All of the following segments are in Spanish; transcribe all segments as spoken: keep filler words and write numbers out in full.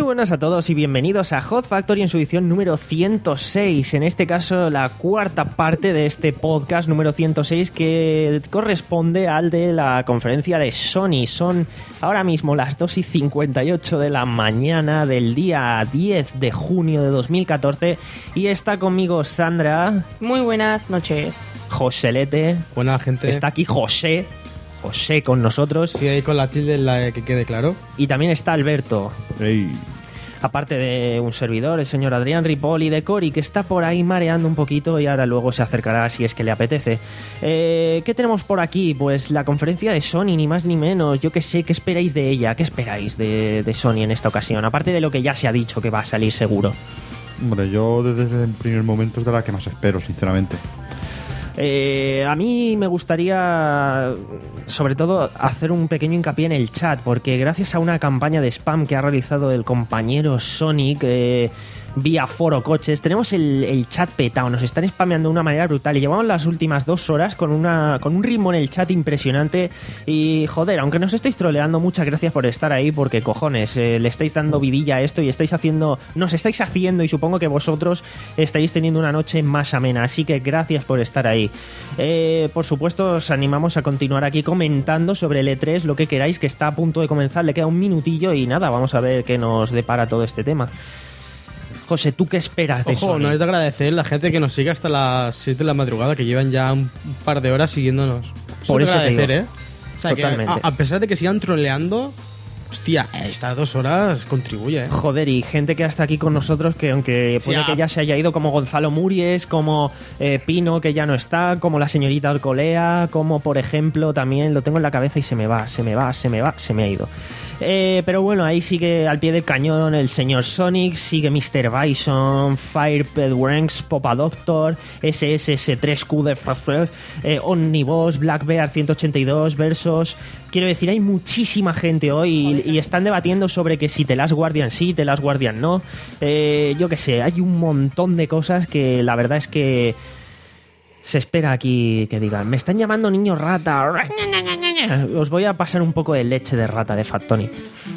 buenas a todos y bienvenidos a Hot Factory en su edición número ciento seis. En este caso, la cuarta parte de este podcast número ciento seis, que corresponde al de la conferencia de Sony. Son ahora mismo las dos y cincuenta y ocho de la mañana del día diez de junio de dos mil catorce y está conmigo Sandra. Muy buenas noches. Joselete. Buena gente. Está aquí José. José con nosotros. Sí, ahí con la tilde en la que quede claro. Y también está Alberto. Hey. Aparte de un servidor, el señor Adrián Ripoll, y de Cory, que está por ahí mareando un poquito y ahora luego se acercará si es que le apetece. Eh, ¿Qué tenemos por aquí? Pues la conferencia de Sony, ni más ni menos. Yo qué sé, ¿qué esperáis de ella? ¿Qué esperáis de, de Sony en esta ocasión? Aparte de lo que ya se ha dicho que va a salir seguro. Hombre, yo desde el primer momento es de la que más espero, sinceramente. Eh, a mí me gustaría, sobre todo, hacer un pequeño hincapié en el chat, porque gracias a una campaña de spam que ha realizado el compañero Sonic eh, vía Foro Coches, tenemos el, el chat petado, nos están spameando de una manera brutal y llevamos las últimas dos horas con, una, con un ritmo en el chat impresionante y joder, aunque nos estáis troleando, muchas gracias por estar ahí, porque cojones, eh, le estáis dando vidilla a esto y estáis haciendo, nos estáis haciendo y supongo que vosotros estáis teniendo una noche más amena, así que gracias por estar ahí. Eh, por supuesto, os animamos a continuar aquí comentando sobre el E tres, lo que queráis, que está a punto de comenzar, le queda un minutillo y nada, vamos a ver qué nos depara todo este tema. José, ¿tú qué esperas de Ojo, Sony? no es de agradecer la gente que nos sigue hasta las siete de la madrugada, que llevan ya un par de horas siguiéndonos. Por eso te agradecer, digo. ¿eh? O sea, Totalmente. Que a, a pesar de que sigan troleando, hostia, estas dos horas contribuye, ¿eh? Joder, y gente que está aquí con nosotros que aunque puede Sí, que a- ya se haya ido, como Gonzalo Muries, como eh, Pino, que ya no está, como la señorita Alcolea, como por ejemplo, también lo tengo en la cabeza y se me va, se me va, se me va, se me ha ido. Eh, pero bueno, ahí sigue al pie del cañón el señor Sonic, sigue mister Bison, Fireped Wanks, Popa Doctor, S S S tres Q de eh, Omniboss, Black Bear ciento ochenta y dos, Versus. Quiero decir, hay muchísima gente hoy y, y están debatiendo sobre que si The Last Guardian sí, The Last Guardian no. Eh, yo qué sé, hay un montón de cosas que la verdad es que se espera aquí que digan, me están llamando niño rata. Os voy a pasar un poco de leche de rata de Fat Tony.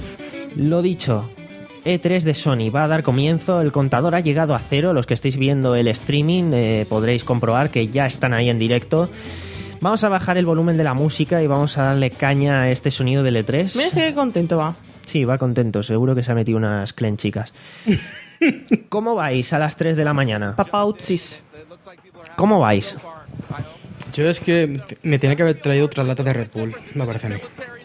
Lo dicho, E tres de Sony va a dar comienzo, el contador ha llegado a cero, los que estéis viendo el streaming eh, podréis comprobar que ya están ahí en directo. Vamos a bajar el volumen de la música y vamos a darle caña a este sonido del E tres. Mira qué contento va. Sí, va contento, seguro que se ha metido unas clenchicas. ¿Cómo vais a las tres de la mañana? Papautzis. ¿Cómo vais? Yo es que me tenía que haber traído otra lata de Red Bull, me parece a mí.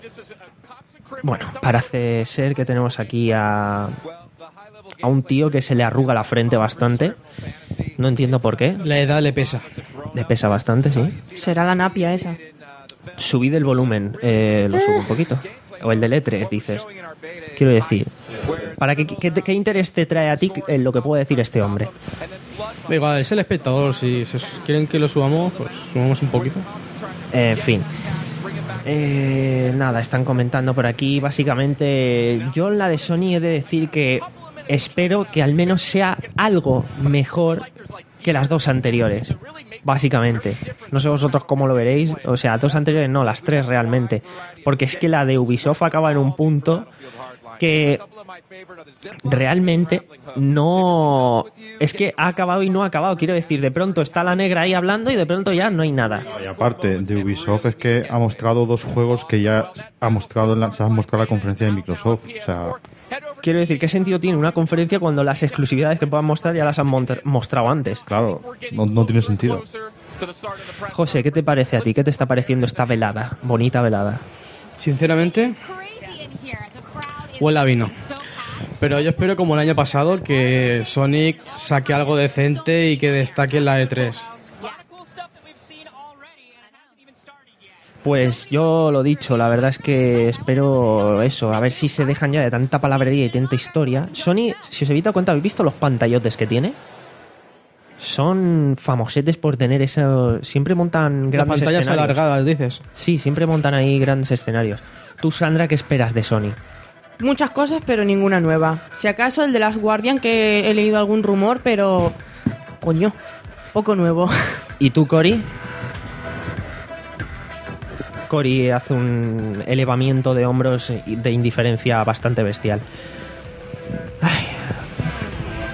Bueno, parece ser que tenemos aquí a, a un tío que se le arruga la frente bastante. No entiendo por qué. La edad le pesa. Le pesa bastante, sí. Será la napia esa. Subid el volumen, eh, lo subo un poquito. O el del E tres, dices. Quiero decir, ¿para qué, qué, qué interés te trae a ti en lo que puede decir este hombre? Igual, es el espectador. Si, si quieren que lo subamos, pues subamos un poquito. En fin. Eh, nada, están comentando por aquí. Básicamente, yo en la de Sony he de decir que espero que al menos sea algo mejor que las dos anteriores. Básicamente. No sé vosotros cómo lo veréis. O sea, dos anteriores no, las tres realmente. Porque es que la de Ubisoft acaba en un punto que realmente no... Es que ha acabado y no ha acabado. Quiero decir, de pronto está la negra ahí hablando y de pronto ya no hay nada. Y aparte de Ubisoft es que ha mostrado dos juegos que ya ha mostrado en la, se han mostrado en la conferencia de Microsoft. O sea, Quiero decir, ¿qué sentido tiene una conferencia cuando las exclusividades que puedan mostrar ya las han monta- mostrado antes? claro, no, no tiene sentido. José, ¿qué te parece a ti? ¿Qué te está pareciendo esta velada? Bonita velada. Sinceramente, huele a vino. Pero yo espero, como el año pasado, que Sonic saque algo decente y que destaque en la E tres. Pues yo lo dicho, la verdad es que espero eso, a ver si se dejan ya de tanta palabrería y tanta historia. Sony, si os habéis dado cuenta, ¿habéis visto los pantallotes que tiene? Son famosetes por tener eso. Siempre montan Las grandes pantallas escenarios. alargadas, dices. Sí, siempre montan ahí grandes escenarios. Tú, Sandra, ¿qué esperas de Sony? Muchas cosas, pero ninguna nueva. Si acaso el de Last Guardian, que he leído algún rumor, pero... Coño, poco nuevo. ¿Y tú, Cory? Cory hace un elevamiento de hombros de indiferencia bastante bestial.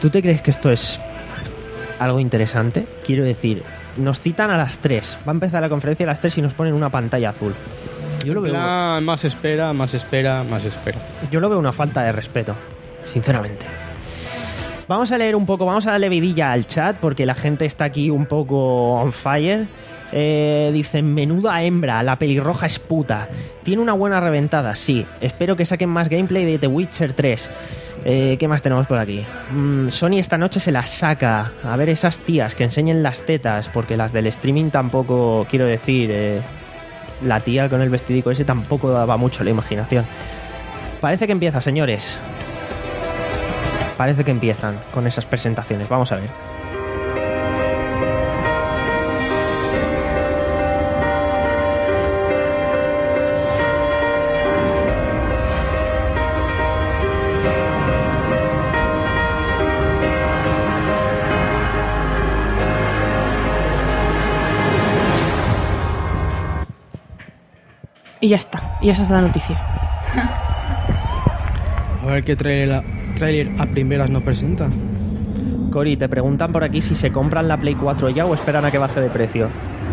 ¿Tú te crees que esto es algo interesante? Quiero decir, nos citan a las tres. Va a empezar la conferencia a las tres y nos ponen una pantalla azul. Yo lo veo, La más espera, más espera, más espera. yo lo veo una falta de respeto, sinceramente. Vamos a leer un poco, vamos a darle vidilla al chat porque la gente está aquí un poco on fire. Eh, dicen, menuda hembra, la pelirroja es puta. Tiene una buena reventada, sí. Espero que saquen más gameplay de The Witcher tres. Eh, ¿Qué más tenemos por aquí? Mm, Sony esta noche se las saca. A ver esas tías que enseñen las tetas, porque las del streaming tampoco, quiero decir, eh, la tía con el vestidico ese tampoco daba mucho la imaginación. Parece que empieza, señores. Parece que empiezan con esas presentaciones. Vamos a ver. Y ya está. Y esa es la noticia. A ver qué trailer, trailer a primeras nos presenta. Cori, te preguntan por aquí si se compran la Play cuatro ya o esperan a que baje de precio.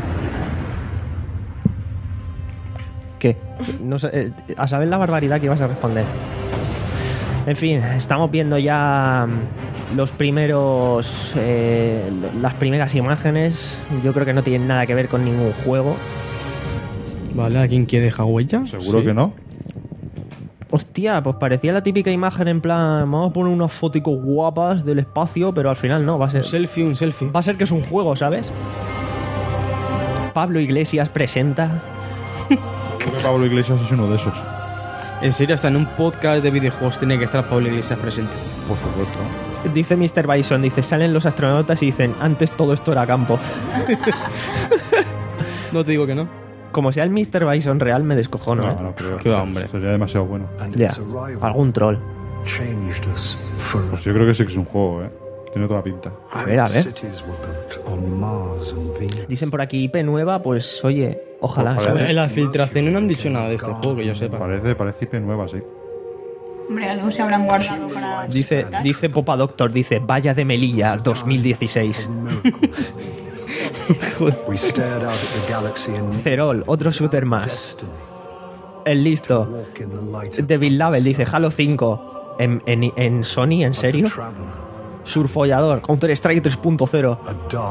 ¿Qué? No sé, eh, a saber la barbaridad que ibas a responder. En fin, estamos viendo ya los primeros, eh, las primeras imágenes. Yo creo que no tienen nada que ver con ningún juego. Vale, ¿alguien que deja huella? Seguro Sí. que no. Hostia, pues parecía la típica imagen en plan, vamos a poner unas foticos guapas del espacio, pero al final no, va a ser, Un selfie, un selfie. va a ser que es un juego, ¿sabes? Pablo Iglesias presenta. Creo que Pablo Iglesias es uno de esos. En serio, hasta en un podcast de videojuegos tiene que estar Pablo Iglesias presente. Por supuesto. Dice mister Bison, dice, salen los astronautas y dicen, antes todo esto era campo. No te digo que no. Como sea el mister Bison real, me descojono, No, ¿eh? no creo. Qué va, hombre. Sería demasiado bueno. Ya, algún troll. Pues yo creo que sí que es un juego, ¿eh? Tiene toda la pinta. A ver, a ver. Dicen por aquí I P nueva, pues oye, ojalá. Pues ¿sabes? parece- En las filtraciones no han dicho nada de este juego, que yo sepa. Parece, parece I P nueva, sí. Hombre, algo se habrán guardado para... Dice, dice Popa Doctor, dice, vaya de Melilla dos mil dieciséis. Cerol, otro shooter más. El listo. Devil Label dice, Halo cinco. ¿En, en, en Sony? ¿En serio? Surfollador, Counter-Strike tres punto cero.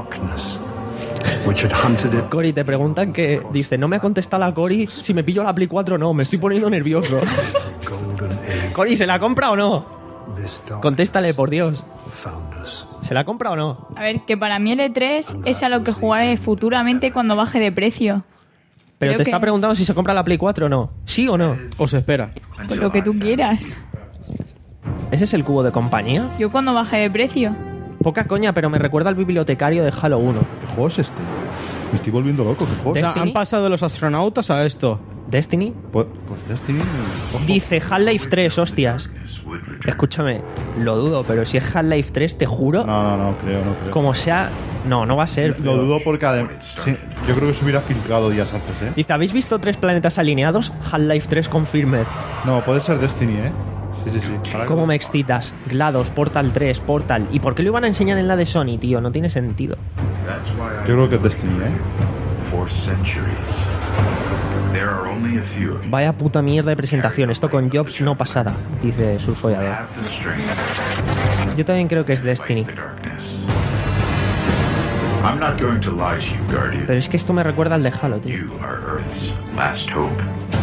Cory, te preguntan que... Dice, no me ha contestado la Cory si me pillo la Play cuatro o no, me estoy poniendo nervioso. Cory, ¿se la compra o no? Contéstale, por Dios. ¿Se la compra o no? A ver, que para mí el E tres es a lo que jugaré futuramente cuando baje de precio. Pero Creo te está que- preguntando si se compra la Play cuatro o no. ¿Sí o no? O se espera. Pues lo que tú quieras. ¿Ese es el cubo de compañía? Yo cuando baje de precio. Poca coña, pero me recuerda al bibliotecario de Halo uno. ¿Qué juego es este? Me estoy volviendo loco. ¿Qué juego O es? sea, Destiny. han pasado de los astronautas a esto. ¿Destiny? Pues, pues Destiny. ojo. Dice Half-Life tres, hostias. Escúchame, lo dudo, pero si es Half-Life tres, te juro, No, no, no, creo, no creo. como sea... No, no va a ser. Lo dudo porque además. Sí, yo creo que se hubiera filtrado días antes, ¿eh? Dice, ¿habéis visto tres planetas alineados? Half-Life tres confirmed. No, puede ser Destiny, ¿eh? Sí, sí, sí. Ahora ¿Cómo que- me excitas? GLaDOS, Portal tres, Portal. ¿Y por qué lo iban a enseñar en la de Sony, tío? No tiene sentido. Yo creo que es Destiny, ¿eh? For centuries, there are only a few of you Vaya puta mierda de presentación. Esto con Jobs no pasada, dice Surfollador. who have the strength Yo también creo que es to Destiny. fight the darkness. I'm not going to lie to you, Guardian. Pero es que esto me recuerda al de Halo, tío. You are Earth's last hope.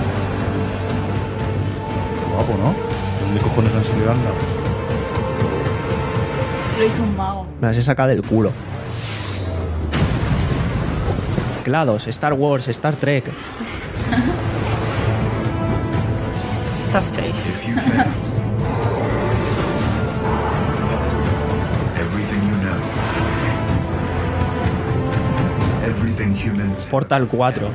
Guapo, ¿no? ¿De dónde cojones han salido anda? Lo hizo un mago. Me las he sacado del culo. GLaDOS, Star Wars, Star Trek. Star seis. If you fail, everything you know, everything humans Portal cuatro.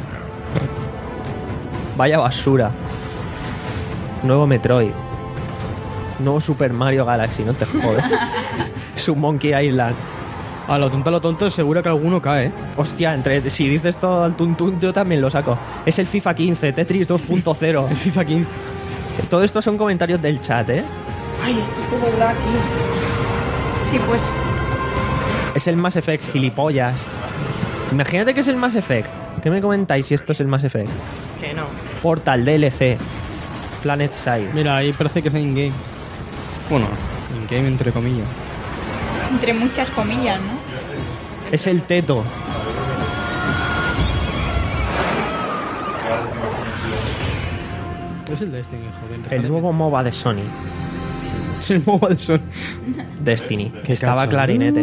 Vaya basura. Nuevo Metroid. Nuevo Super Mario Galaxy, no te jodes. Es un Monkey Island. A lo tonto, a lo tonto, seguro que alguno cae, ¿eh? Hostia, entre, si dices todo al tuntún, yo también lo saco. Es el FIFA quince, Tetris dos punto cero. El FIFA quince. Todo esto son comentarios del chat, ¿eh? Ay, estoy como aquí. Sí, pues. Es el Mass Effect, gilipollas. Imagínate que es el Mass Effect. ¿Qué me comentáis si esto es el Mass Effect? Que no. Portal, D L C, Planet Side. Mira, ahí parece que es in-game. Bueno, in-game entre comillas. Entre muchas comillas, ¿no? Es el teto. Es el Destiny, joder. El nuevo MOBA de Sony. Es el MOBA de Sony. Destiny. Qué Estaba cachondos. clarinete.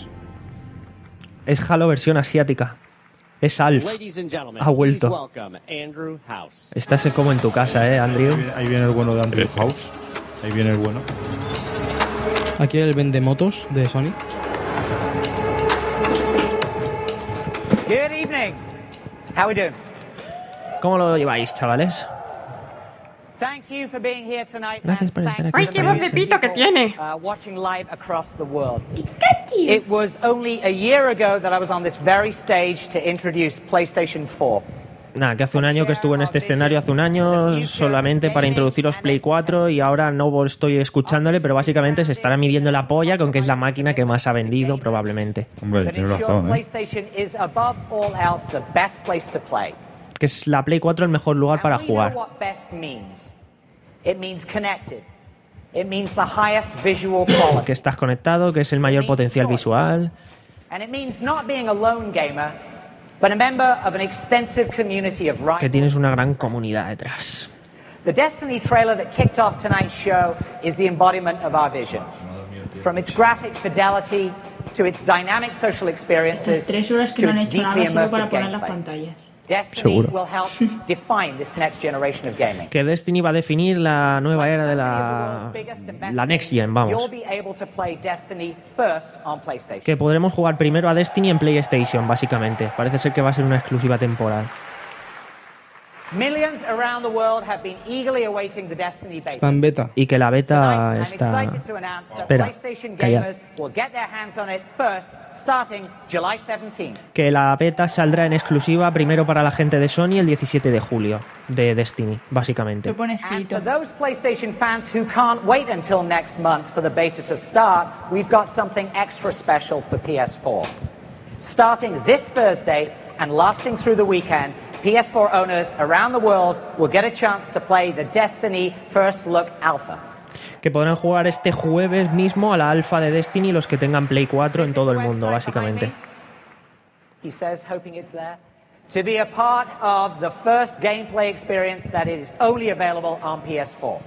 Es Halo versión asiática. Es Alf. Ha vuelto. Estás como en tu casa, ¿eh, Andrew? Ahí viene el bueno de Andrew House. Ahí viene el bueno. Aquí el vendemotos de Sony. Good evening. How we doing? ¿Cómo lo lleváis, chavales? Thank you for being here tonight. Gracias and por estar thanks aquí. ¡Ay, qué voz de pito que tiene! uh, watching live across the world. It was only a year ago that I was on this very stage to introduce PlayStation four. Nada, que hace un año que estuve en este escenario, hace un año solamente para introduciros Play cuatro y ahora no estoy escuchándole, pero básicamente se estará midiendo la polla con que es la máquina que más ha vendido probablemente. Hombre, That tienes ensures razón, ¿eh? PlayStation is above all else the best place to play. Que es la Play cuatro el mejor lugar para And we know jugar. what best means. It means connected. It means the highest visual quality. Que estás conectado, que es el mayor potencial visual. And it means not being a lone gamer, but a member of an extensive community of Que rivals. tienes una gran comunidad detrás. The Destiny trailer that kicked off tonight's show is the embodiment of our vision. From its graphic fidelity to its dynamic social experiences Estas tres horas que to no han its hecho nada deeply solo para immersive poner las gameplay. pantallas. Destiny Seguro. will help define this next generation of gaming. Que Destiny va a definir la nueva era de la, la Next Gen, vamos. You'll be able to play Destiny first on PlayStation. Que podremos jugar primero a Destiny en PlayStation, básicamente. Parece ser que va a ser una exclusiva temporal. Millions around the world have been eagerly awaiting the Destiny beta. Está en beta. Y que la Tonight, beta I'm está... excited to announce that Espera, PlayStation calla. gamers will get their hands on it first, starting July seventeenth. Que la beta saldrá en exclusiva primero para la gente de Sony el diecisiete de julio de Destiny, básicamente. Lo pone And escrito. for those PlayStation fans who can't wait until next month for the beta to start, we've got something extra special for P S four. Starting this Thursday and lasting through the weekend, P S four owners around the world will get a chance to play the Destiny First Look Alpha. Que podrán jugar este jueves mismo a la alfa de Destiny los que tengan Play cuatro en todo el mundo, básicamente. He says, hoping it's there, to be a part of the first gameplay experience that is only available on P S four.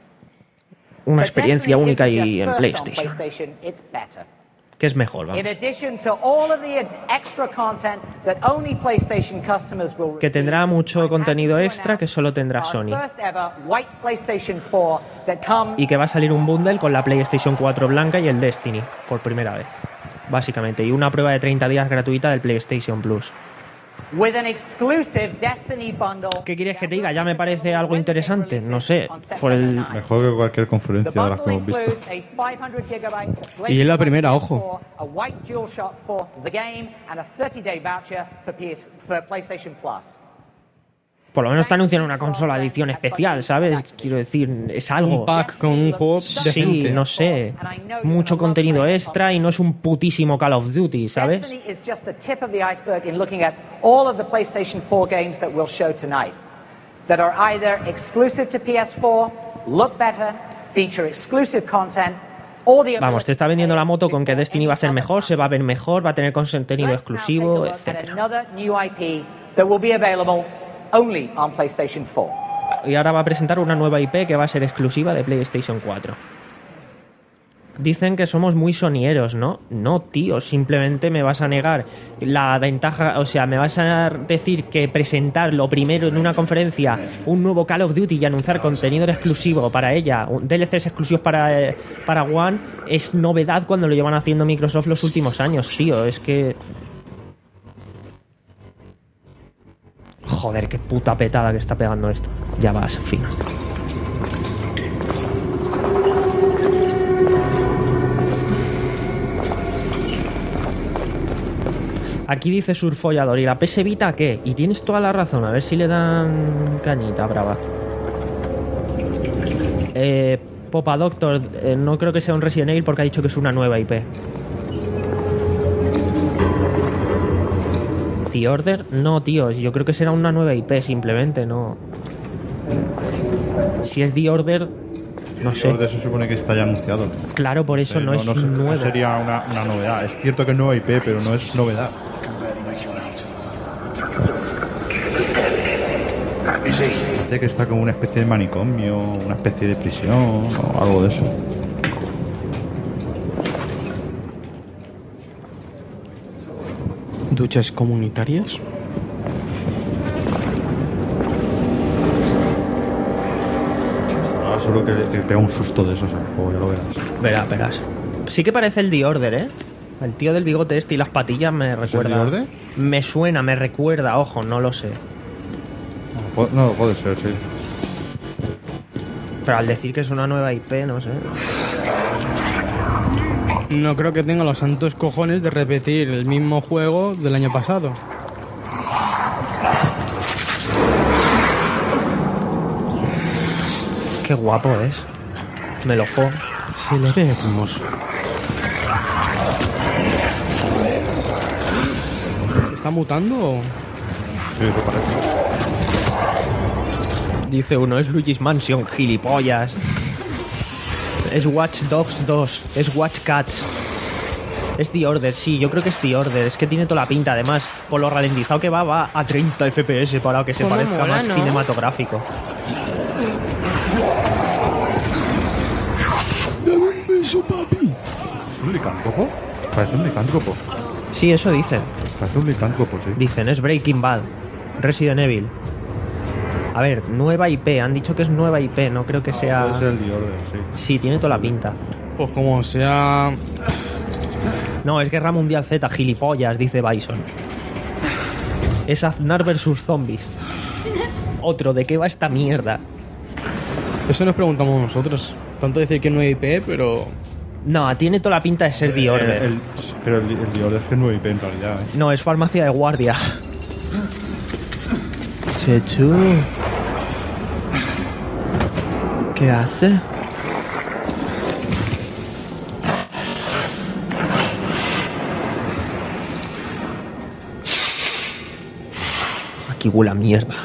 Una But experiencia Destiny única isn't y just en first on PlayStation. PlayStation, it's better. Que es mejor, vamos. In addition to all of the extra content that only PlayStation customers will receive, Que tendrá mucho I'm happy contenido to extra que solo tendrá announce Sony. our first ever white PlayStation four that comes Y que va a salir un bundle con la PlayStation cuatro blanca y el Destiny, por primera vez. Básicamente. Y una prueba de treinta días gratuita del PlayStation Plus. with an exclusive Destiny bundle. ¿Qué quieres que te diga? Ya me parece algo interesante. No sé, por el... Mejor que cualquier The conferencia de las que bundle hemos visto. includes a quinientos gigabyte Y es la primera, PlayStation ojo. four, a white DualShock for the game and a thirty day voucher for, P S, for PlayStation Plus. Por lo menos te anuncian una consola edición especial, ¿sabes? Quiero decir, es algo... Un pack con un juego Sí, decente. no sé. Mucho contenido extra y no es un putísimo Call of Duty, ¿sabes? Destiny is just the tip of the iceberg in looking at all of the PlayStation four games that we'll show tonight that are either exclusive to P S four, look better, feature exclusive content, or the Vamos, te está vendiendo la moto con que Destiny va a ser mejor, se va a ver mejor, va a tener contenido exclusivo, etcétera. Another new I P that will be available only on PlayStation four. Y ahora va a presentar una nueva I P que va a ser exclusiva de PlayStation cuatro. Dicen que somos muy sonieros, ¿no? No, tío, simplemente me vas a negar la ventaja, o sea, me vas a decir que presentar lo primero en una conferencia un nuevo Call of Duty y anunciar contenido exclusivo para ella, un D L Cs exclusivos para, eh, para One, es novedad cuando lo llevan haciendo Microsoft los últimos años, tío, es que... Joder, qué puta petada que está pegando esto. Ya vas, en fin. Aquí dice Surfollador, ¿y la P S Vita qué? Y tienes toda la razón, a ver si le dan cañita brava. Eh, Popa Doctor, eh, no creo que sea un Resident Evil porque ha dicho que es una nueva I P. The Order, no, tío, yo creo que será una nueva I P simplemente, no. Si es The Order, no The sé. Order se supone que está ya anunciado. Claro, por eso Sí, no, es sé- nuevo. no sería una, una novedad. Es cierto que es nueva I P, pero no es novedad. Parece que está como una especie de manicomio, una especie de prisión o algo de eso. ¿Duchas comunitarias? Ahora seguro que te pega un susto de esos al juego, ya lo verás. Verás, verás. Sí que parece el The Order, ¿eh? El tío del bigote este y las patillas me recuerda. The Order? Me suena, me recuerda, ojo, no lo sé. No, pu- no, puede ser, sí. Pero al decir que es una nueva I P, no sé. No creo que tenga los santos cojones de repetir el mismo juego del año pasado. Qué guapo es. Me lo fue. Se le ve hermoso. ¿Se está mutando o...? Sí, eso parece. Dice uno, es Luigi's Mansion, gilipollas. Es Watch Dogs dos, es Watch Cats. Es The Order, sí, yo creo que es The Order. Es que tiene toda la pinta, además. Por lo ralentizado que va, va a treinta F P S para que se Cómo parezca mola, más ¿no? cinematográfico. ¿Es un licántropo? Parece un licántropo. Sí, eso dicen. Parece un licántropo, sí. Dicen, es Breaking Bad, Resident Evil. A ver, nueva I P. Han dicho que es nueva I P, no creo que sea... Puede ser el The Order, sí. Sí, tiene toda la pinta. Pues como sea... No, es Guerra Mundial Z, gilipollas, dice Bison. Es Aznar versus zombies. Otro, ¿de qué va esta mierda? Eso nos preguntamos nosotros. Tanto decir que no hay I P, pero... No, tiene toda la pinta de ser The Order. Eh, el- pero el, el The Order es que es nueva I P en realidad, ¿eh? No, es farmacia de guardia. Chechu. ¿Qué hace? Aquí huele a mierda.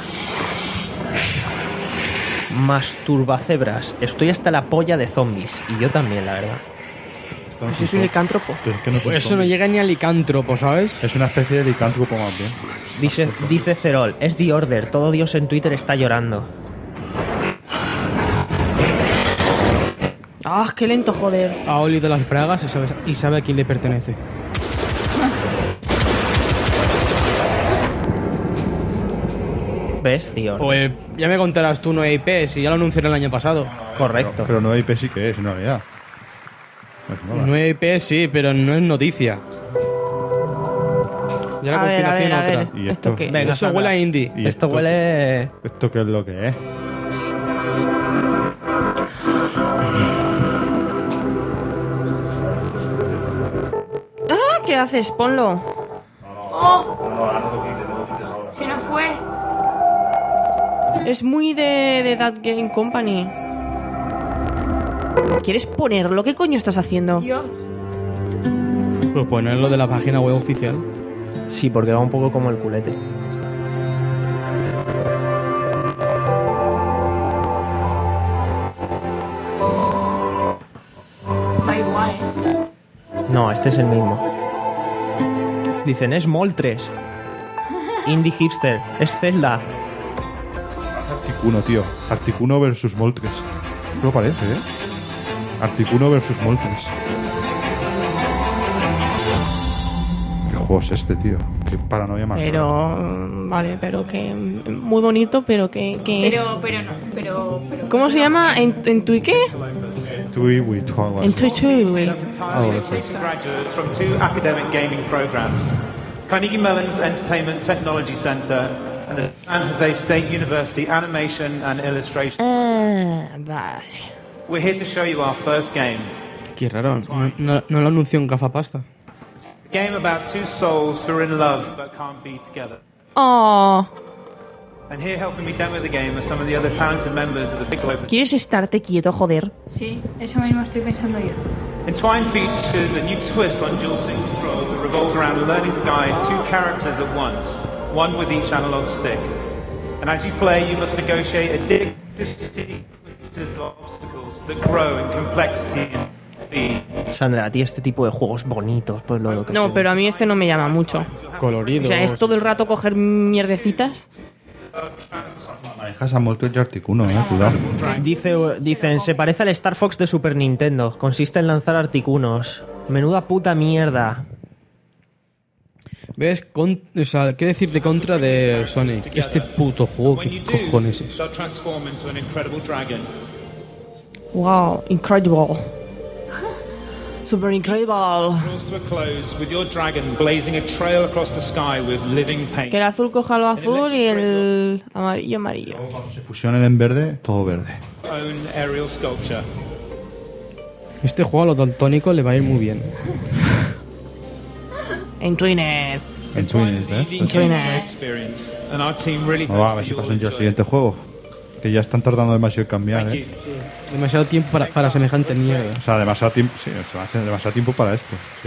Masturbacebras. Estoy hasta la polla de zombies. Y yo también, la verdad. Pues Es un licántropo. Pues es que no es un Eso no zombie. llega ni al licántropo, ¿sabes? Es una especie de licántropo más bien. Dice, dice Cerol, es The Order. Todo Dios en Twitter está llorando. Ah, qué lento, joder. Ha olido las bragas y sabe, y sabe a quién le pertenece. ¿Ves, The Order? Pues ya me contarás tú no hay I P, si ya lo anunciaron el año pasado. Correcto. Pero nueva I P sí que es, en realidad. No es nueva. No hay I P sí, pero no es noticia. Y ahora A a ver, a ver, continuación a ver. otra. ¿Y ¿Esto esto? qué? Venga, Eso saca. huele a indie. ¿Y Esto huele... ¿Esto qué es lo que es? Ah, ¿qué haces? Ponlo. Se nos fue. Es muy de, de That Game Company. ¿Quieres ponerlo? ¿Qué coño estás haciendo? Dios. Pues ponerlo de la página web oficial. Sí, porque va un poco como el culete. Está igual, ¿eh? No, este es el mismo. Dicen, es Moltres. Indie hipster. Es Zelda. Articuno, tío. Articuno versus Moltres. ¿Qué lo parece, eh? Articuno versus Moltres. ¿Qué juego es este, tío? Qué paranoia más. rara. Pero... mm, Vale, pero que... Muy bonito, pero que, que es... Pero, pero no. Pero, pero. ¿Cómo se llama? ¿En, en tu qué? Tui-wit o algo En así. tu Tui. Algo de eso. Graduates from two academic gaming programs, Carnegie Mellon's Entertainment Technology Center and the San Jose State University Animation and Illustration. Ah, vale. We're here to show you our first game. Qué raro, no, no, no lo anunció en Gafapasta. A game about two souls who are in love but can't be together. Oh, And here helping me demo the game are some of the other talented members of the Pixel Open. ¿Quieres estarte quieto, joder? Sí, eso mismo estoy pensando yo. Entwine features a new twist on dual-stick control that revolves around learning to guide two characters at once, one with each analog stick. And as you play, you must negotiate a different obstacles that grow in complexity and speed. Sandra, a ti este tipo de juegos bonitos, pues lo, lo que No, sea. pero a mí este no me llama mucho. Colorido. O sea, es todo el rato coger mierdecitas. Manejas a Moltres y Articuno, eh, cuidado. Dice, dicen, se parece al Star Fox de Super Nintendo. Consiste en lanzar articunos. Menuda puta mierda. ¿Ves? Con, o sea, ¿qué decir de contra de Sonic? Este puto juego, ¿qué cojones es? They'll transform into an incredible dragon. Wow, incredible. Super incredible. Draws to a close with your dragon blazing a trail across the sky with living paint. Que el azul coja lo azul y el amarillo amarillo. Cuando se fusionen en verde, todo verde. Own aerial sculpture. Este juego a lo daltónico le va a ir muy bien. En Twined. En Twins, ¿eh? Leading gameplay experience, and our team really No, va, a Pues hopes ver si that pasan ya you'll al enjoy siguiente juego. Que ya están tardando demasiado en cambiar, it. ¿eh? Thank you. Demasiado tiempo para, para semejante mierda. O sea, demasiado tiempo, sí, demasiado tiempo para esto, sí.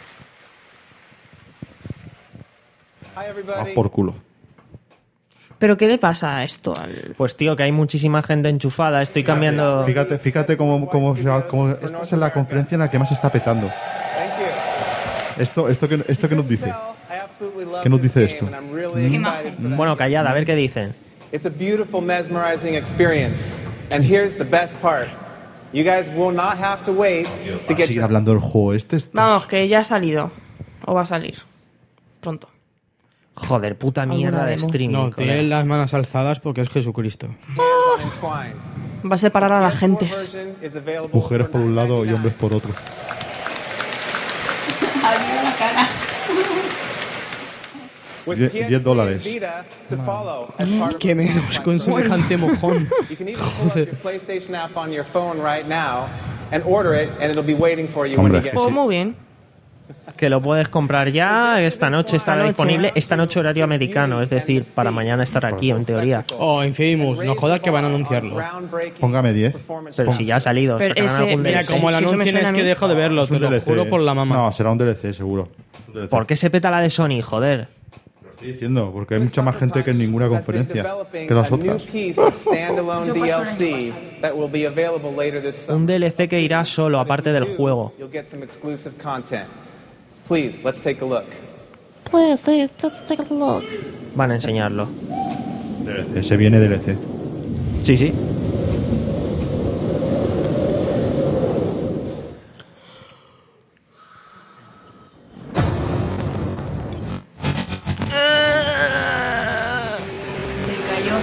Vas por culo. ¿Pero qué le pasa a esto? Al... Pues tío, que hay muchísima gente enchufada. Estoy cambiando... Fíjate, fíjate cómo, cómo, se va- cómo- esta es la conferencia en la que más se está petando. Esto, esto que, esto que nos dice. ¿Qué nos dice esto? Bueno, callad, a ver qué dicen. It's a beautiful, mesmerizing experience. And here's the best part. You guys will not have to wait to get Sigue your... hablando del juego este. esto es- Vamos, que ya ha salido. O va a salir. Pronto. Joder, puta ¿Alguna mierda de demo? streaming. No, colega. tiene las manos alzadas porque es Jesucristo. hands on Entwine. Va a separar a las The gentes. version is available Mujeres for por un lado y nine hombres por otro. Abrió la cara. With Die- P S diez dólares. Vita to follow as part of Que the menos con Entwine. semejante mojón. You can even pull up your PlayStation app on your phone right now and order it, and it'll be waiting for you when Hombre, you get Pues it. muy bien. Que lo puedes comprar ya. Esta noche estará noche. disponible. Esta noche horario americano. Es decir, para mañana estar aquí, en teoría. Oh, Infamous, no jodas que van a anunciarlo. Póngame diez. Pero si ya ha salido. Pero sacarán ese- algún Mira, D L C. como lo Sí, eso me anuncien suena es a que mí. dejo de verlo, Es te un lo D L C. juro por la mamá. No, será un D L C, seguro. Un D L C. ¿Por qué se peta la de Sony, joder? Lo estoy diciendo, porque hay mucha más gente que en ninguna conferencia que las otras. Un D L C que irá solo, aparte del juego. Please, let's take a look. Van a enseñarlo. D L C, se viene D L C. Sí, sí. Se cayó.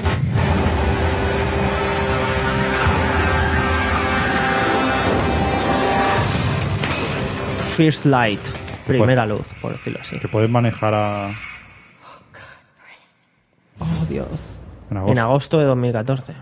First Light. Primera luz, por decirlo así. Que puedes manejar a... Oh, Dios. en agosto. En agosto de dos mil catorce.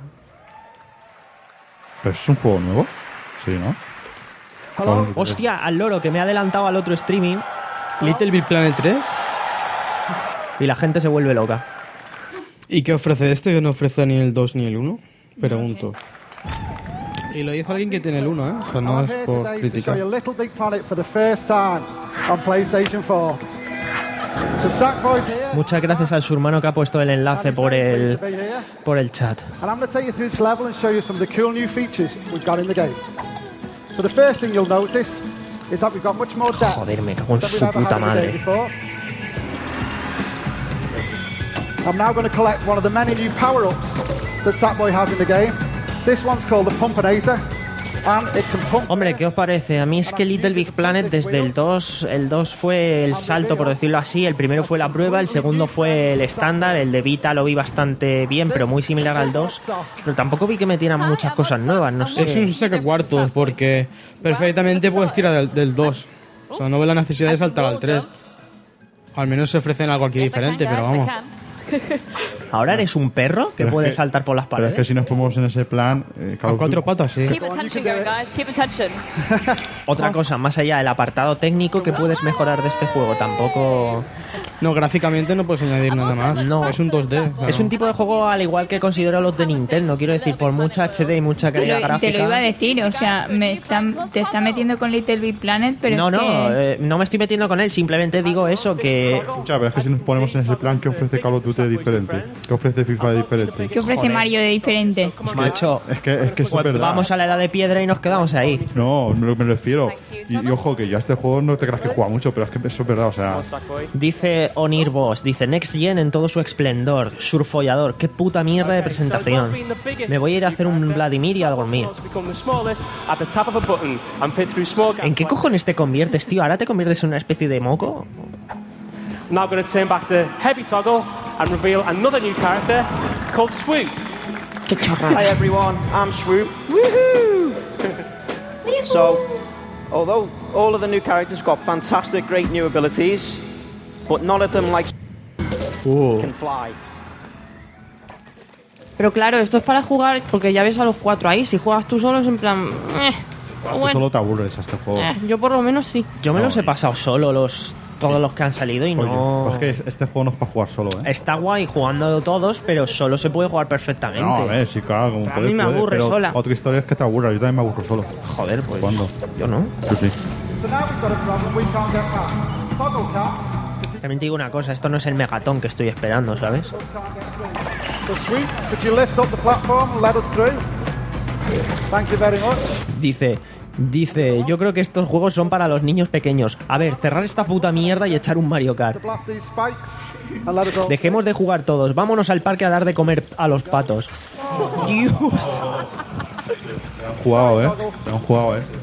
¿Pero es un juego nuevo? Sí, ¿no? Con- Hostia, al loro que me ha adelantado al otro streaming Little Big Planet tres. y la gente se vuelve loca. ¿Y qué ofrece este que no ofrece ni el dos ni el uno? Pregunto. Y lo dice alguien que tiene el uno, ¿eh? O sea, no es por criticar. Little Big Planet for the first time on PlayStation four. So Sackboy's here. Muchas gracias al surmano que ha puesto el enlace por el por el chat. And I'm going to take you through this level and show you some of the cool new features we've got in the game. So the first thing you'll notice is that we've got much more depth Joder, me cago en than we've su ever puta had in the game madre. before. I'm now going to collect one of the many new power-ups that Sackboy has in the game. This one's called the Pumpinator, and it can pump... Hombre, ¿qué os parece? A mí es que Little Big Planet desde el dos, el dos fue el salto, por decirlo así. El primero fue la prueba, el segundo fue el estándar. El de Vita lo vi bastante bien, pero muy similar al dos. Pero tampoco vi que metieran muchas cosas nuevas, no sé. Es un sacacuartos porque perfectamente puedes tirar del, del dos. O sea, no veo la necesidad de saltar al tres. Al menos se ofrecen algo aquí diferente, pero vamos. ¿Ahora eres un perro que Pero es puede que- saltar por las Pero es paredes? que si nos ponemos en ese plan... eh, Call A of cuatro Duty- patas, sí. Keep attention going, guys. Keep attention. Otra cosa, más allá del apartado técnico que puedes mejorar de este juego, tampoco... No, gráficamente no puedes añadir nada más. No. Es un dos D. o sea, Es un tipo de juego al igual que considero los de Nintendo, quiero decir, por mucha H D y mucha Te calidad lo, gráfica... te lo iba a decir, o sea, me están, te está metiendo con Little Big Planet, pero no, es no, que... eh, no me estoy metiendo con él, simplemente digo eso, que... Escucha, pero es que si nos ponemos en ese plan, ¿qué ofrece Call of Duty de diferente? ¿Qué ofrece FIFA de diferente? ¿Qué ofrece Joder. Mario de diferente? Macho, Es que, es que eso pues es verdad. vamos a la edad de piedra y nos quedamos ahí. No, me, me refiero. Y, y ojo, que ya este juego no te creas que juega mucho, pero es que eso es verdad, o sea... Dice Onir Boss, dice Next Gen en todo su esplendor, surfollador, qué puta mierda de presentación. Me voy a ir a hacer un Vladimir y a dormir. ¿En qué cojones te conviertes, tío? ¿Ahora te conviertes en una especie de moco? Now going to turn back to Heavy Toggle and reveal another new character called Swoop. Qué chorrada. Hi everyone, I'm Swoop. Woohoo! So, although all of the new characters got fantastic, great new abilities, but none of them like Uh. can fly. Pero claro, esto es para jugar porque ya ves a los cuatro ahí. Si juegas tú solo es en plan... eh, Tú bueno, solo te aburres a este juego. eh, yo por lo menos sí. Yo me los he pasado solo, los todos los que han salido y Oye, no... pues es que este juego no es para jugar solo, ¿eh? Está guay jugando todos, pero solo se puede jugar perfectamente. No, a ver, sí, claro, como Pero a puedes, mí me puedes, aburre pero sola. Otra historia es que te aburra, yo también me aburro solo. Joder, pues... ¿Cuándo? Yo no. Yo sí. So now we've got a problem we can't get past. Toggle cat. También te digo una cosa, esto no es el megatón que estoy esperando, ¿sabes? So Sweet, could you lift up the platform and let us through? Thank you very much. Dice, dice, yo creo que estos juegos son para los niños pequeños. A ver, cerrar esta puta mierda y echar un Mario Kart. To blast these spikes and let us all Dejemos de jugar todos, vámonos al parque a dar de comer a los patos. Dios. Se han jugado, ¿eh? Se han jugado, ¿eh?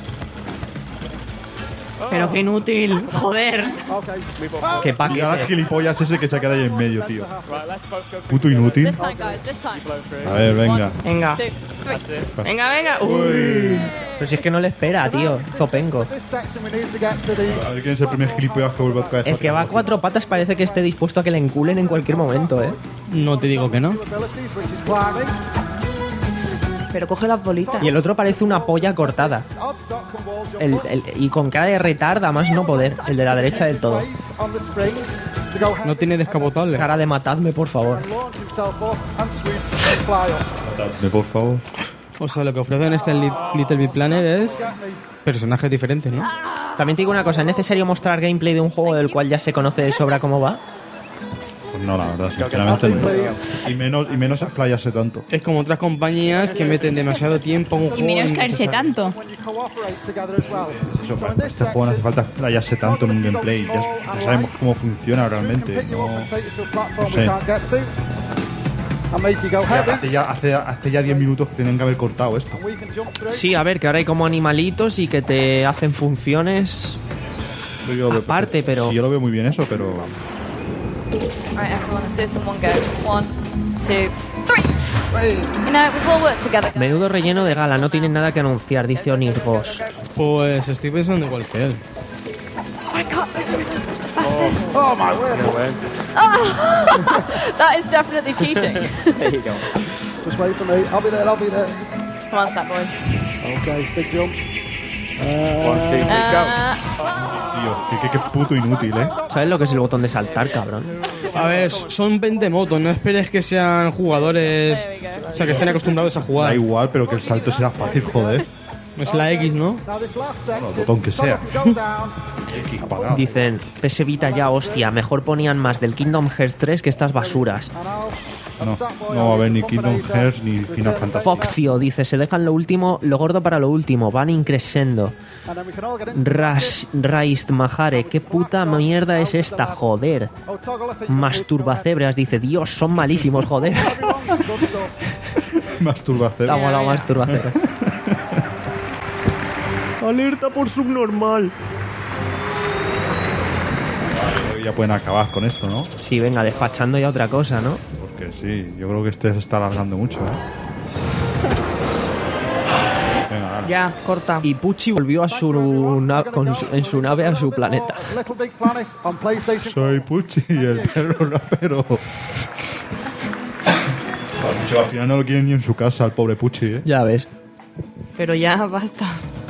Pero qué inútil, joder. Okay. Qué Y ahora el paquete. gilipollas ese que se queda ahí en medio, tío. Puto inútil. This time, guys. This time. A ver, venga. Venga, Two, three. venga, venga. Uy. Pero si es que no le espera, tío. Zopengo. This section we need to get to the A ver quién es el primer gilipollas que vuelve a tocar. El que va a cuatro patas parece que esté dispuesto a que le enculen en cualquier momento, ¿eh? No te digo que no. abilities, which is climbing. Pero coge las bolitas. Y el otro parece una polla cortada. Odd sock and wall jump. El, el- y con cara de retarda, más no poder. El de la derecha del todo. Raise on the spring to go No tiene descapotable. Cara de matadme, por favor. launch himself up and Sweet can fly up. Dame, por favor. O sea, lo que ofrece en este Li- Little Big Planet es personajes diferentes, ¿no? También te digo una cosa, ¿es necesario mostrar gameplay de un juego del cual ya se conoce de sobra cómo va? Pues no, la verdad, sinceramente no. Y menos, y menos explayarse tanto. Es como otras compañías que meten demasiado tiempo en un Y juego. menos caerse innecesario. tanto. When you cooperate together as well. Eso, para este juego no hace falta explayarse tanto en un gameplay. Ya, ya sabemos cómo funciona Can realmente. pick you No, up and take you to a platform no we sé. can't get to. And make you go Ya, heavy. hace, ya, hace, hace ya diez minutos que tenían que haber cortado esto. We can jump through. Sí, a ver, que ahora hay como animalitos y que te hacen funciones. Yo lo veo- Aparte, pero- Sí, yo lo veo muy bien eso, pero... Alright, everyone, let's do this in one go. One, two, three. You know, we've all worked together. Menudo relleno de gala, no tienen nada que anunciar, dice Onirgos. Pues estoy pensando igual que él. I can't believe this is the fastest. Oh my word. Oh, that is definitely cheating. There you go. Just wait for me. I'll be there. I'll be there. Come on, Sat Boy. Okay, big jump. One, two, three, go. Uh, Tío, qué, qué, qué puto inútil, ¿eh? ¿Sabes lo que es el botón de saltar, cabrón? A ver, son veinte motos, no esperes que sean jugadores. O sea, que estén acostumbrados a Da jugar. igual, pero que el salto será fácil, joder. Es la X, ¿no? Now this last Bueno, section. el botón que sea. Go down. X apagado. Dicen, P S Vita ya, hostia, mejor ponían más del Kingdom Hearts tres que estas basuras. And I'll No, no va a haber ni Kingdom Hearts ni Final Fantasy. Foxio dice, se dejan lo último, lo gordo para lo último, van increscendo. and then we can all get into Rash, Raist Mahare, qué puta mierda es esta, joder. Oh, Toggle, I think you'll Masturbacebras, dice, Dios, son malísimos, joder. need- Good stuff. Masturbación. Está molado Masturbacebras. Alerta por subnormal. Ya pueden acabar con esto, ¿no? Sí, venga, despachando ya otra cosa, ¿no? Porque sí, yo creo que este se está alargando mucho, ¿eh? Venga, dale. Ya, corta. Y Pucci volvió a su, na- con su- en su nave a su planeta. Little Big Planet on PlayStation. Soy Pucci y el perro rapero. Al final no lo quieren ni en su casa, el pobre Pucci, ¿eh? Ya ves. Pero ya, basta.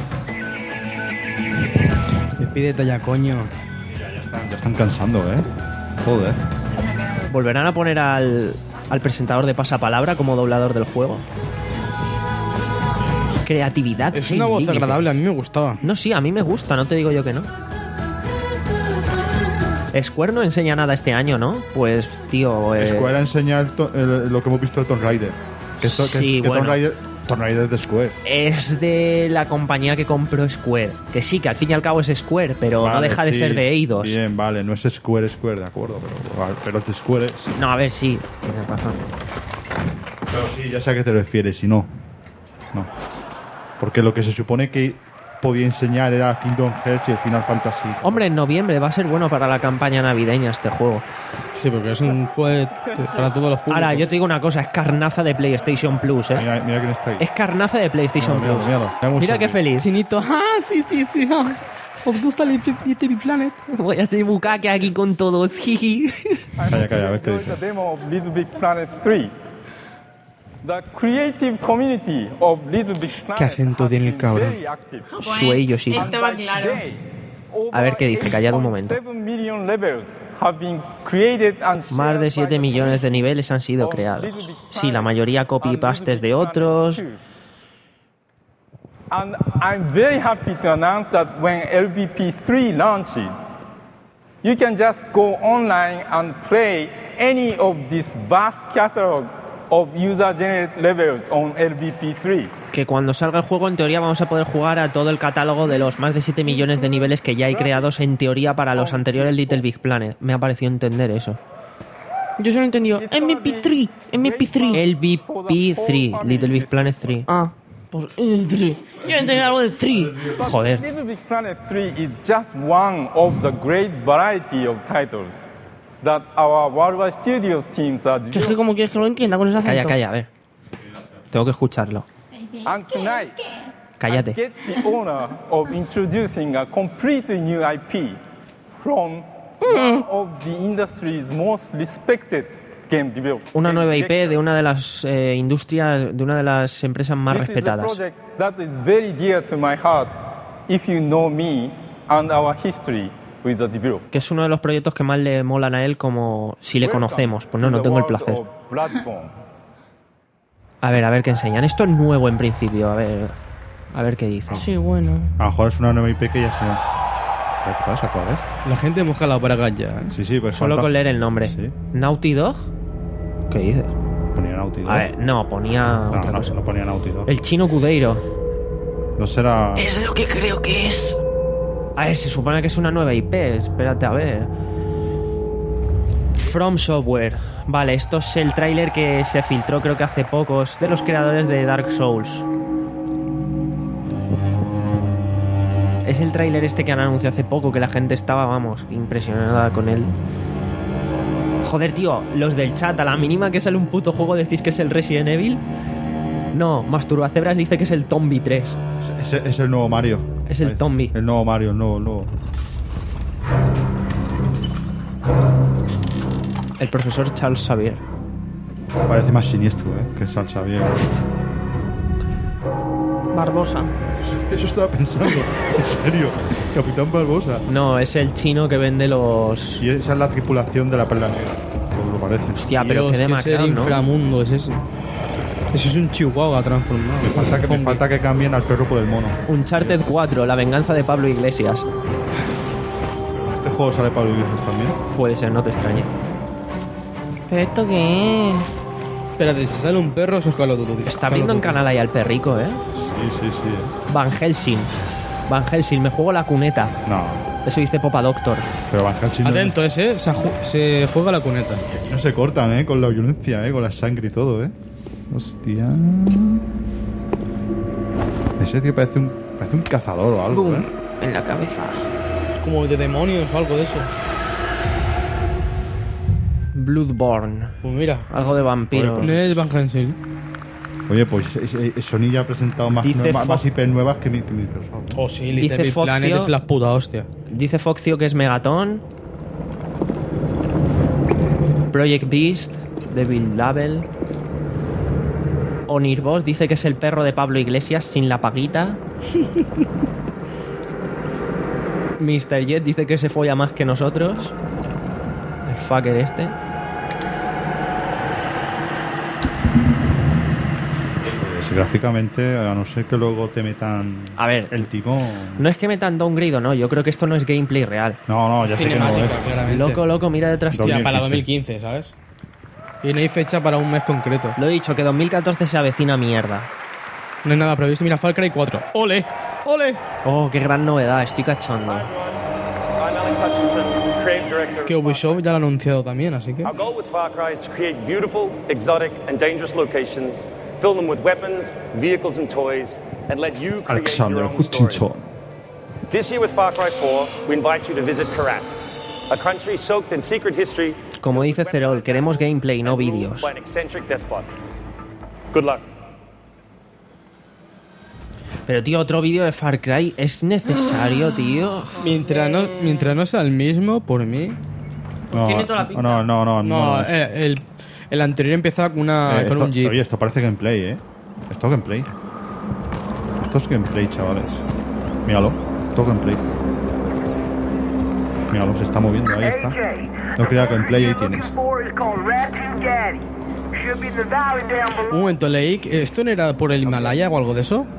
Despídete ya, coño. Ya están, ya están cansando, ¿eh? Joder. ¿Volverán a poner al, al presentador de pasapalabra como doblador del juego? Creatividad Es sin una voz límites. agradable, a mí me gustaba. No, sí, a mí me gusta, no te digo yo que no. Square no enseña nada este año, ¿no? Pues, tío... Eh... Square enseña el to- el- lo que hemos visto de Tomb Raider. Que, esto, que, Sí, que bueno. Tomb Raider, Tomb Raider es de Square. Es de la compañía que compró Square. Que sí, que al fin y al cabo es Square, pero no Vale, deja de sí, ser de Eidos. Bien, vale, no es Square, Square, de acuerdo, pero, vale, pero es de Square. Sí. No, a ver, sí, tienes razón. Pero sí, ya sé a qué te refieres, y no. No. Porque lo que se supone que podía enseñar era Kingdom Hearts y el Final Fantasy. Hombre, en noviembre va a ser bueno para la campaña navideña este juego. Sí, porque es un juego de- para todos los públicos. Ahora, yo te digo una cosa, es carnaza de PlayStation Plus, ¿eh? Mira, mira quién está ahí. Es carnaza de PlayStation Míralo, Plus. míralo, míralo. Vamos Mira a qué ver. feliz. Chinito, ah, sí, sí, sí. ah. ¿Os gusta el Little Big Planet? Voy a hacer bucaque aquí con todos, jiji. Calla, calla, a ver qué enjoyed dice. the demo of Little Big Planet three. The creative community of Little Big Planet ¿Qué acento has tiene el been cabrón? very active. Shuei Yoshida. Estaba claro. A ver qué dice, callad un momento. seven million levels have been created and Más de shared siete by the millones de niveles han sido creados. Sí, la mayoría copy-pastes de otros. And I'm very happy to announce that when L B P three launches, you can just go online and play any of this vast catalog of user-generated levels on L B P three. Que cuando salga el juego, en teoría, vamos a poder jugar a todo el catálogo de los más de siete millones de niveles que ya hay creados, en teoría, para los anteriores Little Big Planet. Me ha parecido entender eso. Yo solo he entendido M P tres, M P tres. L B P tres, Little Big Planet tres. Ah, pues M P tres. Yo he entendido algo de tres. Joder. Little Big Planet three is just one of the great variety of titles that our Worldwide Studios teams are Es que como quieres que lo entienda con ese acento. Calla, calla, a ver. Tengo que escucharlo. And tonight, Cállate. I get the honor of introducing a completely new I P from one of the industry's most respected game developers. Una nueva I P de una de las eh, industrias, de una de las empresas más This is a respetadas. project that is very dear to my heart if you know me and our history with the developer. Que es uno de los proyectos que más le molan a él, como si le conocemos. Pues no, no tengo el placer. A ver, a ver qué enseñan. Esto es nuevo en principio, a ver. A ver qué dicen. Sí, bueno. A lo mejor es una nueva I P que ya se... ¿Qué pasa? ¿Cuál es? La gente moja la bragas ya. ¿eh? Sí, sí, pues Solo falta- con leer el nombre. Sí. ¿Naughty Dog? ¿Qué dices? Ponía Naughty Dog. A ver, no, ponía No, otra no, cosa. no ponía Naughty Dog. El chino Cudeiro. No será... Es lo que creo que es. A ver, se supone que es una nueva I P. Espérate, a ver. From Software. Vale, esto es el tráiler que se filtró creo que hace poco. Es de los creadores de Dark Souls. Es el tráiler este que han anunciado hace poco, que la gente estaba, vamos, impresionada con él. Joder, tío, los del chat, a la mínima que sale un puto juego decís que es el Resident Evil. No, Masturbacebras dice que es el Tombi tres. Es, es el nuevo Mario. Es el Tombi. El nuevo Mario, el nuevo, el nuevo. El profesor Charles Xavier. Parece más siniestro, ¿eh? Que Salsa bien. Barbosa. Eso estaba pensando. En serio. Capitán Barbosa. No, es el chino que vende los... Y esa es la tripulación de la Perla Negra. Como lo parece. Hostia, pero Dios, qué que demacrado, ser ¿no? inframundo es ese. Eso es un chihuahua transformado. Me falta, que, me falta que cambien al perro por el mono. Uncharted cuatro, la venganza de Pablo Iglesias. ¿Este juego sale para Iglesias también? Puede ser, no te extrañe. ¿Pero esto qué es? Espérate, si sale un perro, eso es Call of Duty. Está viendo en canal ahí al perrico, ¿eh? Sí, sí, sí. ¿eh? Van Helsing. Van Helsing, me juego la cuneta. No. Eso dice Popa Doctor. Pero Van Helsing no- Atento, ese se, ju- se juega la cuneta. no se cortan, ¿eh? Con la violencia, ¿eh? Con la sangre y todo, ¿eh? Hostia. Ese tío parece un, parece un cazador o algo, Boom. ¿eh? En la cabeza. Como de demonios o algo de eso. Bloodborne. Pues mira. Algo de vampiros. No es Van Helsing. Oye, pues eh, eh, Sony ya ha presentado más, Dice más, Fo- más I P nuevas que, mi- que Microsoft. Oh, sí, Dice Little Big Planet Foxio- es la puta hostia. Dice Foxio que es Megaton. Project Beast, Devil Label. Onirboss dice que es el perro de Pablo Iglesias sin la paguita. mister Jet dice que se folla más que nosotros. El fucker este. Pues, gráficamente, a no ser que luego te metan A ver, el tipo... no es que metan downgrade o no, yo creo que esto no es gameplay real. No, no, ya sé que no Cinemática, es. claramente. Loco, loco, mira detrás. Hostia, para dos mil quince, ¿sabes? Y no hay fecha para un mes concreto. Lo he dicho, que dos mil catorce se avecina mierda. No hay nada previsto. Mira, Far Cry cuatro. ¡Ole! ¡Ole! Oh, qué gran novedad, estoy cachondo. I'm Alex Hutchinson, creative director. Que Ubisoft ya lo ha anunciado también, así que... Our goal with Far Cry is to create beautiful, exotic, and dangerous locations, fill them with weapons, vehicles, and toys, and let you create Alexander your own story. Hutchinson. This year with Far Cry four, we invite you to visit Karat, a country soaked in secret history Como dice Cerol, queremos gameplay, no vídeos. by an eccentric despot. Good luck. Pero tío, otro vídeo de Far Cry es necesario, tío. Mientras no, mientras no sea el mismo, por mí... No, Tiene toda la pinta. no, no, no, No, no. eh, el, el anterior empezaba con, una, Eh, con esto- un jeep. Oye, esto parece gameplay, ¿eh? Esto es gameplay. Esto es gameplay, chavales. Míralo, esto es gameplay. Míralo, se está moviendo, ahí está. No creía gameplay, ahí tienes. Un momento, leí que ¿esto no era por el Himalaya o algo de eso?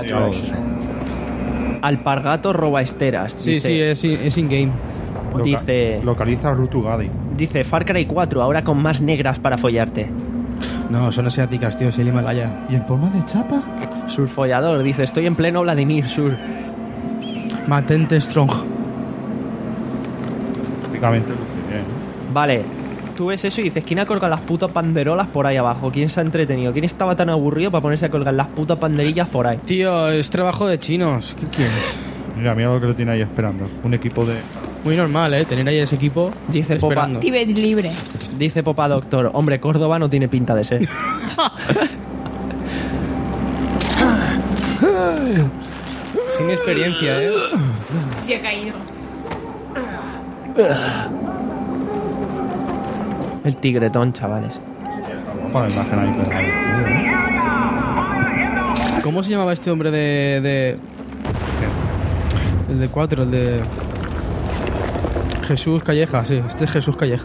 Alpargato roba esteras. Sí, dice- sí, es, es in-game. Loca- Dice- Localiza Rutugadi. Dice Far Cry cuatro, ahora con más negras para follarte. No, son asiáticas, tío, es el Himalaya. ¿Y en forma de chapa? Surfollador, dice, estoy en pleno Vladimir Sur. Matente Strong. Prácticamente luce bien, ¿eh? Vale, tú ves eso y dices, ¿quién ha colgado las putas panderolas por ahí abajo? ¿Quién se ha entretenido? ¿Quién estaba tan aburrido para ponerse a colgar las putas panderillas por ahí? Tío, es trabajo de chinos. ¿Qué quieres? Mira, mira lo que lo tiene ahí esperando. Un equipo de... Muy normal, ¿eh? Tener ahí ese equipo Dice Popa, esperando. Tibet libre. dice Popa Doctor, hombre, Córdoba no tiene pinta de ser. Tiene experiencia, ¿eh? Se ha caído. El tigretón, chavales. Pon la imagen ahí pegada, tío, ¿eh? ¿Cómo se llamaba este hombre de... de... El de cuatro, el de... Jesús Calleja, sí. Este es Jesús Calleja.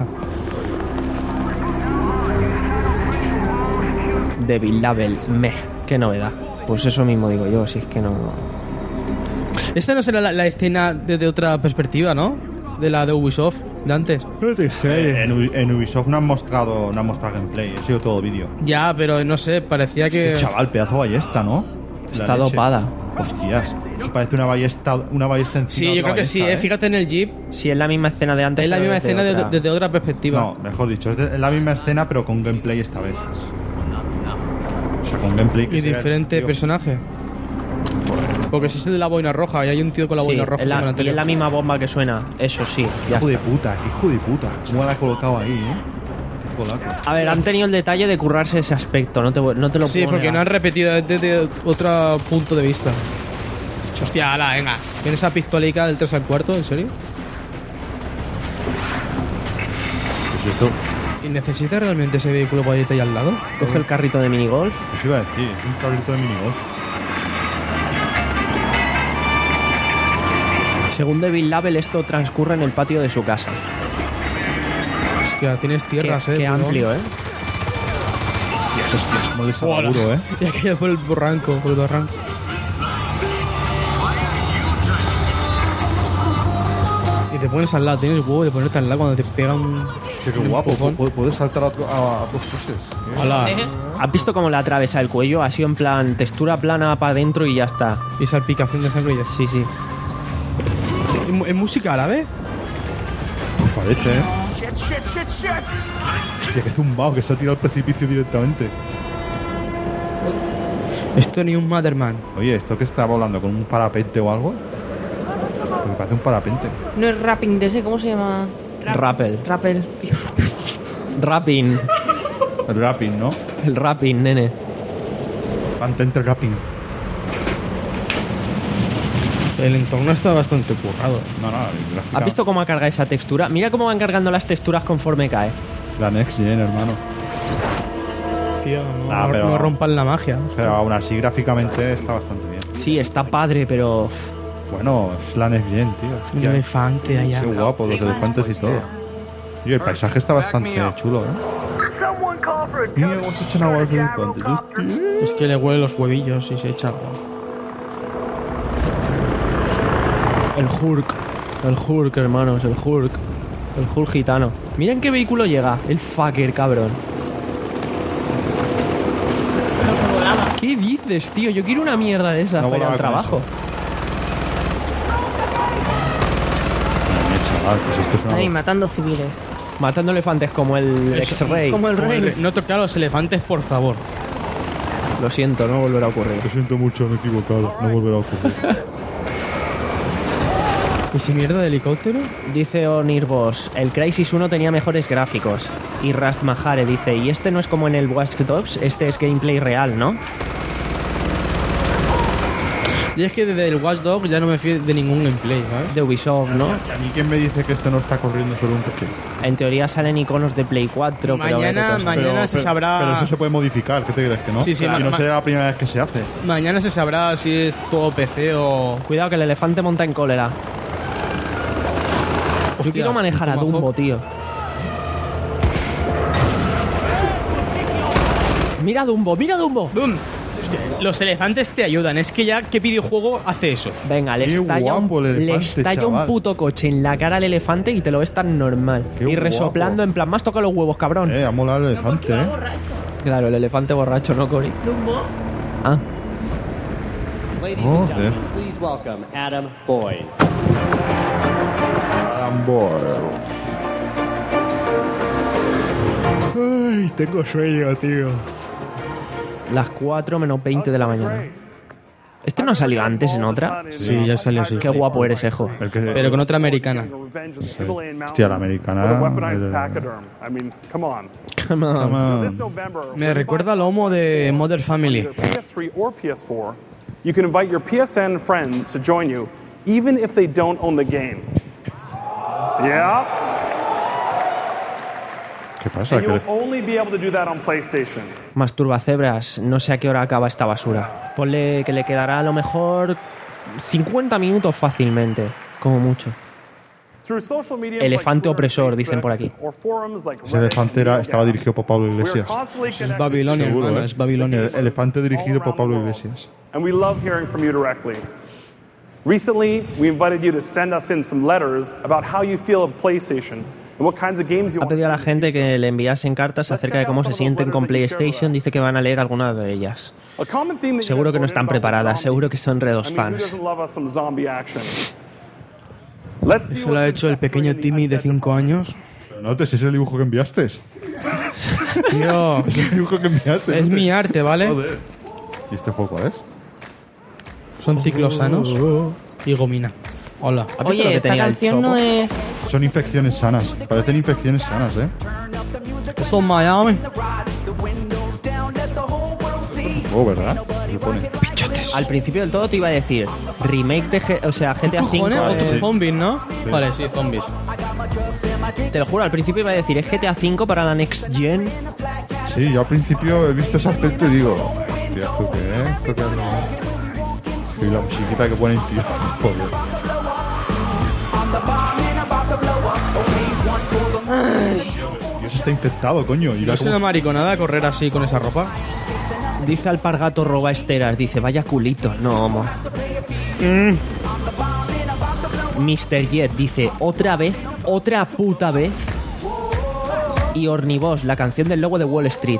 Devil Label, meh, qué novedad. Pues eso mismo digo yo, si es que no... Esta no será la, la escena desde otra perspectiva, ¿no? De la de Ubisoft, de antes. Eh, en, Ubi- en Ubisoft no han mostrado, no han mostrado gameplay, ha sido todo vídeo. Ya, pero no sé, parecía que... Este chaval, pedazo de ballesta, ¿no? La Está leche. dopada. Hostias, eso parece una ballesta, una ballesta encima Sí, de yo otra creo que sí, ballesta, ¿eh? Fíjate en el Jeep. Si es la misma escena de antes. Es la pero misma desde escena otra. de- desde otra perspectiva. No, mejor dicho, es, de- es la misma escena pero con gameplay esta vez. O sea, con gameplay que Y sea- diferente tío, personaje. Porque si es el de la boina roja y hay un tío con la Sí, boina roja. es la- como el y anterior. es la misma bomba que suena, eso sí, ya Hijo de está. puta, qué hijo de puta. ¿Cómo la ha colocado ahí, eh? Qué polaco. A ver, han tenido el detalle de currarse ese aspecto, no te, no te lo Sí, puedo porque no negar. han repetido desde otro punto de vista. Hostia, ala, venga. ¿Tiene esa pistolica del tres al cuarto? ¿En serio? ¿Qué es esto? ¿Y necesita realmente ese vehículo para irte ahí al lado? Coge el carrito de minigolf. Eso iba a decir, es un carrito de minigolf. Según Devil Label, esto transcurre en el patio de su casa. Hostia, tienes tierras, Qué- eh. qué tío. amplio, ¿eh? Dios, hostias, cómo les Hola. duro, eh. Ya ha caído por el barranco, por el barranco. Y te pones al lado, tienes huevo de ponerte al lado cuando te pega un. Qué un guapo, empujón. pu- puedes saltar a, otro- a, a otros poses. ¿eh? Hola. ¿Has visto cómo le atraviesa el cuello? Ha sido en plan textura plana para adentro y ya está. Y salpicación de sangre y ya. Sí, sí. ¿Es música árabe? Pues parece, eh. Hostia, qué zumbao, que se ha tirado al precipicio directamente. Esto ni un Motherman. Oye, ¿esto que está volando con un parapente o algo? Porque parece un parapente. No es rapping de ese, ¿cómo se llama? Rappel. Rappel. Rapping. El rapping, ¿no? El rapping, nene. Mantente rapping. El entorno está bastante currado. No, no, gráfica. ¿Has visto cómo carga esa textura? Mira cómo van cargando las texturas conforme cae. La Next Gen, hermano. Tío, no, Ah, no- pero- no rompan la magia. Pero aún así, gráficamente está bastante bien. Sí, está padre, pero... Bueno, es la Next Gen, tío. Un elefante allá. Qué guapo, los elefantes y todo. Y el paisaje está bastante chulo, ¿eh? Mira cómo se echan agua los elefantes. Es que le huele los huevillos y se echa agua. El Hulk. El Hulk, hermanos, el Hulk. El Hulk gitano. Mira en qué vehículo llega. El fucker, cabrón. ¿Qué dices, tío? Yo quiero una mierda de esas No para ir al volaba con trabajo. Chaval, pues esto es una... Ahí, matando civiles. Matando elefantes como el Eso, X-Ray. Como el rey. No tocar a los elefantes, por favor. Lo siento, no volverá a ocurrir. Lo siento mucho, me he equivocado. No volverá a ocurrir. ¿Y si mierda de helicóptero? Dice Onirboss, el Crysis uno tenía mejores gráficos. Y Rust Mahare dice, y este no es como en el Watch Dogs, este es gameplay real, ¿no? Y es que desde el Watch Dogs ya no me fío de ningún gameplay, ¿sabes? De Ubisoft, ¿no? ¿Y a mí quién me dice que esto no está corriendo sobre un P C? En teoría salen iconos de Play cuatro. pero Mañana- vete tú a saber. mañana Pero- se pero- sabrá- Pero eso se puede modificar, ¿qué te crees que no? Sí, sí, Y ma- no ma- será la primera vez que se hace. Mañana se sabrá si es todo P C o... Cuidado que el elefante monta en cólera. Yo Hostias, quiero manejar a un Tomahawk. Dumbo, tío. Mira a Dumbo, mira a Dumbo. ¡Bum! Hostia, los elefantes te ayudan. Es que ya, ¿qué videojuego hace eso? Venga, le Qué estalla, un, guapo el le elefante, estalla un chaval. puto coche en la cara al elefante y te lo ves tan normal. Qué y resoplando guapo. en plan, más toca los huevos, cabrón. Eh, ha molado el elefante, eh. Claro, el elefante borracho, ¿no, Cory? Dumbo. Ah. Ladies and Joder. gentlemen, please welcome Adam Boyes. Adam Boyes. Ay, tengo sueño, tío. Las cuatro menos veinte de la mañana. ¿Este no ha salido antes en otra? Sí, ya salió así. Qué guapo eres, Ejo. El que, Pero con otra americana. Hostia, la americana. Weaponized el- pachyderm. I mean, come on. Come on. Come on. This November, Me recuerda al homo de Modern Family. either P S three or P S four, you can invite your P S N friends to join you, even if they don't own the game. Yeah. ¿Qué pasa? And you'll ¿Qué- only be able to do that on PlayStation. Masturbacebras, no sé a qué hora acaba esta basura. Ponle que le quedará a lo mejor cincuenta minutos fácilmente, como mucho. Through social media Elefante like Twitter, opresor, dicen por aquí. or forums like Ese elefante era, estaba dirigido por Pablo We're Iglesias. constantly Es connected, Babilonia, Seguro, hermano, ¿eh? es Babilonia. El elefante dirigido por Pablo Iglesias. and we love hearing from you directly. Recently, we invited you to send us in some letters about how you feel of PlayStation and what kinds of games you Ha want to pedido a la see. gente que le enviasen cartas acerca de cómo se sienten con PlayStation. Dice que van a leer algunas de ellas. A common theme that you Seguro guys que no wrote in están about was preparadas, zombies. seguro que son redos I mean, who fans. doesn't love us some zombie action? Let's see Eso lo ha what's hecho el best for pequeño you in the Timmy de cinco años. Pero no, ese es el dibujo que enviaste. Tío, Es el dibujo que enviaste. es ¿no? mi arte, ¿vale? Joder. ¿Y este juego cuál es? Son ciclos sanos y gomina. Hola. ¿Has visto lo Oye, que esta tenía el canción no Chopo? es... Son infecciones sanas. Parecen infecciones sanas, ¿eh? Eso es Miami. Oh, ¿verdad? Se pone. Al principio del todo te iba a decir remake de G- o sea, G T A cinco. Cojones, otros eh, zombies, ¿no? Sí. Vale, sí, zombies. te lo juro, al principio iba a decir es G T A cinco para la Next Gen. Sí, yo al principio he visto ese aspecto y digo, tío, ¿esto qué es? ¿Esto qué es? Y la musiquita que ponen, tío. Joder. Dios está infectado, coño. Y ¿No va es una como- mariconada correr así con esa ropa? Dice Alpargato roba esteras, dice, vaya culito. No, homo. Mm. mister Jet dice, otra vez, otra puta vez. Y Orniboss, la canción del logo de Wall Street.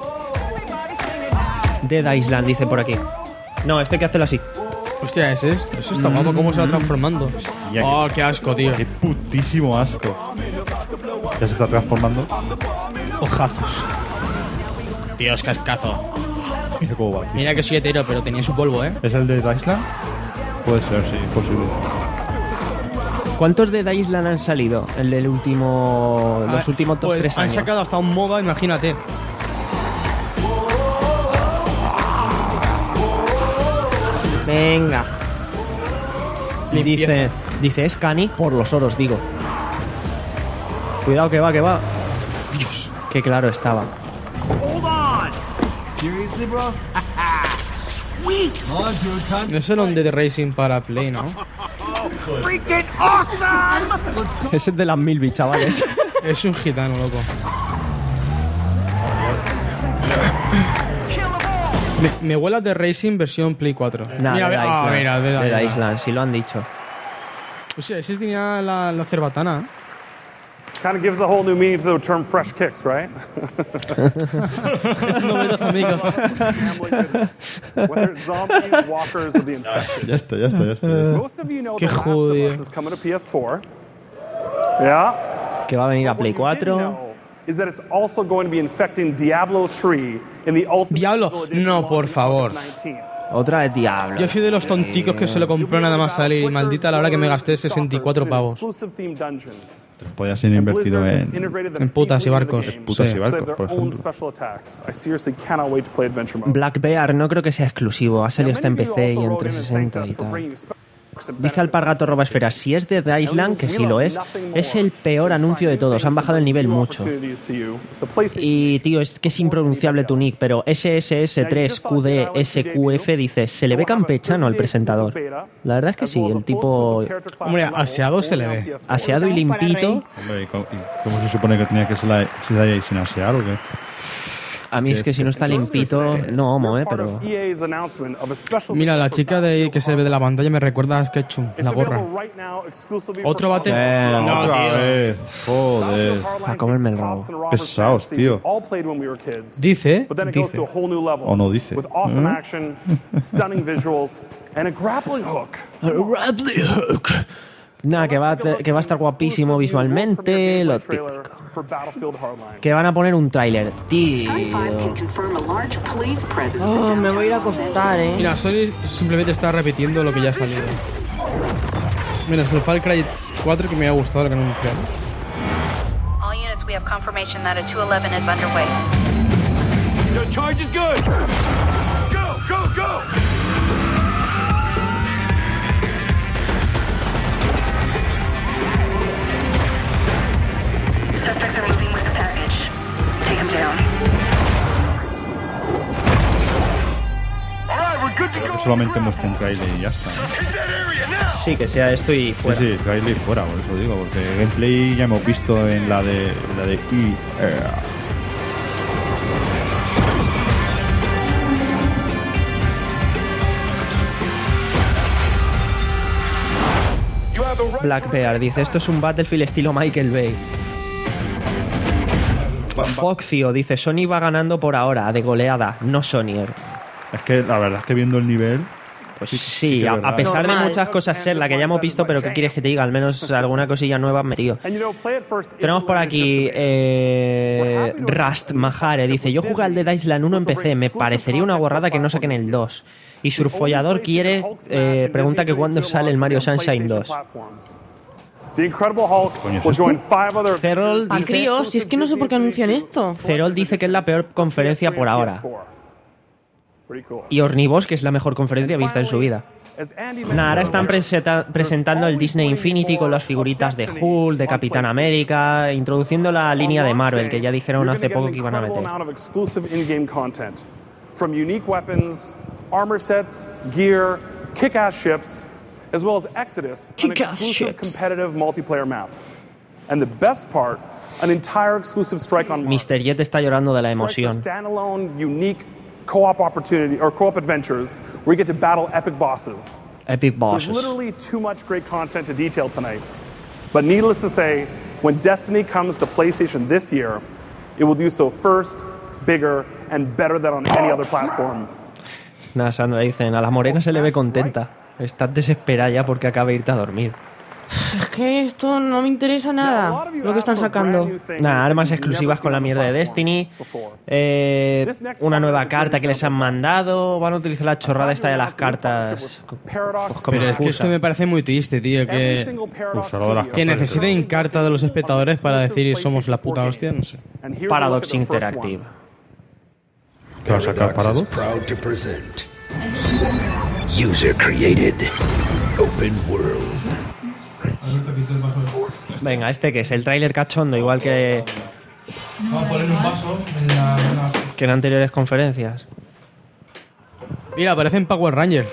Dead Island, dice por aquí. No, esto hay que hacerlo así. Hostia, ¿es esto? Eso está guapo, cómo se va transformando. Ya que- Oh, qué asco, tío. Qué putísimo asco. Ya se está transformando. Ojazos. Dios, cascazo. Mira cómo va. tío. Mira que soy hetero, pero tenía su polvo, ¿eh? ¿Es el de Island? Puede ser, sí, posible. ¿Cuántos Dead Island han salido en el último, los Ah, últimos dos, pues tres han años? sacado hasta un MOBA, imagínate. Venga. Dice, dice, es Cani por los oros, digo. Cuidado que va, que va. Dios, qué claro estaba. Hold on. Seriously, bro? Sweet. No es el On Dead Racing para Play, ¿no? Freaking awesome. Ese es de las Milby, chavales. Es un gitano, loco. Me, me huele a The Racing versión Play cuatro. Nah, mira, de ah, Island, mira, de de Island. Island, si lo han dicho. O sea, ese tenía la, la cerbatana. Kind of gives a whole new meaning to the term fresh kicks, right? Es novedad, amigos. Whether it's zombies, walkers, or the infected. Ya está, ya está, ya está. Ya está. Most of you know Qué The Last jodido. of Us is coming to P S four. Yeah. Que va a venir a What Play you didn't cuatro. know is that it's also going to be infecting Diablo three in the Ultimate Diablo, Digital Edition no, por launching favor. August nineteenth. Otra de Diablo. Yo fui de los tonticos que se lo compró nada más salir y maldita la hora que me gasté sesenta y cuatro pavos. Exclusive themed dungeon. Podías ser invertido en, En putas y barcos. putas Sí. y barcos, por ejemplo. Special attacks. I seriously cannot wait to play Adventure Mode. Black Bear no creo que sea exclusivo. Ha salido hasta en P C y en trescientos sesenta y tal. Dice Alpargato Robespera, si es de The Island, que sí lo es, es el peor anuncio de todos. Han bajado el nivel mucho. Y, tío, es que es impronunciable tu nick, pero S S S tres Q D S Q F dice, se le ve campechano al presentador. La verdad es que sí, el tipo... Hombre, aseado se le ve. Aseado y limpito. Hombre, ¿y cómo, y cómo se supone que tenía que ser la, si la hay sin asear o qué? A mí es que si no está limpito, no homo, eh, pero... Mira, la chica de ahí que se ve de la pantalla me recuerda a Sketchum, la gorra. Otro bate. Eh, no, Otra tío. vez. Joder. A comerme el rabo. Pesados, tío. Dice, But then it goes dice. to a whole new level. O no dice. With awesome ¿Eh? action, stunning visuals, and a grappling hook. Nada, que va, a te- que va a estar guapísimo visualmente, lo típico. For Battlefield Hardline. Que van a poner un tráiler, tío. Oh, me voy a ir a acostar, eh. Mira, Sony simplemente está repitiendo lo que ya ha salido. Mira, es el Far Cry cuatro que me ha gustado lo que han anunciado. All units, we have confirmation that a two eleven is underway. Your charge is good. Go, go, go. Suspects are moving with the package. Take them down. All right, we're good to go. Que solamente muestren trailer y ya está. Sí, que sea esto y Sí, fuera. sí, trailer y fuera, por eso digo, porque gameplay ya hemos visto en la de la de E A. Black Bear dice, esto es un Battlefield estilo Michael Bay. Foxio dice, Sony va ganando por ahora, de goleada, no Sonyer. Es que la verdad es que viendo el nivel, Pues sí, sí, sí que es a, verdad. a pesar de Normal. muchas cosas ser la que ya hemos visto, pero ¿qué quieres que te diga? Al menos alguna cosilla nueva han metido. And you know, play it first. Tenemos por aquí eh, Rust Mahare, dice, yo jugué al Dead Island uno en P C, me parecería una borrada que no saquen el dos. Y Surfollador quiere, eh, pregunta que cuándo sale el Mario Sunshine dos. The Incredible Hulk Coño, ¿es will esto? join five other Cerol A dice, críos, si es que no sé por qué anuncian esto. Cerol dice que es la peor conferencia por ahora. Pretty cool. Y Ornibos, que es la mejor conferencia vista en su vida. As Andy Nada, ahora están presenta- presentando el Disney Infinity con las figuritas de Hulk, de Capitán América, introduciendo la línea de Marvel, que ya dijeron hace poco que iban a meter. amount of exclusive in-game content, from unique weapons, armor sets, gear, kick-ass ships, as well as Exodus, an Kick-ass exclusive ships. competitive multiplayer map. And the best part, an entire exclusive Strike on Mars. mister Jet está llorando de la Strikes are emoción. standalone, unique co-op opportunity or co-op adventures where you get to battle epic bosses. Epic There's Bosses. literally too much great content to detail tonight. But needless to say, when Destiny comes to PlayStation this year, it will do so first, bigger, and better than on any other platform. Nada, Sandra dicen, a la morena se le ve contenta. Estás desesperada ya porque acaba de irte a dormir. Es que esto no me interesa nada, lo que están sacando. Nada, armas exclusivas con la mierda de Destiny. Eh, una nueva carta que les han mandado. Van a utilizar la chorrada esta de las cartas. Pues como Pero es que excusa. esto me parece muy triste, tío. Que, Usarlo de las que cartas. necesiten carta de los espectadores para decir somos la puta hostia, no sé. Paradox Interactive. ¿Qué va a sacar Paradox? Proud to present User created. Open world. Venga, ¿este qué es? El tráiler cachondo, igual que... Vamos a ponerle un vaso en la... en la- que en anteriores conferencias. Mira, aparecen Power Rangers.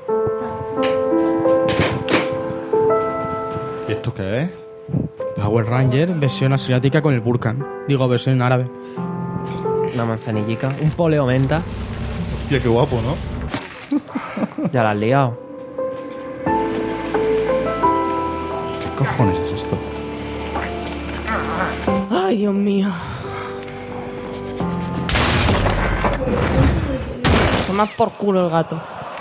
¿Y esto qué es? Power Ranger, versión asiática con el Burkan. Digo, versión árabe. Una manzanillica. Un poleo menta. Hostia, qué guapo, ¿no? Ya la has liado. ¿Qué cojones es esto? Ay, Dios mío. Toma por culo el gato.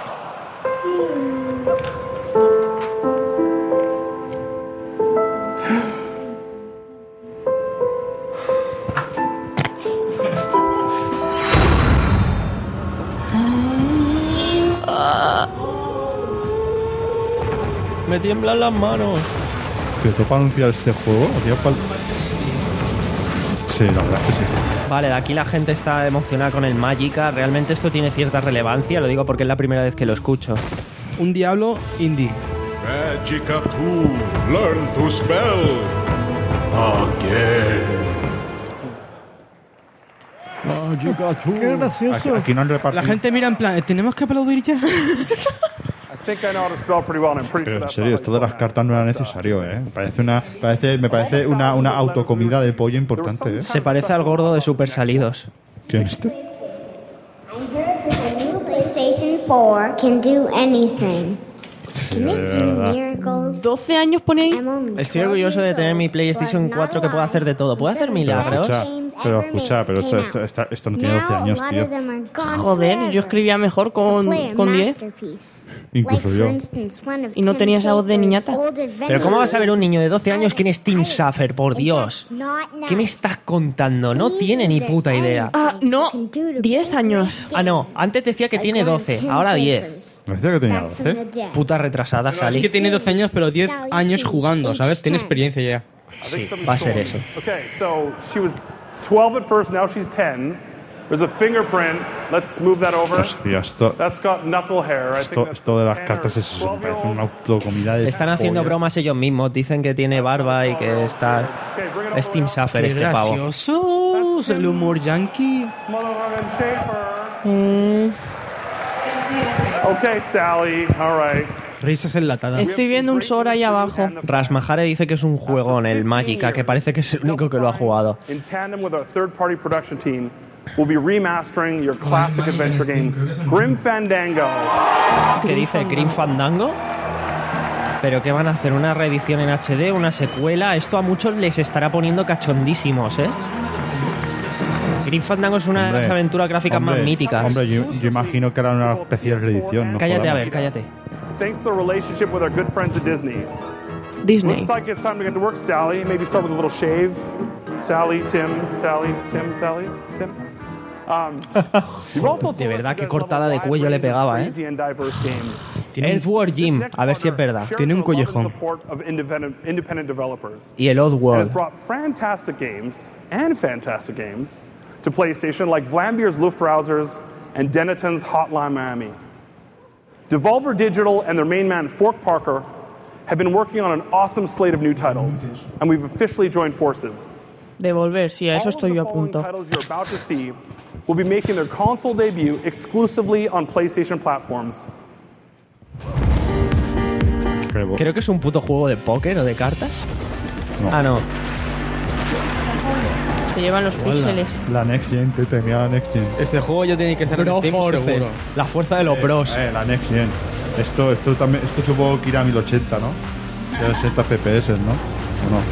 Me tiemblan las manos. ¿Te toca anunciar este juego? Hacía falta... Sí, la verdad es que sí. Vale, de aquí la gente está emocionada con el Magica. Realmente esto tiene cierta relevancia, lo digo porque es la primera vez que lo escucho. Un diablo indie. Magica two, learn to spell again. Magica two. Qué gracioso. Aquí, aquí no han repartido... La gente mira en plan, ¿tenemos que aplaudir ya? I think I know how to spell pretty well, and I'm pretty sure Pero en that's serio, not esto de las cartas no era necesario, ¿eh? Me parece una, parece, me parece una, una autocomida de pollo importante, ¿eh? Se parece al gordo de Super Salidos. ¿Quién es este? The new PlayStation four can do anything. Can it do miracles? doce años pone ahí. Estoy orgulloso de tener mi PlayStation cuatro que puede hacer de todo. ¿Puede hacer Pero milagros? escucha, pero escucha, pero esto, esto, esto, esto no tiene doce años, tío. Joder, yo escribía mejor con, con diez. Incluso yo. Y no tenía esa voz de niñata. Pero ¿cómo vas a ver un niño de doce años quién es Tim Schafer? Por Dios. ¿Qué me estás contando? No tiene ni puta idea. Ah, no, diez años. Ah, no, antes decía que tiene doce, ahora diez. Me decía que tenía doce. Puta retrasada, Es Sally. que tiene doce años, pero diez años jugando, ¿sabes? Tiene experiencia ya. Sí, va a ser eso. Okay, so she was twelve at first, now she's ten. There's a fingerprint. Let's move that over. Hostia, esto, That's got knuckle hair. I think esto, that's esto de las ten cartas or es eso, me twelve year parece old. una autocomida de Están haciendo pollo. bromas ellos mismos. Dicen que tiene barba y que está... Es Tim Schafer Qué este pavo. gracioso. Es el humor yankee. Motherfucking Schaefer. Eh, Okay, Sally. All right. Risas enlatadas. estoy viendo un Sora ahí abajo. Rasmahare dice que es un juegón el Magica, que parece que es el único que lo ha jugado. In tandem with our third-party production team, we'll be remastering your classic adventure game, Grim Fandango. ¿Qué dice? ¿Grim Fandango? ¿Pero qué van a hacer? ¿Una reedición en H D? ¿Una secuela? Esto a muchos les estará poniendo cachondísimos, ¿eh? Grim Fandango es una de las aventuras gráficas hombre, más míticas. Hombre, yo, yo imagino que era una especie de reedición. No Cállate, a jodamos. ver, cállate. Thanks to the relationship with our good friends at Disney. Disney. Looks like it's time to get to work, Sally. Maybe start with a little shave. Sally, Tim, Sally, Tim, Sally, Tim. Um, you've also De verdad, qué cortada de cuello le pegaba, ¿eh? crazy and diverse games. Earthworm Jim, a ver si es verdad. Tiene un collejón. Support of independent, independent developers. Y el It has Oddworld. brought fantastic games and fantastic games to PlayStation, like Vlambeer's Luftrausers and Denetton's Hotline Miami. Devolver Digital and their main man, Fork Parker, have been working on an awesome slate of new titles, and we've officially joined forces. Devolver, sí, a eso All of estoy the yo a following punto. titles you're about to see will be making their console debut exclusively on PlayStation platforms. Creo que es un puto juego de póker o de cartas. No. Ah, no. Se llevan los píxeles. La Next Gen, te tenía la Next Gen. Este juego ya tiene que estar en Steam seguro. La fuerza de los bros. Eh, la Next Gen. Esto, esto también, esto supongo que irá a mil ochenta, ¿no? De sesenta F P S, ¿no? ¿O no?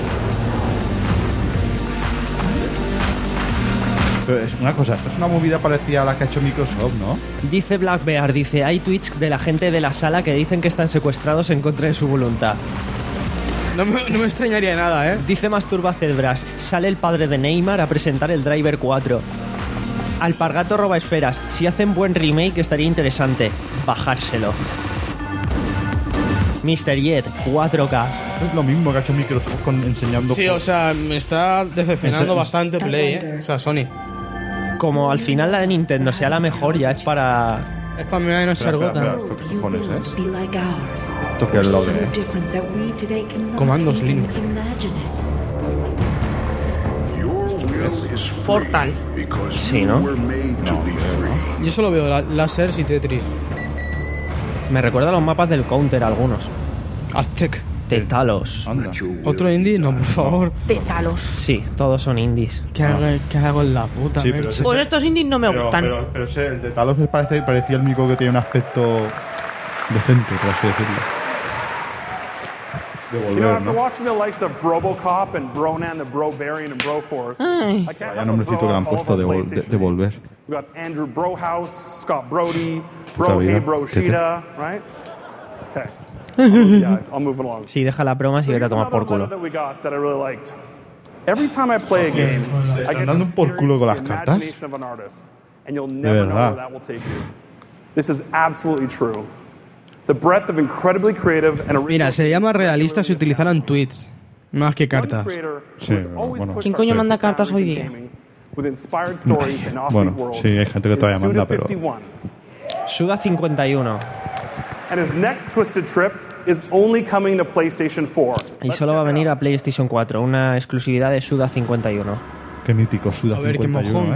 Pero es una cosa, es una movida parecida a la que ha hecho Microsoft, ¿no? Dice Black Bear, dice, hay tweets de la gente de la sala que dicen que están secuestrados en contra de su voluntad. No me, no me extrañaría nada, ¿eh? Dice Masturba Cedbras, sale el padre de Neymar a presentar el Driver cuatro. Alpargato roba esferas, si hacen buen remake estaría interesante, bajárselo. mister Jet, cuatro K. Esto es lo mismo que ha hecho Microsoft con enseñando... Sí, o sea, me está decepcionando Ese- bastante Play, ¿eh? O sea, Sony. Como al final la de Nintendo sea la mejor, ya es para Es para mí no chargota. Espera, espera, ¿esto qué cojones es? ¿Esto qué es lo de...? Comandos Linux. Portal. Sí, ¿no? Yo solo veo la- láseres y Tetris. Me recuerda a los mapas del Counter algunos. Aztec. Tetalos. ¿Otro indie? No, por favor. Tétalos. Sí, todos son indies. ¿Qué hago, qué hago en la puta? Sí, pero Merche? ese- Pues estos indies no me pero, gustan. Pero, pero ese, el de Talos me parece, parecía el único que tenía un aspecto decente, por así decirlo. De You know, volver, after ¿no? watching the likes of Brobocop and Bronan, the Brovarian and Broforce, Ay. I can't Vaya help nombrecito but que le han throw out puesto all de, the vol- de, PlayStation de volver. names. We got Andrew Brohouse, Scott Brody, Puta vida, Brohey, Broshida, right? Okay. Yeah, I'll move it along. Sí, deja las bromas y vete a tomar por culo. That we got that I really liked. Every time I play a game, ¿Le I están get dando un por culo con las the cartas? imagination of an artist, and you'll never know verdad. where that will take you. This is absolutely true. The breadth of incredibly creative and original. Mira, se llama realista si utilizaran tweets, más que cartas. Sí, bueno. ¿Quién coño manda cartas hoy día? With inspired stories and offbeat Bueno, worlds. sí, hay gente que todavía is manda, Suda pero... fifty-one. Suda cincuenta y uno. And his next Twisted Trip is only coming to PlayStation four. Y solo va a venir a PlayStation cuatro, una exclusividad de Suda cincuenta y uno. Qué mítico, Suda A ver, qué cincuenta y uno, mojón. ¿eh?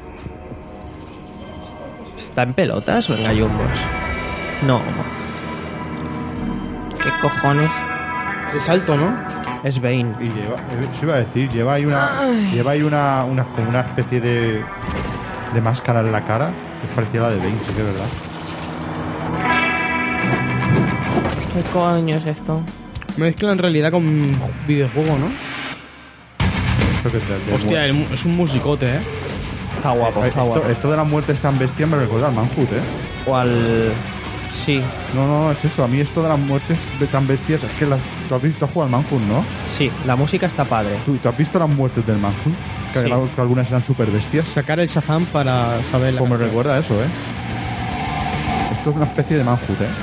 ¿Está en pelotas o en gallumbos? No. ¿Qué cojones? Es alto, ¿no? Es Bane. Y lleva, eso iba a decir, lleva ahí una, lleva ahí una, una, como una especie de, de máscara en la cara que es parecida a la de Bane, sí que es verdad. ¿Qué coño es esto? Mezclan realidad con videojuego, ¿no? Esto que te- de Hostia, mu- el mu- es un musicote, ¿eh? Está guapo, está esto, guapo. esto de las muertes tan bestias me recuerda al Manhunt, ¿eh? O al... Sí. No, no, es eso. A mí esto de las muertes be- tan bestias es que las, tú has visto, has jugado al Manhunt, ¿no? Sí, la música está padre. ¿Tú, tú has visto las muertes del Manhunt? Que, Sí. que algunas eran súper bestias. Sacar el Shazam para saber la Pues me canción. recuerda a eso, ¿eh? Esto es una especie de Manhunt, ¿eh?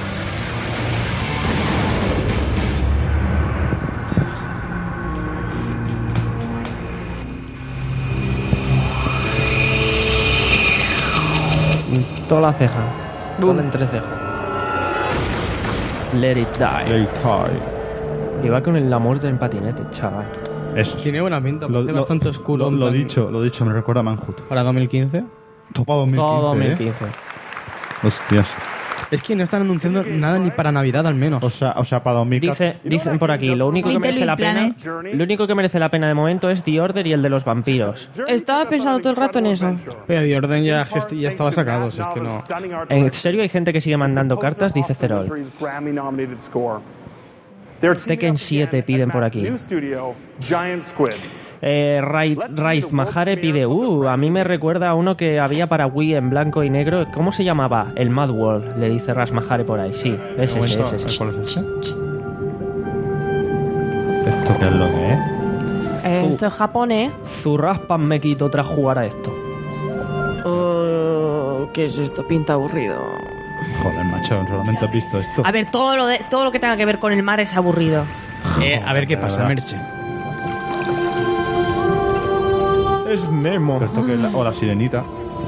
Toda la ceja. Toda la entreceja. Let it die. Let it die. Y va con el- la muerte en patinete, chaval. Eso. Tiene buena pinta, Lo, parece lo- bastante oscuro. Lo, en lo plan- dicho, lo dicho, me recuerda a Manhunt. Para dos mil quince. Topa dos mil quince, Todo dos mil ¿eh? quince. Hostias. Es que no están anunciando nada ni para Navidad al menos. O sea, o sea para dos mil Dice, dicen por aquí, lo único que Little merece la Big pena, Planet. lo único que merece la pena de momento es The Order y el de los vampiros. Estaba pensando todo el rato en eso. Pero de orden ya, gest- ya estaba sacado, si es que no. En serio hay gente que sigue mandando cartas, dice Cerol. Tekken siete piden por aquí. New studio, Giant Squid. Eh, Rai- Raiz Mahare pide, uh, a mí me recuerda a uno que había para Wii en blanco y negro. ¿Cómo se llamaba? El Mad World, le dice Ras Mahare por ahí. Sí, es ese, es ese. ¿Cuál es ese? ¿Esto qué es lo que es? Eh, Esto es japonés. Zurraspan me quito tras jugar a esto. Oh, ¿qué es esto? Pinta aburrido. Joder, macho, solamente has visto esto. A ver, todo lo, de, todo lo que tenga que ver con el mar es aburrido. Eh, a ver qué pasa, verdad. Merche. Es Nemo. Pero esto que es la- o la sirenita.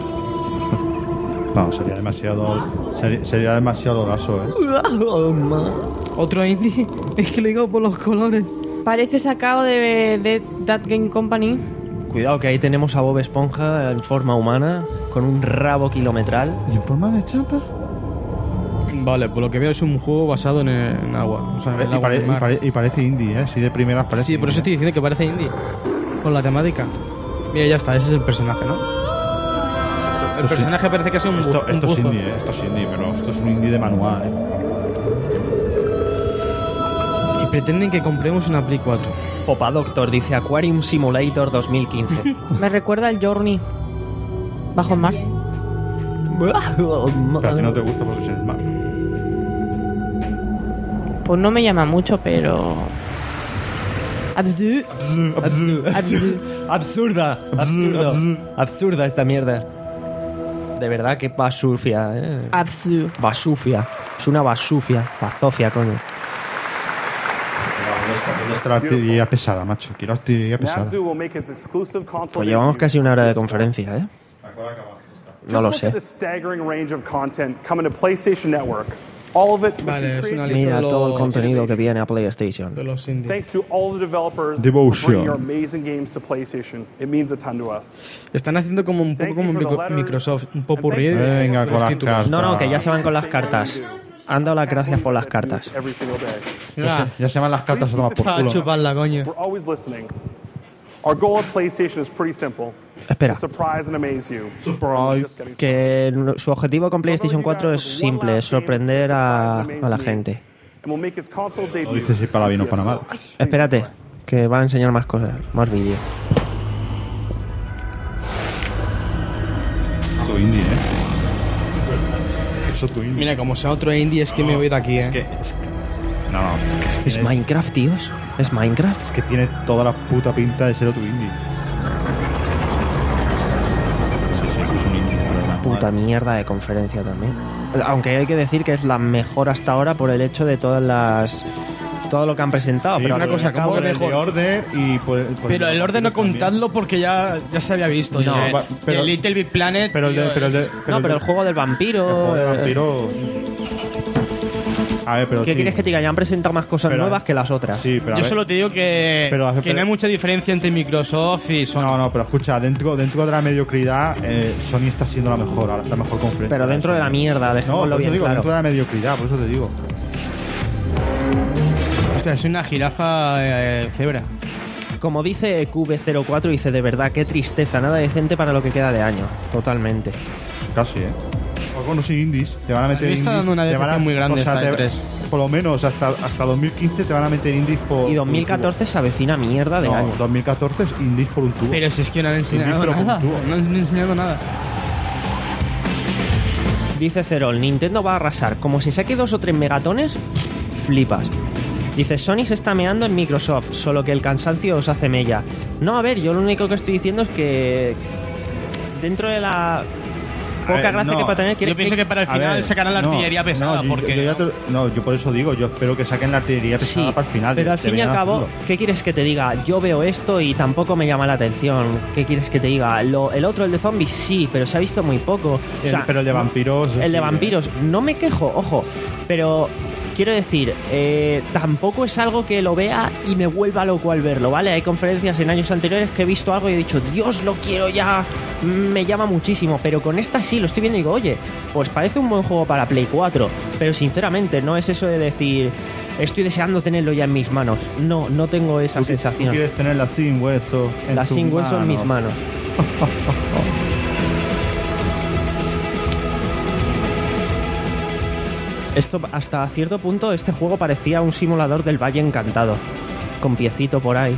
No, sería demasiado. Sería, sería demasiado gaso, eh. Otro indie. Es que le digo por los colores. Parece sacado de, de That Game Company. Cuidado que ahí tenemos a Bob Esponja en forma humana, con un rabo kilometral. ¿Y en forma de chapa? Vale, por lo que veo es un juego basado en, en agua. O sea, en el Y, agua pare- del y mar. pare- y parece indie, eh. Sí, de primeras parece. Sí, por eso estoy indie, diciendo que parece indie. Con la temática. Mira, ya está, ese es el personaje, ¿no? El Esto sí. personaje parece que es un, Esto, buf- un esto es buzo. indie, eh. Esto es indie, pero esto es un indie de manual, eh. Y pretenden que compremos una Play cuatro. Popa Doctor dice Aquarium Simulator dos mil quince. Me recuerda al Journey. Bajo el mar. Pero a ti no te gusta porque es el mar. Pues no me llama mucho, pero... Absurd. Absurda. Absurd. Absurda. Absurda. Absurda esta mierda. De verdad que basufia, eh. Absurd. Basufia. Es una basufia. Bazofia, coño. ¿Dónde está la artillería pesada, macho? Quiero artillería pesada. Nabzu will make its exclusive console Pues llevamos debut. casi una hora de conferencia, eh. No lo Just look sé. at the staggering range of content coming to PlayStation Network. All of it with Vale, the es una creativity lista Mira de todo el los- contenido que viene a PlayStation. de los indies. Thanks to all the developers for Devotion. bringing your amazing games to PlayStation. It means a ton to us. Están haciendo como un poco como Micro- Microsoft, un popurrí de Venga, de con los las títulos. cartas. No, no, que ya se van con las cartas. Han dado las gracias por las cartas. Every single day. Ya se, ya se van las cartas a tomar por A culo. chuparla, coño. We're always listening. Our goal at PlayStation is pretty simple. Espera. To surprise and amaze you. Surprise. Just getting Que su objetivo con PlayStation cuatro es simple, es sorprender a, a la gente. And we'll make its console No debut. dices si para bien o para mal. Espérate, que va a enseñar más cosas, más vídeos. Tu indie, ¿eh? Eso tu indie. Mira, como sea otro indie, es que me voy de aquí, Es eh. que, es que- no, no, esto que es, Es tiene- Minecraft, tíos. Es Minecraft. es que tiene toda la puta pinta de ser otro indie. Sí, sí, esto es un indie. pero nada, Puta madre. mierda de conferencia también. Aunque hay que decir que es la mejor hasta ahora por el hecho de todas las... todo lo que han presentado. Sí, pero una al fin y cosa, al ¿cómo cabo- que Por el de mejor? Order y por, por Pero el orden no también. contadlo porque ya, ya se había visto. No, ya, eh. va- pero- el Little Big Planet. Pero el de, tío, pero el de, es- pero No, pero el de- juego del vampiro... el juego de eh, vampiro. A ver, pero ¿Qué sí. quieres que te diga? Ya han presentado más cosas Pero- nuevas que las otras. Sí, pero a Yo ver. solo te digo que, Pero, a ver, que pero- no hay mucha diferencia entre Microsoft y Sony. No, no, pero escucha, dentro, dentro de la mediocridad, eh, Sony está siendo la mejor, la mejor conferencia. Pero dentro de la mierda, No, dejémoslo por eso bien digo, claro. dentro de la mediocridad, por eso te digo. Hostia, es una jirafa eh, cebra. Como dice Q B cero cuatro, dice de verdad, qué tristeza, nada decente para lo que queda de año. Totalmente. Casi, ¿eh? Pues bueno, sí, indies. Te van a meter mí está indies, dando una te van a- decepción muy grande o sea, esta te- E tres. Por lo menos hasta, hasta dos mil quince te van a meter indies por. Y dos mil catorce se avecina mierda por de un tubo. año. No, dos mil catorce es indies por un tubo. Pero si es que no han enseñado Indies, pero con nada. tubo. No han enseñado nada. Dice Cerol, Nintendo va a arrasar. Como si saque dos o tres megatones, flipas. Dice, Sony se está meando en Microsoft, solo que el cansancio os hace mella. No, a ver, yo lo único que estoy diciendo es que dentro de la poca ver, gracia no, que pueda tener... Yo pienso que para el A final ver, sacarán la no, artillería pesada. no, yo- porque yo ya te- no, yo por eso digo, yo espero que saquen la artillería pesada Sí, para el final. pero al fin y deberían al cabo, hacerlo. ¿qué quieres que te diga? Yo veo esto y tampoco me llama la atención. ¿Qué quieres que te diga? Lo- el otro, el de zombies, sí, pero se ha visto muy poco. O El- sea, pero el de vampiros. el sí, de vampiros, no me quejo, ojo, pero quiero decir, eh, tampoco es algo que lo vea y me vuelva loco al verlo, ¿vale? Hay conferencias en años anteriores que he visto algo y he dicho, Dios, lo quiero ya, me llama muchísimo, pero con esta sí, lo estoy viendo y digo, oye, pues parece un buen juego para Play cuatro, pero sinceramente no es eso de decir, estoy deseando tenerlo ya en mis manos. No, no tengo esa Tú, sensación. tú quieres tenerla sin hueso. en La tus sin hueso en mis manos. Esto, hasta cierto punto, este juego parecía un simulador del Valle Encantado. Con piecito por ahí.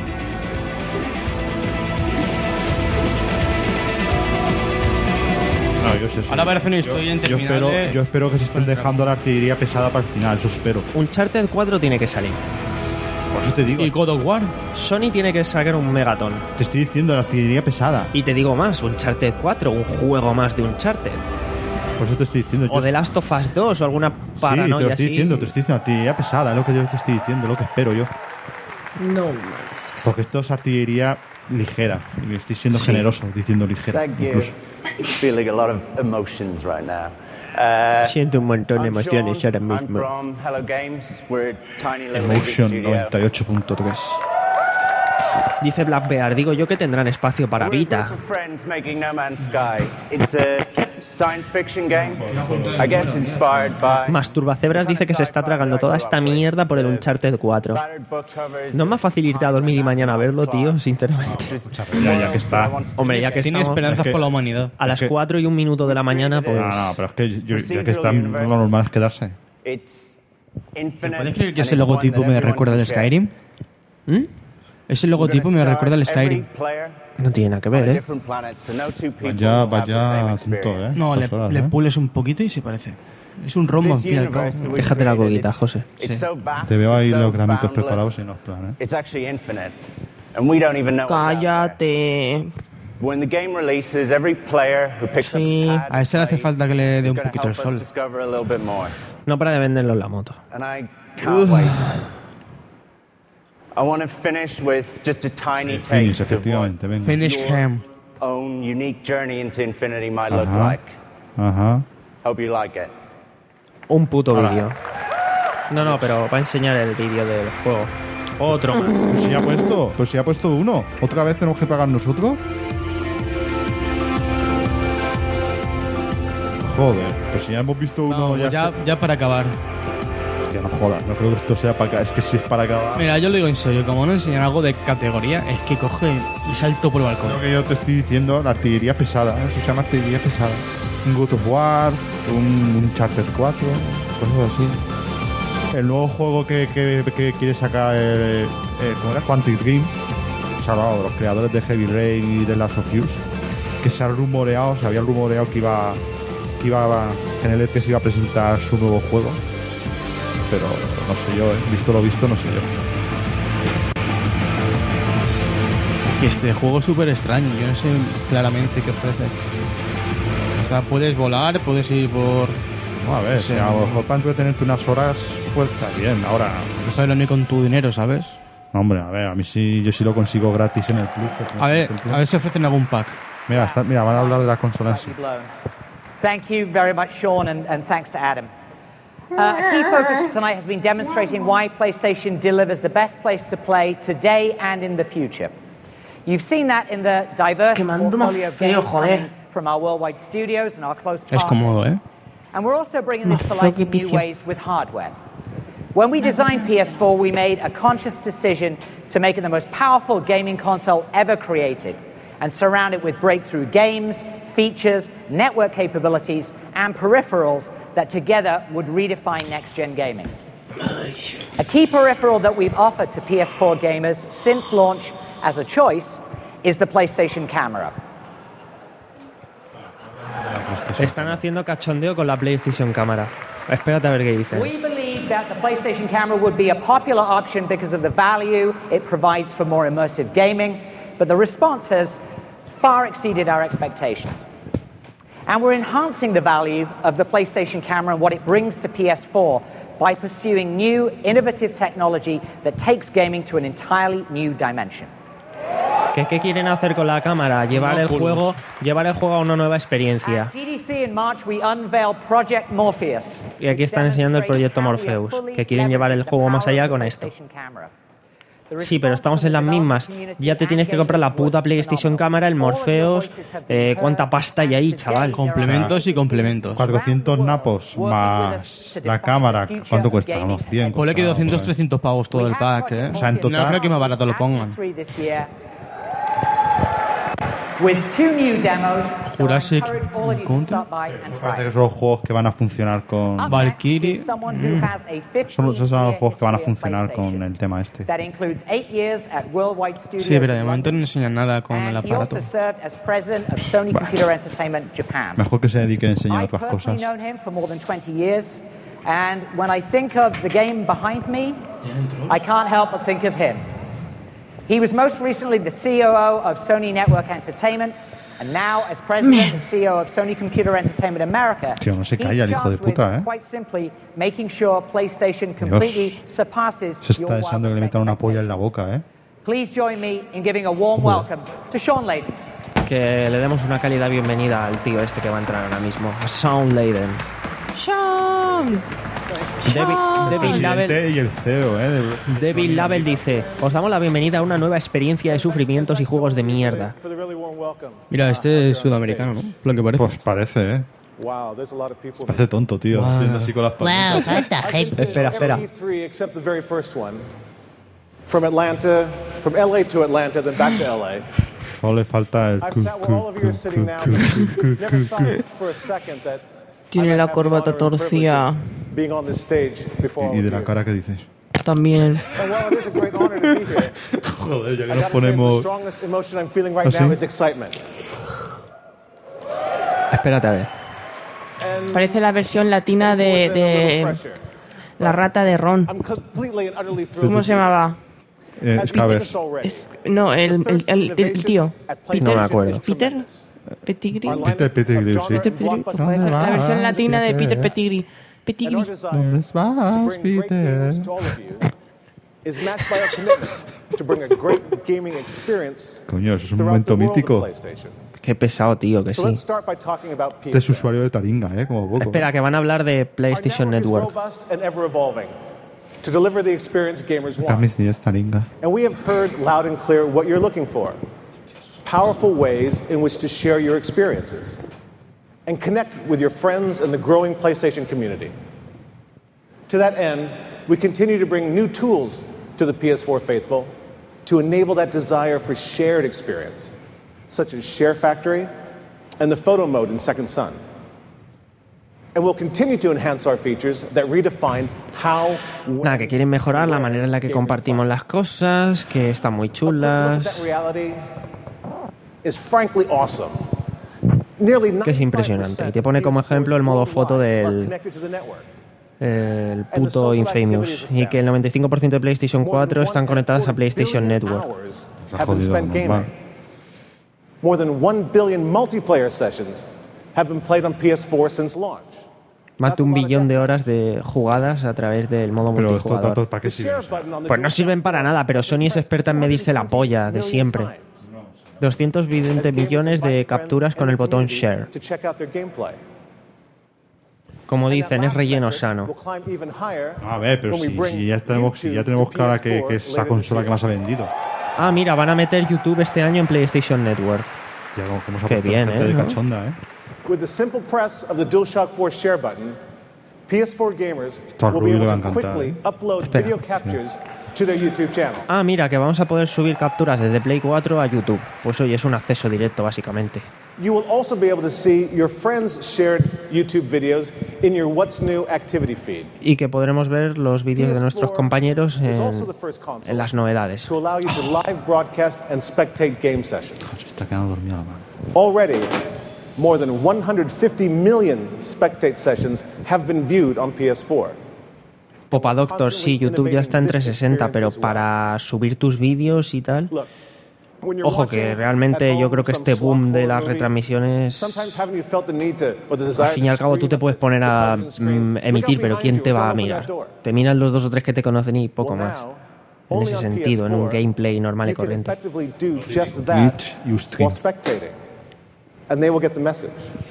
No, yo sé, sí. Ahora parece una historia yo, yo interminable. espero, yo espero que se estén dejando la artillería pesada para el final, eso espero. Uncharted cuatro tiene que salir. Por eso te digo. ¿Y God of War? Sony tiene que sacar un Megaton. Te estoy diciendo, la artillería pesada. Y te digo más, Uncharted cuatro, un juego más de Uncharted. Por eso te estoy diciendo. O yo- The Last of Us dos o alguna paranoia sí, te lo estoy así. diciendo, te lo estoy diciendo, artillería pesada, es lo que yo te estoy diciendo, lo que espero yo. No más. Porque esto es artillería ligera. Y estoy siendo Sí. generoso diciendo ligera. Thank you. Incluso. Feeling a lot of emotions right now. Uh, Siento un montón de I'm emociones Sean, ahora I'm mismo. from Hello Games. We're a tiny little indie Emotion studio. noventa y ocho punto tres. Dice Black Bear, digo yo que tendrán espacio para We're a Vita. group of friends making No Man's Sky. It's a science fiction game, I guess inspired by Masturbacebras dice que se está tragando toda esta mierda por el Uncharted cuatro. battered book covers. No es más fácil irte a dormir y mañana verlo, tío, sinceramente. Ya, ya que está. Hombre, ya que Tiene estamos esperanzas Es que- por la humanidad. a las que- cuatro y un minuto de la mañana, pues... No, no, pero es que yo, ya que están, lo normal es quedarse. It's ¿Te infinite. puedes creer que and ese it's logotipo one that me everyone recuerda al can share. Skyrim? ¿Mm? Ese logotipo me recuerda al Skyrim. Every player No tiene nada que on a ver, ¿eh? different planet, so no two people Vaya, will have the same vaya punto, experience. ¿eh? No, le, Estas horas, le ¿eh? pules un poquito y se parece. Es un rombo, al This fin y al cabo. universe that we've Fíjate la created, coquita, it's- José. it's so vast, Te veo ahí it's so los gramitos boundless, preparados y no, plan, ¿eh? It's actually infinite. And we don't even know what's out there. Cállate. When the game releases, every player who picks Sí. up a pad A ese le hace falta que le dé is un gonna poquito el help us sol. discover a little bit more. No para de venderlo en la moto. And I can't wait. I want to finish with just a tiny Finish, taste of what efectivamente, venga. Finish him. own unique journey into infinity might look Ajá. like. Ajá. Hope you like it. Un puto Ahora. vídeo. No, no, pero va a enseñar el vídeo del juego. Otro más. Pues si ya ha puesto, pues si ha puesto uno. ¿Otra vez tenemos que pagar nosotros? Joder, pues si ya hemos visto uno Vamos, ya, ya, está- ya para acabar. Hostia, no jodas, no creo que esto sea para acabar. Es que si es para acabar. Mira, yo lo digo en serio, como no enseñan algo de categoría, es que coge y salto por el balcón. Lo que yo te estoy diciendo, la artillería pesada. ¿eh? Eso se llama artillería pesada. Un God of War, un Uncharted cuatro, cosas así. El nuevo juego que, que, que quiere sacar, eh, eh, ¿cómo era? Quantic Dream. Se ha hablado de los creadores de Heavy Rain y de Last of Us. Que se ha rumoreado, se había rumoreado que iba, que iba en el E tres que se iba a presentar su nuevo juego. Pero no sé yo, ¿eh? Visto lo visto, no sé yo. Que este juego es súper extraño, yo no sé claramente qué ofrece. O sea, puedes volar, puedes ir por... No, a ver, no si sé, a lo mejor para entretenerte unas horas, pues está bien. Ahora, no sabes ni con tu dinero, ¿sabes? no, hombre, a ver, a mí sí, yo sí lo consigo gratis en el Plus. A ver, a ver si ofrecen algún pack. Mira, está- mira, van a hablar de la consola en sí. Thank you very much, Sean, and, and thanks to Adam. Uh, a key focus for tonight has been demonstrating why PlayStation delivers the best place to play today and in the future. You've seen that in the diverse Quemando más portfolio of feo, games joder. coming from our worldwide studios and our close Es partners. cómodo, ¿eh? And we're also bringing Más this to feo life que in new picio. ways with hardware. When we designed P S four, we made a conscious decision to make it the most powerful gaming console ever created and surround it with breakthrough games, features, network capabilities, and peripherals that together would redefine next-gen gaming. A key peripheral that we've offered to P S four gamers since launch as a choice is the PlayStation Camera. Están haciendo cachondeo con la PlayStation Cámara. Espérate a ver qué dicen. We believe that the PlayStation Camera would be a popular option because of the value it provides for more immersive gaming, but the response has far exceeded our expectations. And we're enhancing the value of the PlayStation Camera and what it brings to P S four by pursuing new, innovative technology that takes gaming to an entirely new dimension. ¿Qué, qué quieren hacer con la cámara? Llevar el juego, llevar el juego a una nueva experiencia. G D C in March, we unveiled Project Morpheus. Y aquí están enseñando el proyecto Morpheus, que quieren llevar el juego más allá con esto. Sí, pero estamos en las mismas. Ya te tienes que comprar la puta PlayStation Cámara, el Morpheus. Eh, ¿Cuánta pasta hay ahí, chaval? Complementos y complementos. cuatrocientos napos más la cámara. ¿Cuánto cuesta? Unos cien. Ponle que doscientos, trescientos pavos todo el pack, ¿eh? O sea, en total- No creo que más barato lo pongan. With two new demos, so I Jurassic encourage all of you to Contra. stop by and Parece try. que son los juegos que van a funcionar con... Valkyrie. Someone who Mm. has a fifteen Son, esos son los juegos que van a year history funcionar at con PlayStation. el tema este. That includes eight years at Worldwide Studios. Sí, pero de in momento no London. enseñan nada con el And he aparato. also served as president of Sony Computer Entertainment Japan. Mejor que se dediquen a enseñar I've otras personally cosas. known him for more than twenty years, and when I think of the game behind me, I can't help but think of him. He was most recently the C O O of Sony Network Entertainment, and now as president and C E O of Sony Computer Entertainment America, Tío, no se he's calla el hijo de charged with, puta, ¿eh? quite simply, making sure PlayStation completely surpasses Se está your deseando que le wildest metan una polla en la boca, ¿eh? Please join me in giving a warm welcome to Sean Layden. Que le demos una cálida bienvenida al tío este que va a entrar ahora mismo. Sean Layden. Sean. David, El David presidente Label, y el C E O, ¿eh? De- David Label dice: os damos la bienvenida a una nueva experiencia de sufrimientos y juegos de mierda. Mira, este es sudamericano, ¿no? Lo que parece. Pues parece, ¿eh? Wow, there's a lot of people. Parece tonto, tío. Wow. Haciendo así con las palmas. Espera, espera. E three, except the very first one. From Atlanta, from L A to Atlanta, then back to L A. Solo le falta el... I've cu, sat where cu, all of you are cu, sitting cu, now. cu, cu, Never cu, thought cu. for a second that Tiene la corbata torcida. being on this stage before all Y of de la you. cara que dices. También. And while it is a great honor to be here, Joder, ya I que nos gotta say the ponemos... strongest emotion I'm feeling right ¿Ah, sí? now is excitement. Espérate a ver. And Parece la versión latina de, de la rata de Ron. I'm completely and utterly thrilled. ¿Cómo se llamaba? Eh, Scavers. Es- no, el, el, el, el tío. No me acuerdo. Peter Pettigrew. Peter Pettigrew, sí. Peter Pettigrew, pues puede ser la versión latina de Peter Pettigrew. Pettigrew. ¿Dónde vas, Peter? To all of you is matched by our commitment to bring a great gaming experience Coño, eso es un throughout momento the world of mítico. PlayStation. Qué pesado, tío, que So sí. let's start by talking about P S Este es usuario de Taringa, ¿eh? Como poco. Espera, que van a hablar de PlayStation Network. robust and ever evolving to deliver the experience gamers want. Camis ni es Taringa. And we have heard loud and clear what you're looking for. Powerful ways in which to share your experiences and connect with your friends and the growing PlayStation community. To that end, we continue to bring new tools to the P S four faithful to enable that desire for shared experience, such as Share Factory and the photo mode in Second Son. And we'll continue to enhance our features that redefine how Nada, que quieren mejorar la manera en la que compartimos las cosas, que están muy that chulas, reality is frankly awesome. Nearly que es impresionante. Y te pone como ejemplo el modo foto del connected to the network. el puto Infamous. Y que el noventa y cinco por ciento de PlayStation cuatro están conectadas a PlayStation Network. Have been spent gaming. More than one billion multiplayer sessions have been played on P S four since launch. Más de un billón de horas de jugadas a través del modo Pero estos multijugador. datos, ¿para qué sirven? Pues no sirven para nada, pero Sony es experta en medirse la polla de siempre. doscientos veinte millones de capturas con el botón Share. To check out their gameplay. Como dicen, es relleno sano. We'll climb even higher A ver, pero when we si, bring si ya tenemos, si ya tenemos clara que, que es la consola que más ha vendido. Ah, mira, van a meter YouTube este año en PlayStation Network. Ya, como, como se ha Qué puesto bien, gente ¿eh? de ¿no? cachonda, ¿eh? With the simple press of the DualShock four share button, P S four gamers Esto a will be Rubio le able va a to encantar, quickly ¿eh? upload Espera, video captures to their YouTube channel. Ah, mira, que vamos a poder subir capturas desde Play cuatro a YouTube. Pues oye, es un acceso directo, básicamente. You will also be able to see your friends' shared YouTube videos in your What's New activity feed. Y que podremos ver los vídeos de nuestros compañeros It's en, also the first console en las novedades. to allow you to live broadcast and spectate game sessions. Se está quedando dormida la mano. Already, more than one hundred fifty million spectate sessions have been viewed on P S four. Popa Doctor, sí, YouTube ya está en trescientos sesenta, pero para subir tus vídeos y tal... When you're Ojo, que realmente yo creo que este boom de las retransmisiones... Sometimes haven't you felt the need to or the Al desire fin y al to cabo tú te scream puedes poner a mm, emitir, pero ¿quién te va a mirar? Te miran los dos o tres que te conocen y poco más. En ese sentido, en un gameplay normal y you can corriente. effectively do just that while spectating, and they will get the message.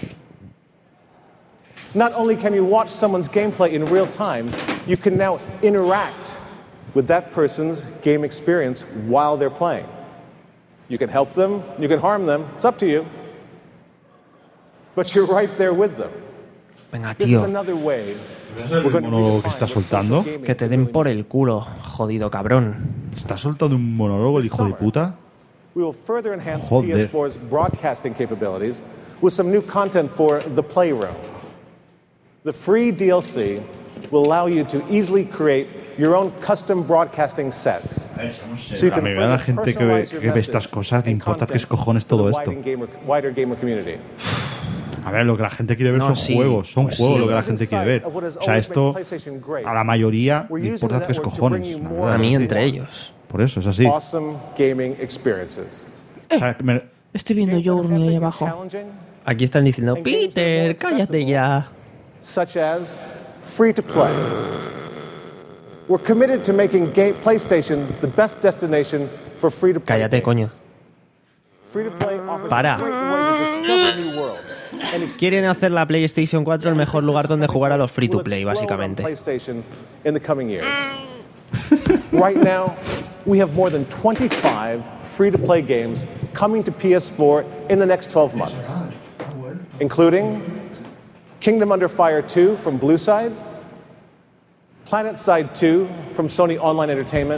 Not only can you watch someone's gameplay in real time, you can now interact with that person's game experience while they're playing. You can help them, you can harm them, it's up to you. But you're right there with them. Venga, This is tío, another way ¿El monólogo que está soltando? que te den por el culo, jodido cabrón. ¿Está soltando un monólogo el hijo de puta? We will further enhance Joder. P S four's broadcasting capabilities with some new content for the Playroom. The free D L C will allow you to easily create your own custom broadcasting sets. So you La can mayoría de la further gente que ve, personalize your que ve estas message cosas le and importa qué es content cojones to the todo esto. wider gamer, wider gamer community. A ver, lo que la gente quiere ver No, son sí, juegos, son pues juegos sí. lo que la gente quiere ver. O sea, esto a la mayoría le importa tres cojones. la verdad, A mí sí. entre ellos. Por eso, es así. Awesome gaming experiences. O sea, me- Estoy viendo Journey ahí abajo. Aquí están diciendo, Peter, cállate ya. Such as free to play. We're committed to making game PlayStation the best destination for free to play. Cállate, coño. Free to play offers Para. a great way to discover new worlds. And Quieren hacer la PlayStation cuatro el mejor lugar donde jugar a los free to will play, explode on básicamente. PlayStation in the coming years. Right now, we have more than twenty-five free-to-play games coming to P S four in the next twelve months, including Kingdom Under Fire two from Blueside, PlanetSide two from Sony Online Entertainment.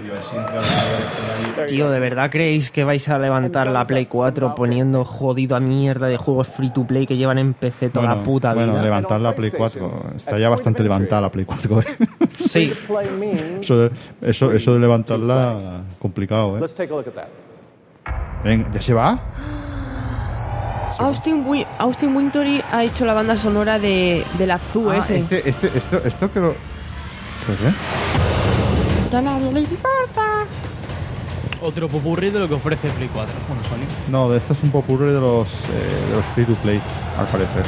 Tío, ¿de verdad creéis que vais a levantar la Play cuatro poniendo jodido a mierda de juegos free to play que llevan en P C toda bueno, la puta vida? bueno, levantar la Play cuatro. Está ya bastante levantada la Play cuatro. ¿eh? Sí. Free-to-play means Eso de, eso, eso de levantarla, complicado, ¿eh? Let's take a look at that. Venga, ¿ya se va? Austin, Wi- Austin Wintory ha hecho la banda sonora de, de la Zoo Ah, ese. este, este, esto, esto que lo... ¿Pero qué? Ya nadie le importa. Otro popurrí de lo que ofrece Play cuatro. Bueno, Sony. No, de esto es un popurrí de los, eh, de los free to play, al parecer.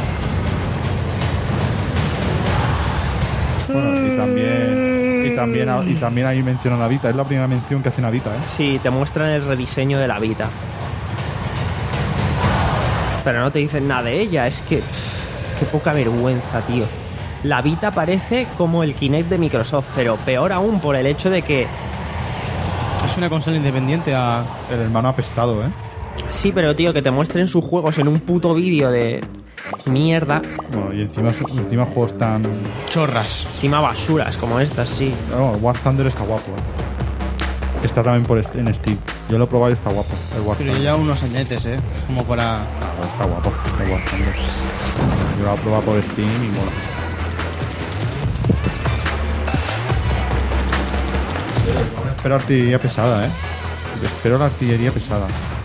Bueno, y también, y también, y también ahí mencionan a Vita. Es la primera mención que hacen a Vita, ¿eh? Sí, te muestran el rediseño de la Vita. Pero no te dicen nada de ella. Es que... Qué poca vergüenza, tío. La Vita parece como el Kinect de Microsoft, pero peor aún por el hecho de que... Es una consola independiente a... El hermano apestado, ¿eh? Sí, pero tío, que te muestren sus juegos en un puto vídeo de... Mierda. Bueno, y encima, encima juegos tan... Chorras. Encima basuras como estas, sí. No, War Thunder está guapo, ¿eh? Está también por est- en Steam. Yo lo he probado y está guapo. El War Pero Thunder. ya unos añetes, ¿eh? Como para... Ah, está guapo, el War Thunder. Yo lo he probado por Steam y mola. Espero artillería pesada, ¿eh? Espero la artillería pesada.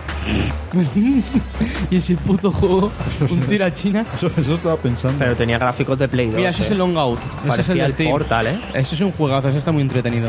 Y ese puto juego, un tira china. Eso, eso estaba pensando. Pero tenía gráficos de Play dos. Mira, ese eh. es el Long Out. Ese es el Parecía de el Steam. Portal, ¿eh? Ese es un juegazo, ese está muy entretenido.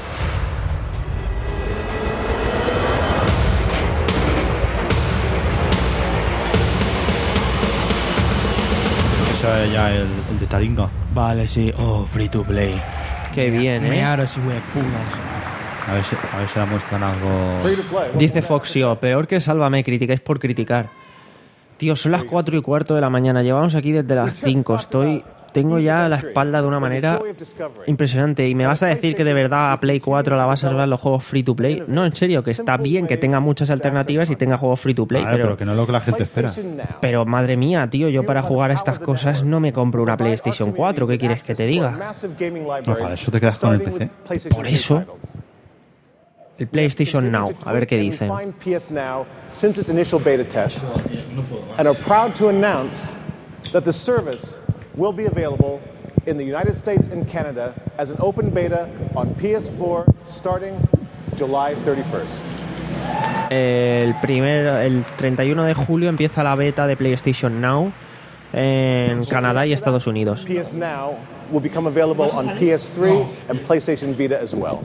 Ese es ya el, el de Taringa. Vale, sí. Oh, free to play. Qué bien, ¿eh? Me aro si huepudas. A ver si, a ver si la muestran algo. Dice Foxio, peor que Sálvame, criticáis por criticar. Tío, son las cuatro y cuarto de la mañana. Llevamos aquí desde las cinco. Estoy... Tengo ya la espalda de una manera impresionante. ¿Y me vas a decir que de verdad a Play cuatro la vas a salvar los juegos free to play? No, en serio, que está bien que tenga muchas alternativas y tenga juegos free to play. Vale, pero, pero que no es lo que la gente espera. pero madre mía, tío, yo para jugar a estas cosas no me compro una PlayStation cuatro. ¿Qué quieres que te diga? No, para eso te quedas con el P C. Por eso, el PlayStation Now. A ver qué dicen. P S Now since its initial beta test, and are proud to announce that the service will be available in the United States and Canada as an open beta on P S four starting July thirty-first. El primer, el treinta y uno de julio empieza la beta de PlayStation Now en Canadá y Estados Unidos. P S Now will become available on P S three and PlayStation Vita as well.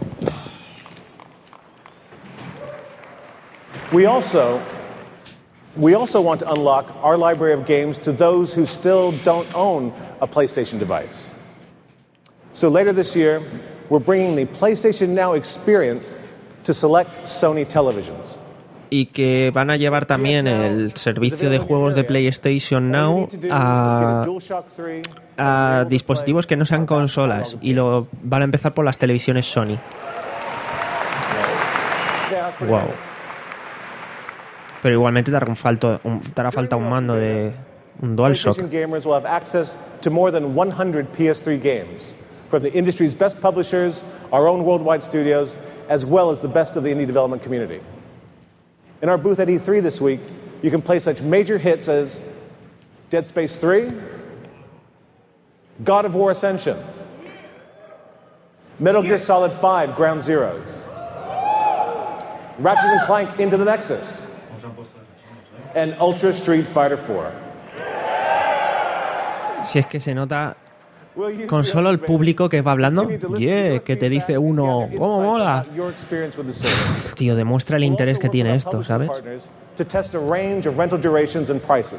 We also We also want to unlock our library of games to those who still don't own a PlayStation device. So later this year, we're bringing the PlayStation Now experience to select Sony televisions. Y que van a llevar también el servicio de juegos de PlayStation Now a, a dispositivos que no sean consolas. Y lo van a empezar por las televisiones Sony. Wow. Pero igualmente te hará falta un, te hará falta un mando de un DualShock. PlayStation gamers will have access to more than one hundred P S three games from the industry's best publishers, our own worldwide studios, as well as the best of the indie development community. In our booth at E three this week, you can play such major hits as Dead Space three, God of War Ascension, Metal Gear Solid five Ground Zeroes, Ratchet and Clank Into the Nexus, and Ultra Street Fighter four. Si es que se nota con solo el público que va hablando, yeah, que te dice uno, ¿cómo mola? Tío, demuestra el interés que tiene esto, ¿sabes? To test a range of rental durations and prices.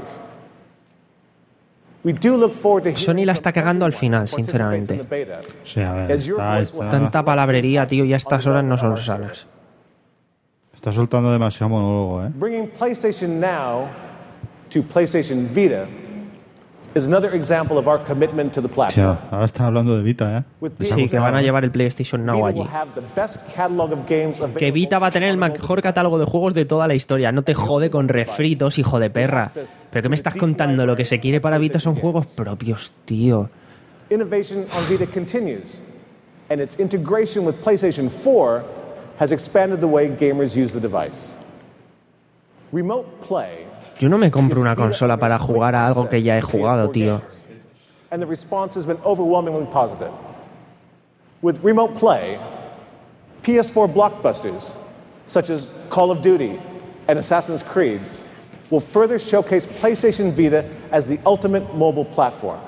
We do look forward to Sony la está cagando al final, sinceramente. Sí, a ver, está, está, Tanta palabrería, tío, y a estas horas no son sanas. está soltando demasiado monólogo, ¿eh? Bringing PlayStation Now to PlayStation Vita is another example of our commitment to the platform. Tía, ahora están hablando de Vita, ¿eh? Sí, que van a llevar el PlayStation Now Vita allí. will have the best catalog of games available. Que Vita va a tener el mejor catálogo de juegos de toda la historia. No te jode con refritos, hijo de perra. ¿Pero qué me estás contando? Lo que se quiere para Vita son juegos propios, tío. Innovation on Vita continues, and its integration with PlayStation four has expanded the way gamers use the device. Remote Play, Yo no me compro una consola para jugar a algo que ya he jugado, tío. and the response has been overwhelmingly positive. With Remote Play, P S four blockbusters such as Call of Duty and Assassin's Creed will further showcase PlayStation Vita as the ultimate mobile platform.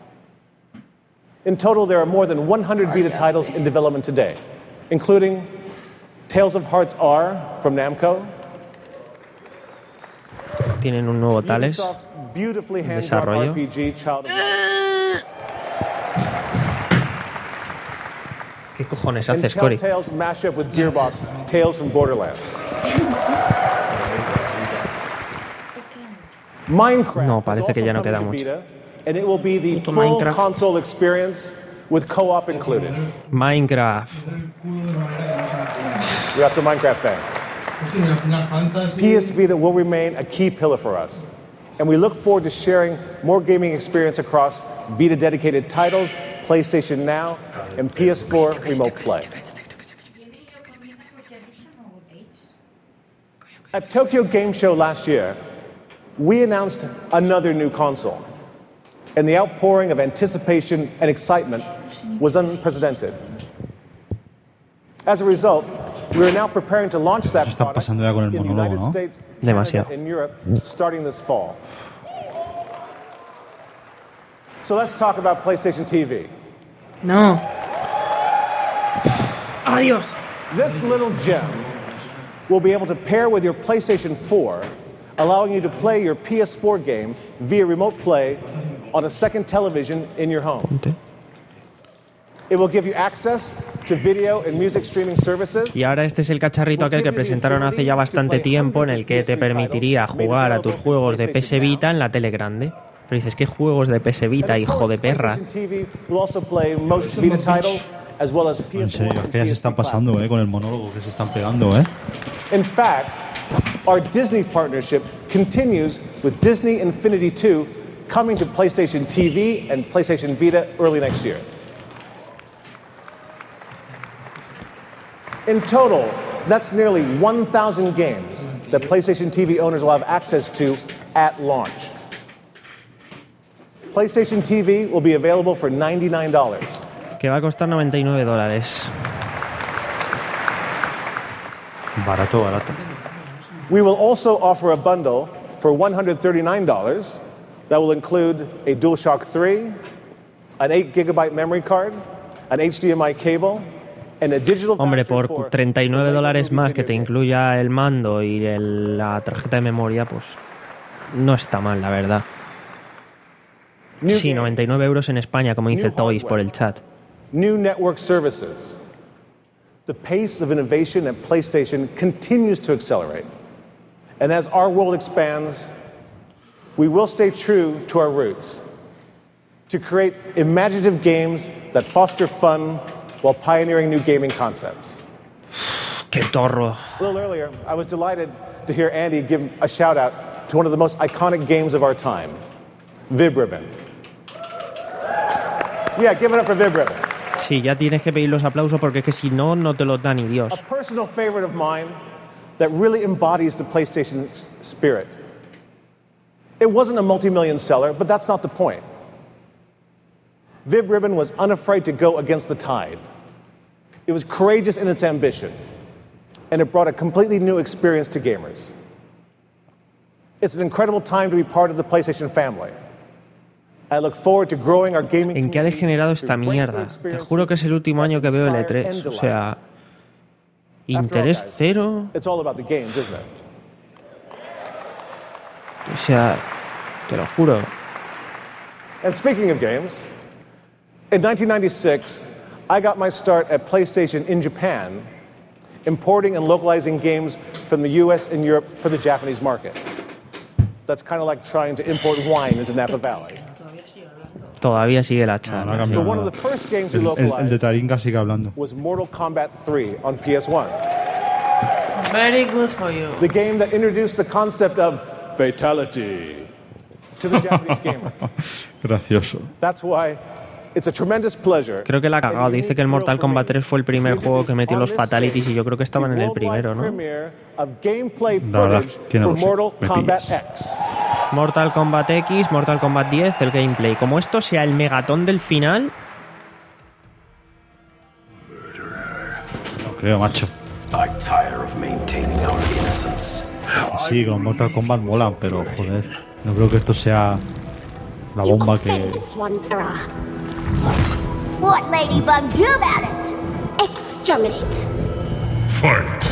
In total, there are more than one hundred Vita titles in development today, including Tales of Hearts R from Namco, Tienen un nuevo Tales Ubisoft's beautifully en hand-drawn desarrollo. R P G Child of ¿Qué cojones and haces, Cory? Telltale's mashup with Gearbox, Tales from Borderlands. Minecraft No, parece que ya no queda is also mucho. coming to Vita, and it will be the Puto full Minecraft. console experience with co-op included. Minecraft. We got some Minecraft fans. P S Vita will remain a key pillar for us, and we look forward to sharing more gaming experience across Vita-dedicated titles, PlayStation Now, and P S four Remote Play. At Tokyo Game Show last year, we announced another new console, and the outpouring of anticipation and excitement was unprecedented. As a result, we are now preparing to launch that Están product pasando ya con el in the monólogo, United ¿no? States, Demasiado. Canada, and Europe starting this fall. So let's talk about PlayStation T V. No. Adiós. This little gem will be able to pair with your PlayStation four, allowing you to play your P S four game via remote play on a second television in your home. It will give you access to video and music streaming services. Y ahora este es el cacharrito aquel que presentaron hace ya bastante tiempo, en el que te permitiría jugar a tus juegos de P S Vita en la tele grande. Pero dices, ¿qué juegos de P S Vita, hijo de perra? PlayStation T V will also play most Vita titles as well as P En S four serio, es and que ya P se S están P pasando, eh, con el monólogo que se están pegando, eh. In fact, our Disney partnership continues with Disney Infinity two coming to PlayStation T V and PlayStation Vita early next year. In total, that's nearly one thousand games that PlayStation T V owners will have access to at launch. PlayStation T V will be available for ninety-nine dollars. Que va a costar noventa y nueve dólares. Barato, barato. We will also offer a bundle for one hundred thirty-nine dollars that will include a DualShock three, an eight gigabyte memory card, an H D M I cable, and a digital Hombre, voucher por for treinta y nueve dólares más que te incluya el mando y el- la tarjeta de memoria, pues no está mal, la verdad. Sí, noventa y nueve euros en España, como dice Toys por el chat. new network services. The pace of innovation at PlayStation continues to accelerate. And as our world expands, we will stay true to our roots, to create imaginative games that foster fun while pioneering new gaming concepts. ¡Qué torro! A little earlier, I was delighted to hear Andy give a shout out to one of the most iconic games of our time, Vib Ribbon. Yeah, give it up for Vib Ribbon. Sí, ya tienes que pedir los aplausos porque es que si no, no te los da ni Dios. A personal favorite of mine that really embodies the PlayStation s- spirit. It wasn't a multi-million seller, but that's not the point. Vib Ribbon was unafraid to go against the tide. It was courageous in its ambition, and it brought a completely new experience to gamers. It's an incredible time to be part of the PlayStation family. I look forward to growing our gaming ¿En qué ha degenerado esta mierda? Te juro que es el último año que veo el E tres. O sea, interés cero. It's all about the games, isn't it? O sea, te lo juro. And speaking of games, in nineteen ninety-six, I got my start at PlayStation in Japan, importing and localizing games from the U S and Europe for the Japanese market. That's kind of like trying to import wine into Napa Valley. Todavía sigue la charla. But one of the first games we El, el, el de localized Taringa sigue hablando. was Mortal Kombat three on P S one. Very good for you. The game that introduced the concept of fatality to the Japanese gamer. Gracioso. That's why it's a tremendous pleasure. Creo que la ha cagado. Dice que el Mortal Kombat tres fue el primer juego que metió los fatalities y yo creo que estaban en el primero, ¿no? Premiere of gameplay La verdad, footage tiene for razón. Mortal Me Kombat pillas. X. Mortal Kombat X, Mortal Kombat diez, el gameplay. Como esto sea el megatón del final, No creo, macho. I tire of maintaining our innocence. Sí, con Mortal Kombat molan, pero joder, no creo que esto sea la bomba que... This one, Thra. What Ladybug do about it? Exterminate. Fight!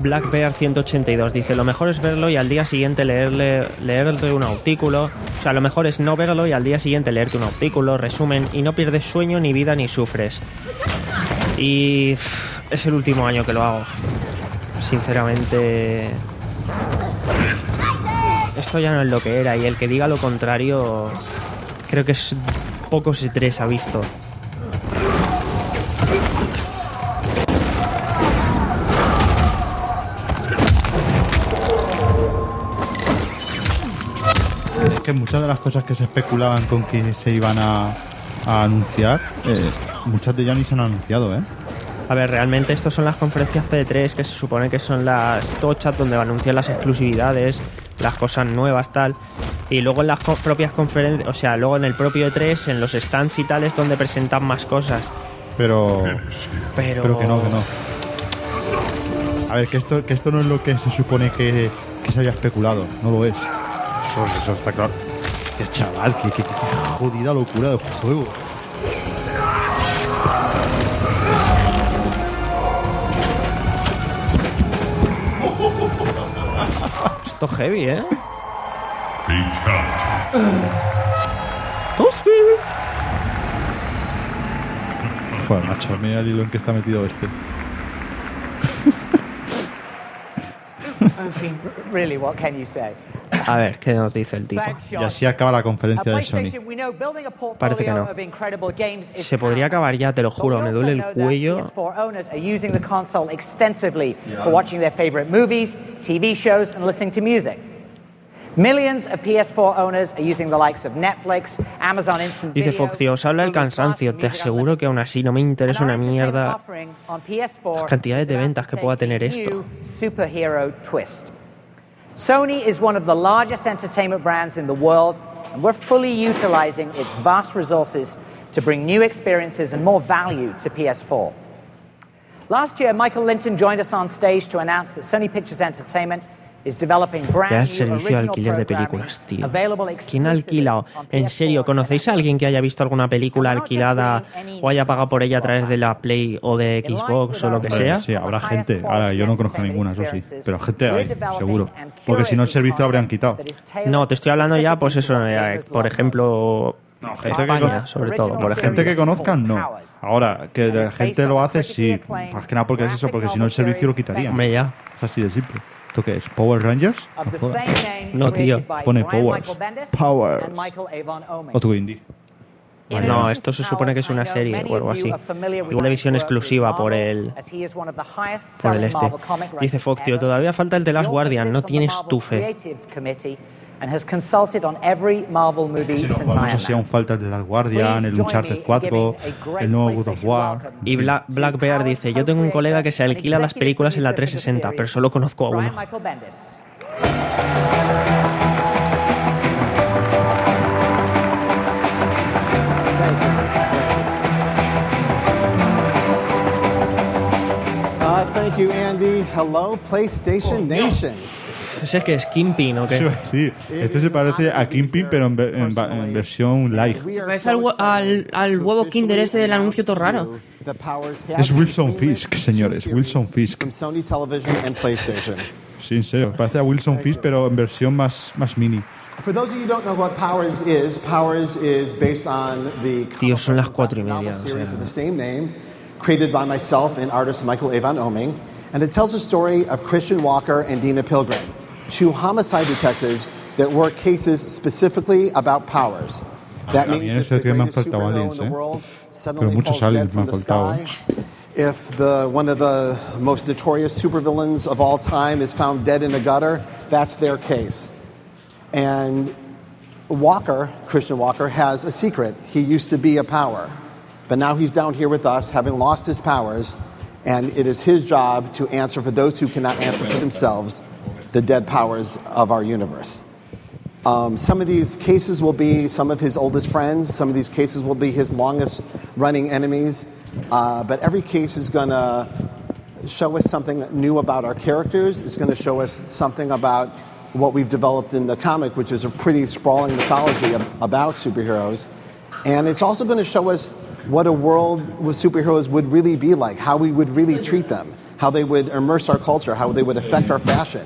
Black Bear ciento ochenta y dos dice: lo mejor es verlo y al día siguiente leerle, leerte un artículo. O sea, lo mejor es no verlo y al día siguiente leerte un artículo, resumen, y no pierdes sueño, ni vida, ni sufres. Y pff, es el último año que lo hago. Sinceramente, esto ya no es lo que era, y el que diga lo contrario creo que es pocos E tres ha visto. Es que muchas de las cosas que se especulaban con que se iban a, a anunciar, eh, muchas de ellas ni se han anunciado, ¿eh? A ver, realmente estas son las conferencias P tres, que se supone que son las tochas donde anuncian las exclusividades, las cosas nuevas, tal. Y luego en las co- propias conferencias, o sea, luego en el propio E tres, en los stands y tal, es donde presentan más cosas. Pero... Pero... Pero que no, que no. A ver, que esto, que esto no es lo que se supone que, que se había especulado. No lo es. Eso, eso está claro. Hostia, chaval, qué, qué, qué jodida locura de juego. Esto heavy, ¿eh? ¡Tosti! Joder, macho, mira el hilo en que está metido este. En fin, really, what can you say? A ver, ¿qué nos dice el tipo? Y así acaba la conferencia de Sony. Parece que no. Se podría acabar ya, te lo juro, me duele el cuello. P S four owners are using the console extensively for watching their favorite movies, T V shows, and listening to music. Millions of P S four owners are using the likes of Netflix, Amazon Instant Dice Video, Foxy, os habla el cansancio, te aseguro que aún así no me interesa una mierda on P S four las cantidades de ventas que pueda tener esto. superhero twist. Sony is one of the largest entertainment brands in the world, and we're fully utilizing its vast resources to bring new experiences and more value to P S four. Last year, Michael Linton joined us on stage to announce that Sony Pictures Entertainment is developing brand Ya new es servicio de original alquiler de programming películas, tío. available ¿Quién ha alquilado? En serio, ¿conocéis a alguien que haya visto alguna película alquilada o haya pagado por ella a través de la Play o de Xbox o lo que Hombre, sea? sí, habrá gente. Ahora, yo no conozco ninguna, eso sí. Pero gente hay, seguro. Porque si no, el servicio lo habrían quitado. No, te estoy hablando ya, pues eso, eh, por ejemplo, No, gente que, España, con- sobre todo. Por gente que conozcan, no. Ahora, que la gente lo hace, sí. Más que nada porque es eso, porque si no, el servicio lo quitarían. Hombre, ya. Es así de simple. ¿Esto qué es? ¿Power Rangers? of the No jodas. same name No, tío. created by Pone Brian Powers. Michael Bendis Powers. and Michael Avon Oeming. O tu indie. No, esto se supone que es una serie o algo así. Igual de visión exclusiva por el por el este. Dice Foxio, todavía falta el de Last Guardian, no tienes tu fe. And has consulted on every Marvel movie since Iron Vamos así, Man. aún falta el de Last Guardian, el Uncharted cuatro, el nuevo God of War. Y Bla- Black Bear dice, yo tengo un colega que se alquila las películas en la trescientos sesenta, pero solo conozco a Brian uno. Michael Bendis. Uh, thank you, Andy. Hello, PlayStation Nation. ¿Ese es que es Kingpin o qué? Sí, este se parece a Kingpin, pero en, ver- en va- en versión live. Se parece al, hue- al, al huevo Kinder este del anuncio todo raro. Es Wilson Fisk, señores, Wilson Fisk. From Sony Television and PlayStation. Sí, en serio, parece a Wilson Fisk, pero en versión más, más mini. For those of you who don't know what Powers is, Powers is based on the Tío, son las cuatro y media. novel O series of the sea, same name, created by myself and artist Michael Avon Oeming, and it tells the story of Christian Walker and Dina Pilgrim, two homicide detectives that work cases specifically about powers. That A mí means en if the ese me han greatest faltado superhero aliens, in the ¿eh? world Pero suddenly muchos falls dead aliens me from han the faltado. sky, if the one of the most notorious supervillains of all time is found dead in a gutter, that's their case. And Walker, Christian Walker, has a secret. He used to be a power, but now he's down here with us, having lost his powers, and it is his job to answer for those who cannot answer for themselves, the dead powers of our universe. Um, some of these cases will be some of his oldest friends. Some of these cases will be his longest running enemies. Uh, but every case is going to show us something new about our characters. It's going to show us something about what we've developed in the comic, which is a pretty sprawling mythology ab- about superheroes. And it's also going to show us what a world with superheroes would really be like, how we would really treat them, how they would immerse our culture, how they would affect our fashion.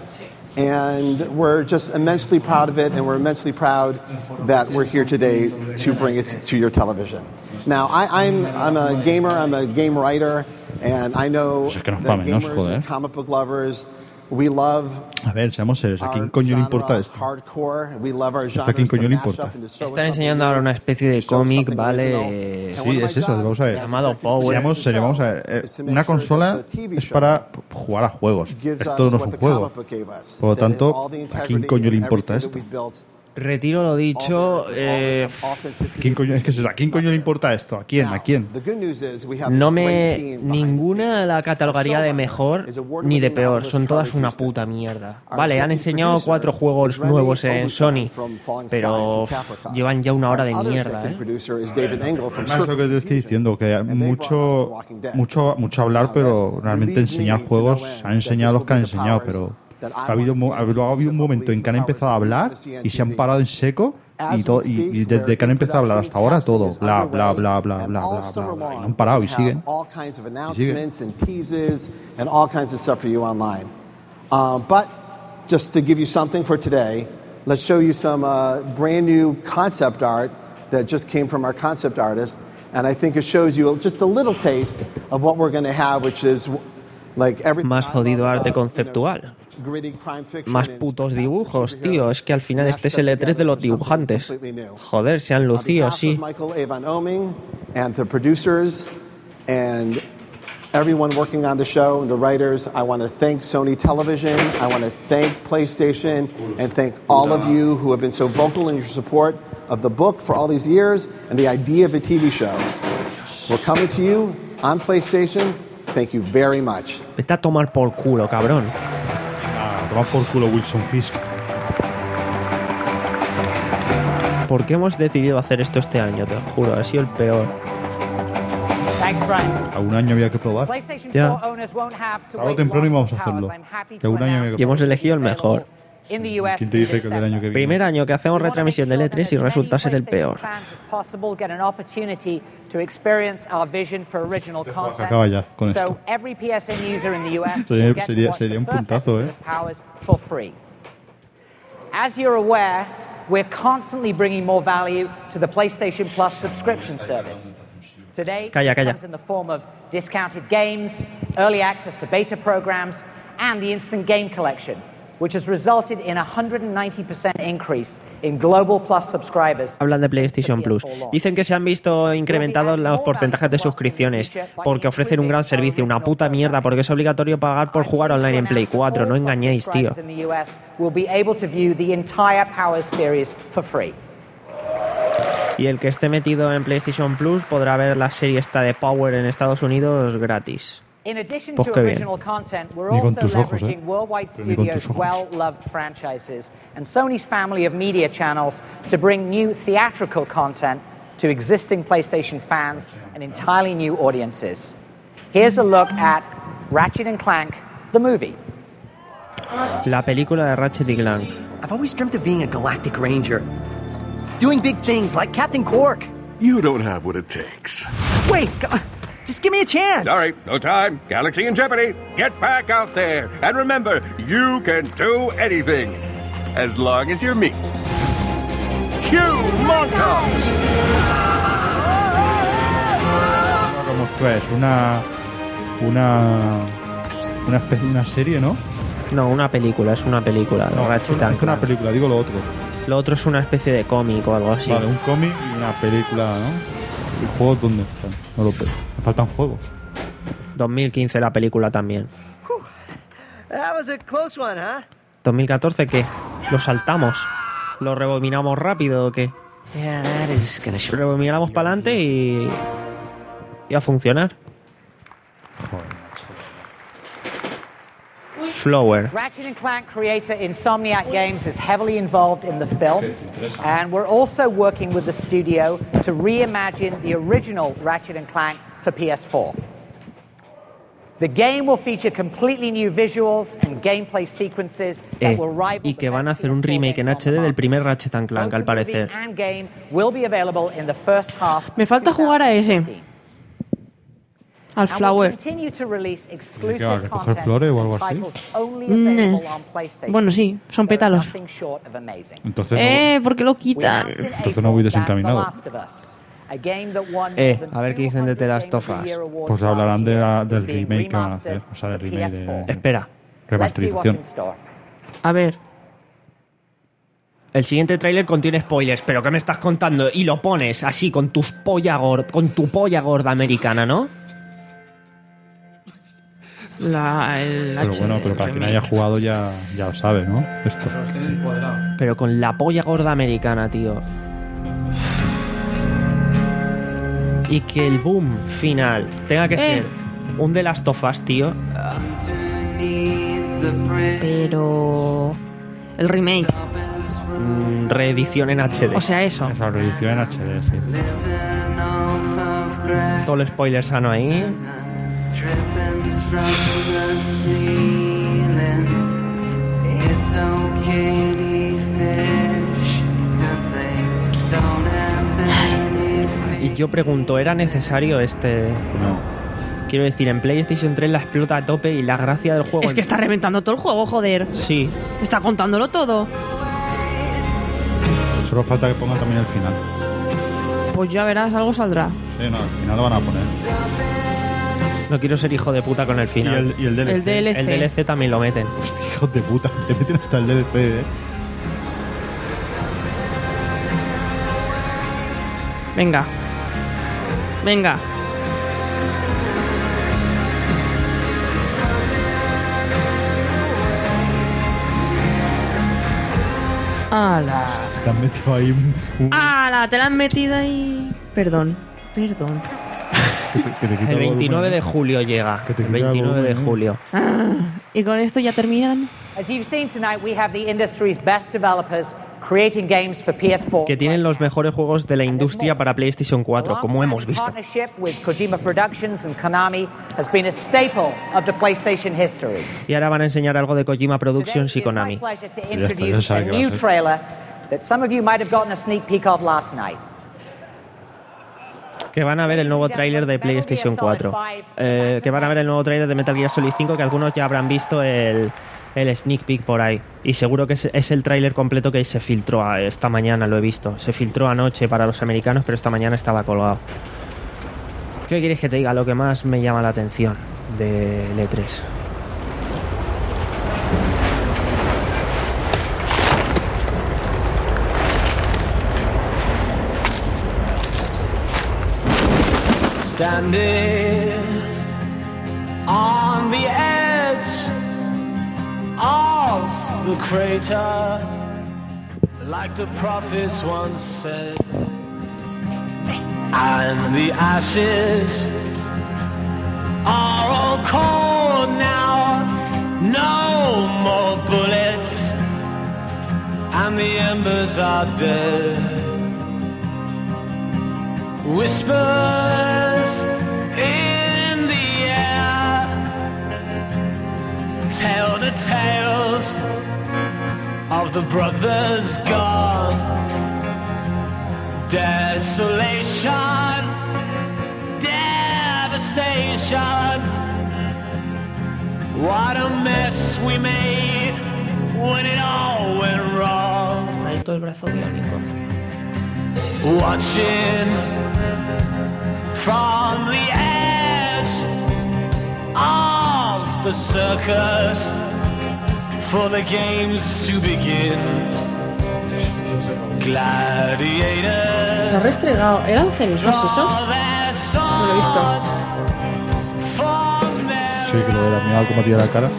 And we're just immensely proud of it, and we're immensely proud that we're here today to bring it to your television. Now, I, I'm, I'm a gamer, I'm a game writer, and I know Pues es que nos that mamen, ¿no? gamers Joder. and comic book lovers, we love A ver, seamos serios. ¿A quién our coño le genre importa esto? hardcore, we love our ¿Esto a quién genres coño to le mash importa? up and to show us Está enseñando ahora una especie de cómic, ¿vale? Sí, es eso, vamos a ver. Llamado Power. Seamos serios, vamos a ver. Eh, una consola es para jugar a juegos. Esto no es un juego. Por lo tanto, ¿a quién coño le importa esto? Retiro lo dicho. Eh, ¿Quién coño, es que es eso, ¿a quién coño le importa esto? ¿A quién? ¿A quién? no me. Ninguna la catalogaría de mejor ni de peor. Son todas una puta mierda. Vale, han enseñado cuatro juegos nuevos en Sony, pero uf, llevan ya una hora de mierda, ¿eh? Además, lo que te estoy diciendo, que hay mucho, mucho, mucho hablar, pero realmente enseñar juegos, han enseñado los que han enseñado, pero ha habido, mo- ha habido un momento en que han empezado a hablar y se han parado en seco y, todo, y, y desde que han empezado a hablar hasta ahora todo, bla, bla, bla, bla, bla, bla, bla, bla, y no han parado y siguen. All kinds of Y siguen. announcements and teases and all kinds of stuff for you online. Um, but just to give you something for today, let's show you some uh, brand new concept art that just came from our concept artist. And I think it shows you just a little taste of what we're going to have, which is like everything. Más jodido arte conceptual. Gritty crime fiction Más putos dibujos, tío. Es que al final este es el E tres de los dibujantes. Joder, se han lucido, sí. Michael Avon Oming and the producers and everyone working on the show and the writers. I want to thank Sony Television. I want to thank PlayStation and thank all of you who have been so vocal in your support of the book for all these years and the idea of a T V show. We're coming to you on PlayStation. Thank you very much. Vete a tomar por culo, cabrón. Ah, toma por culo Wilson Fisk. ¿Por qué hemos decidido hacer esto este año? Te lo juro, ha sido el peor. Thanks, Brian. Algún año había que probar. PlayStation Ya. four owners won't have to Tarde o wait temprano long íbamos a for hacerlo. powers. I'm happy Que to algún año había announce que Y hemos elegido el mejor. in the U S ¿Quién te dice que el año que viene? Primer año que hacemos retransmisión del E tres y resulta ser el peor. fans as possible get an opportunity to experience our vision for original content. acaba ya con so esto. every P S N user in the U S Sería- will get sería- to watch sería the un first puntazo, episode ¿eh? of Powers for free. As you're aware, we're constantly bringing more value to the PlayStation Plus subscription service. Today, Calla, this calla. comes in the form of discounted games, early access to beta programs, and the Instant Game Collection, which has resulted in a one hundred ninety percent increase in global Plus subscribers. Hablan de PlayStation Plus. Dicen que se han visto incrementados los porcentajes de suscripciones porque ofrecen un gran servicio, una puta mierda, porque es obligatorio pagar por jugar online en Play cuatro. No engañéis, tío. In the U S will be able to view the entire Powers series for free. Y el que esté metido en PlayStation Plus podrá ver la serie esta de Power en Estados Unidos gratis. In addition Pues to qué bien. original content, we're Ni con also tus ojos, leveraging ¿eh? Worldwide Pero ni con Studios' tus ojos. well-loved franchises and Sony's family of media channels to bring new theatrical content to existing PlayStation fans and entirely new audiences. Here's a look at Ratchet and Clank, the movie. La película de Ratchet y Clank. I've always dreamt of being a galactic ranger. Doing big things like Captain Quark. You don't have what it takes. Wait, go- just give me a chance. Sorry, no time. Galaxy in jeopardy. Get back out there. And remember, you can do anything. As long as you're me. Cue montage! Como esto es una una una especie una serie, ¿no? No, una película, es una película. No, Ratchet es and una Clank. película, digo lo otro. Lo otro es una especie de cómic o algo así. Vale, un cómic y una película, ¿no? ¿Y juegos dónde están? No lo veo. Me faltan juegos. dos mil quince la película también. That was a close one, huh? ¿dos mil catorce qué? ¿Lo saltamos? ¿Lo rebobinamos rápido o qué? Yeah, that is gonna show. Rebobinamos para adelante y... y a funcionar. Flower. Ratchet and Clank creator Insomniac Games is heavily involved in the film, and we're also working with the studio to reimagine the original Ratchet and Clank for P S four. The game will feature completely new visuals and gameplay sequences that Eh, will rival y que van a hacer un remake en H D del primer Ratchet and Clank, al parecer. and game will be available in the first half. Me falta jugar a ese. Al Flower. ¿Qué va, recoger flores o algo así? Mm, bueno, sí, son pétalos. Entonces no, Eh, ¿por qué lo quitan? entonces no voy desencaminado. Eh, a ver qué dicen de The Last of Us. Pues hablarán de la- del remake que van a hacer. O sea, del remake de Espera. remasterización. A ver. El siguiente tráiler contiene spoilers, pero ¿qué me estás contando? Y lo pones así con tus polla gorda, con tu polla gorda americana, ¿no? La, el Pero H- bueno, pero para quien remake. haya jugado ya, ya lo sabe, ¿no? Esto. Pero con la polla gorda americana, tío. Y que el boom final tenga que Eh. ser un The Last of Us, tío. Pero... El remake. Mm, reedición en H D. O sea, eso. Esa reedición en H D, sí. Todo el spoiler sano ahí. Y yo pregunto, ¿era necesario este...? No. Quiero decir, en PlayStation tres la explota a tope y la gracia del juego... Es que está reventando todo el juego, joder. Sí. Está contándolo todo. Solo falta que pongan también el final. Pues ya verás, algo saldrá. Sí, no, al final lo van a poner. No quiero ser hijo de puta con el Y final. el, y el D L C. El D L C. El D L C también lo meten. Hostia, hijos de puta. Te meten hasta el D L C, eh. Venga. Venga. ¡Hala! Te han metido ahí un... un- ¡Hala! Te la han metido ahí. Perdón, perdón. que te- que te quita El veintinueve volumen. de julio llega. Que te El quita veintinueve de volumen, ¿eh? julio. Ah, y con esto ya terminan. As you've seen tonight, we have the industry's best developers creating games for P S four. Que tienen los mejores juegos de la industria para PlayStation cuatro, como hemos visto. Partnership with Kojima Productions and Konami has been a staple of the PlayStation history. Y ahora van a enseñar algo de Kojima Productions y Konami. Pleasure to Ya está, ya introduce sabe a qué va a new ser. trailer that some of you might have gotten a sneak peek of last night. Que van a ver el nuevo tráiler de PlayStation cuatro. Eh, que van a ver el nuevo tráiler de Metal Gear Solid cinco, que algunos ya habrán visto el, el sneak peek por ahí. Y seguro que es, es el tráiler completo que se filtró a- esta mañana, lo he visto. Se filtró anoche para los americanos, pero esta mañana estaba colgado. ¿Qué quieres que te diga? Lo que más me llama la atención de E tres. Standing on the edge of the crater, like the prophets once said, and the ashes are all cold now, no more bullets, and the embers are dead. Whispers in the air tell the tales of the brothers gone. Desolation, devastation. What a mess we made when it all went wrong. Ahí todo el brazo biónico. Watching from the edge of the circus for the games to begin. Gladiators. Se ha restregado. ¿Eran cenizas eso? No lo he visto. Sí, que lo era. Mira cómo tira la cara.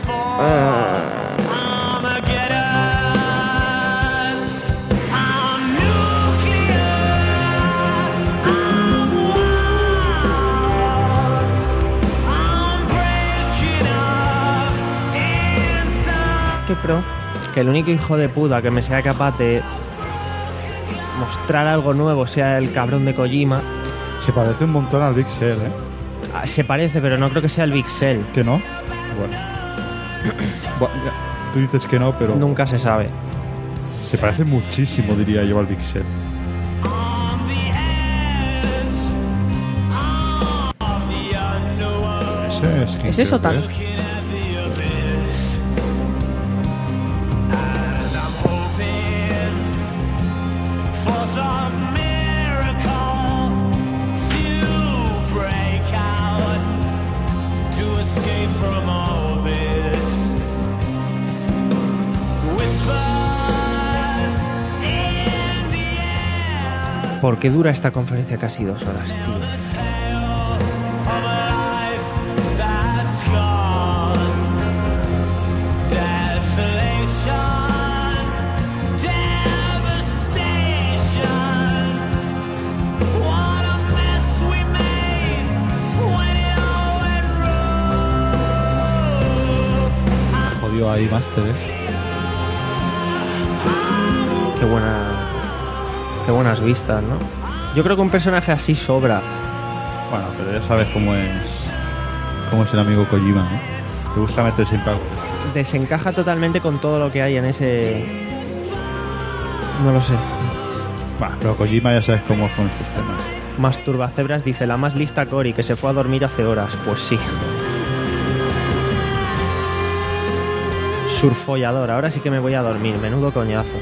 Qué pro. Que el único hijo de puta que me sea capaz de mostrar algo nuevo sea el cabrón de Kojima. Se parece un montón al Big Cell, ¿eh? Ah, se parece, pero no creo que sea el Big Cell. ¿Que no? Bueno. Bueno, ya, tú dices que no, pero... Nunca se sabe. Se parece muchísimo, diría yo, al Big Cell. On the edge of the unknown. Ese es Ese es Otaku. ¿Por qué dura esta conferencia casi dos horas, tío? Jodido ahí Master, ¿eh? Qué buena... Qué buenas vistas, ¿no? Yo creo que un personaje así sobra. Bueno, pero ya sabes cómo es cómo es el amigo Kojima, ¿no? Te gusta meter siempre algo. Desencaja totalmente con todo lo que hay en ese... No lo sé. Bueno, pero Kojima ya sabes cómo son sus temas. Masturbacebras dice, la más lista Cory, que se fue a dormir hace horas. Pues sí. Surfollador, ahora sí que me voy a dormir. Menudo coñazo.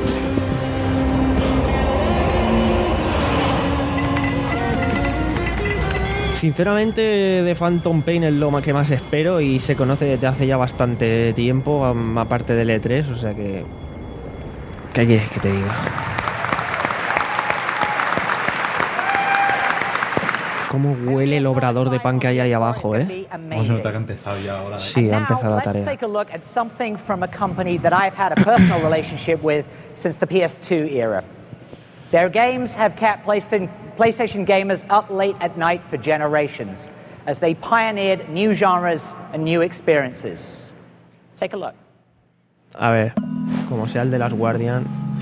Sinceramente, de Phantom Pain es lo que más espero y se conoce desde hace ya bastante tiempo, aparte del E tres, o sea que... ¿Qué quieres que te diga? ¿Cómo huele el obrador de pan que hay ahí abajo, eh? Vamos a notar que ha empezado ya ahora. ¿eh? Sí, ha empezado la tarea. Let's take a look at something from a company that I've had a personal relationship with since the P S two era. Their games have kept PlayStation, PlayStation gamers up late at night for generations as they pioneered new genres and new experiences. Take a look. A ver, como sea el de Last Guardian.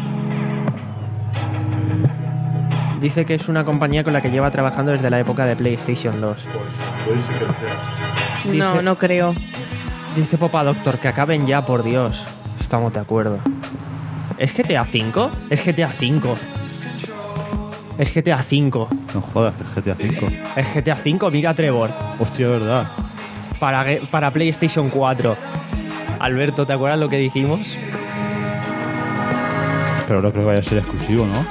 Dice que es una compañía con la que lleva trabajando desde la época de PlayStation dos. Puede ser que lo sea. Dice, no, no creo. Dice Popa Doctor que acaben ya, por Dios. Estamos de acuerdo. ¿Es G T A cinco? Es G T A cinco. Es G T A cinco. No jodas, es G T A cinco. Es G T A cinco, mira Trevor. Hostia, verdad. Para, para PlayStation cuatro. Alberto, ¿te acuerdas lo que dijimos? Pero no creo que vaya a ser exclusivo, ¿no?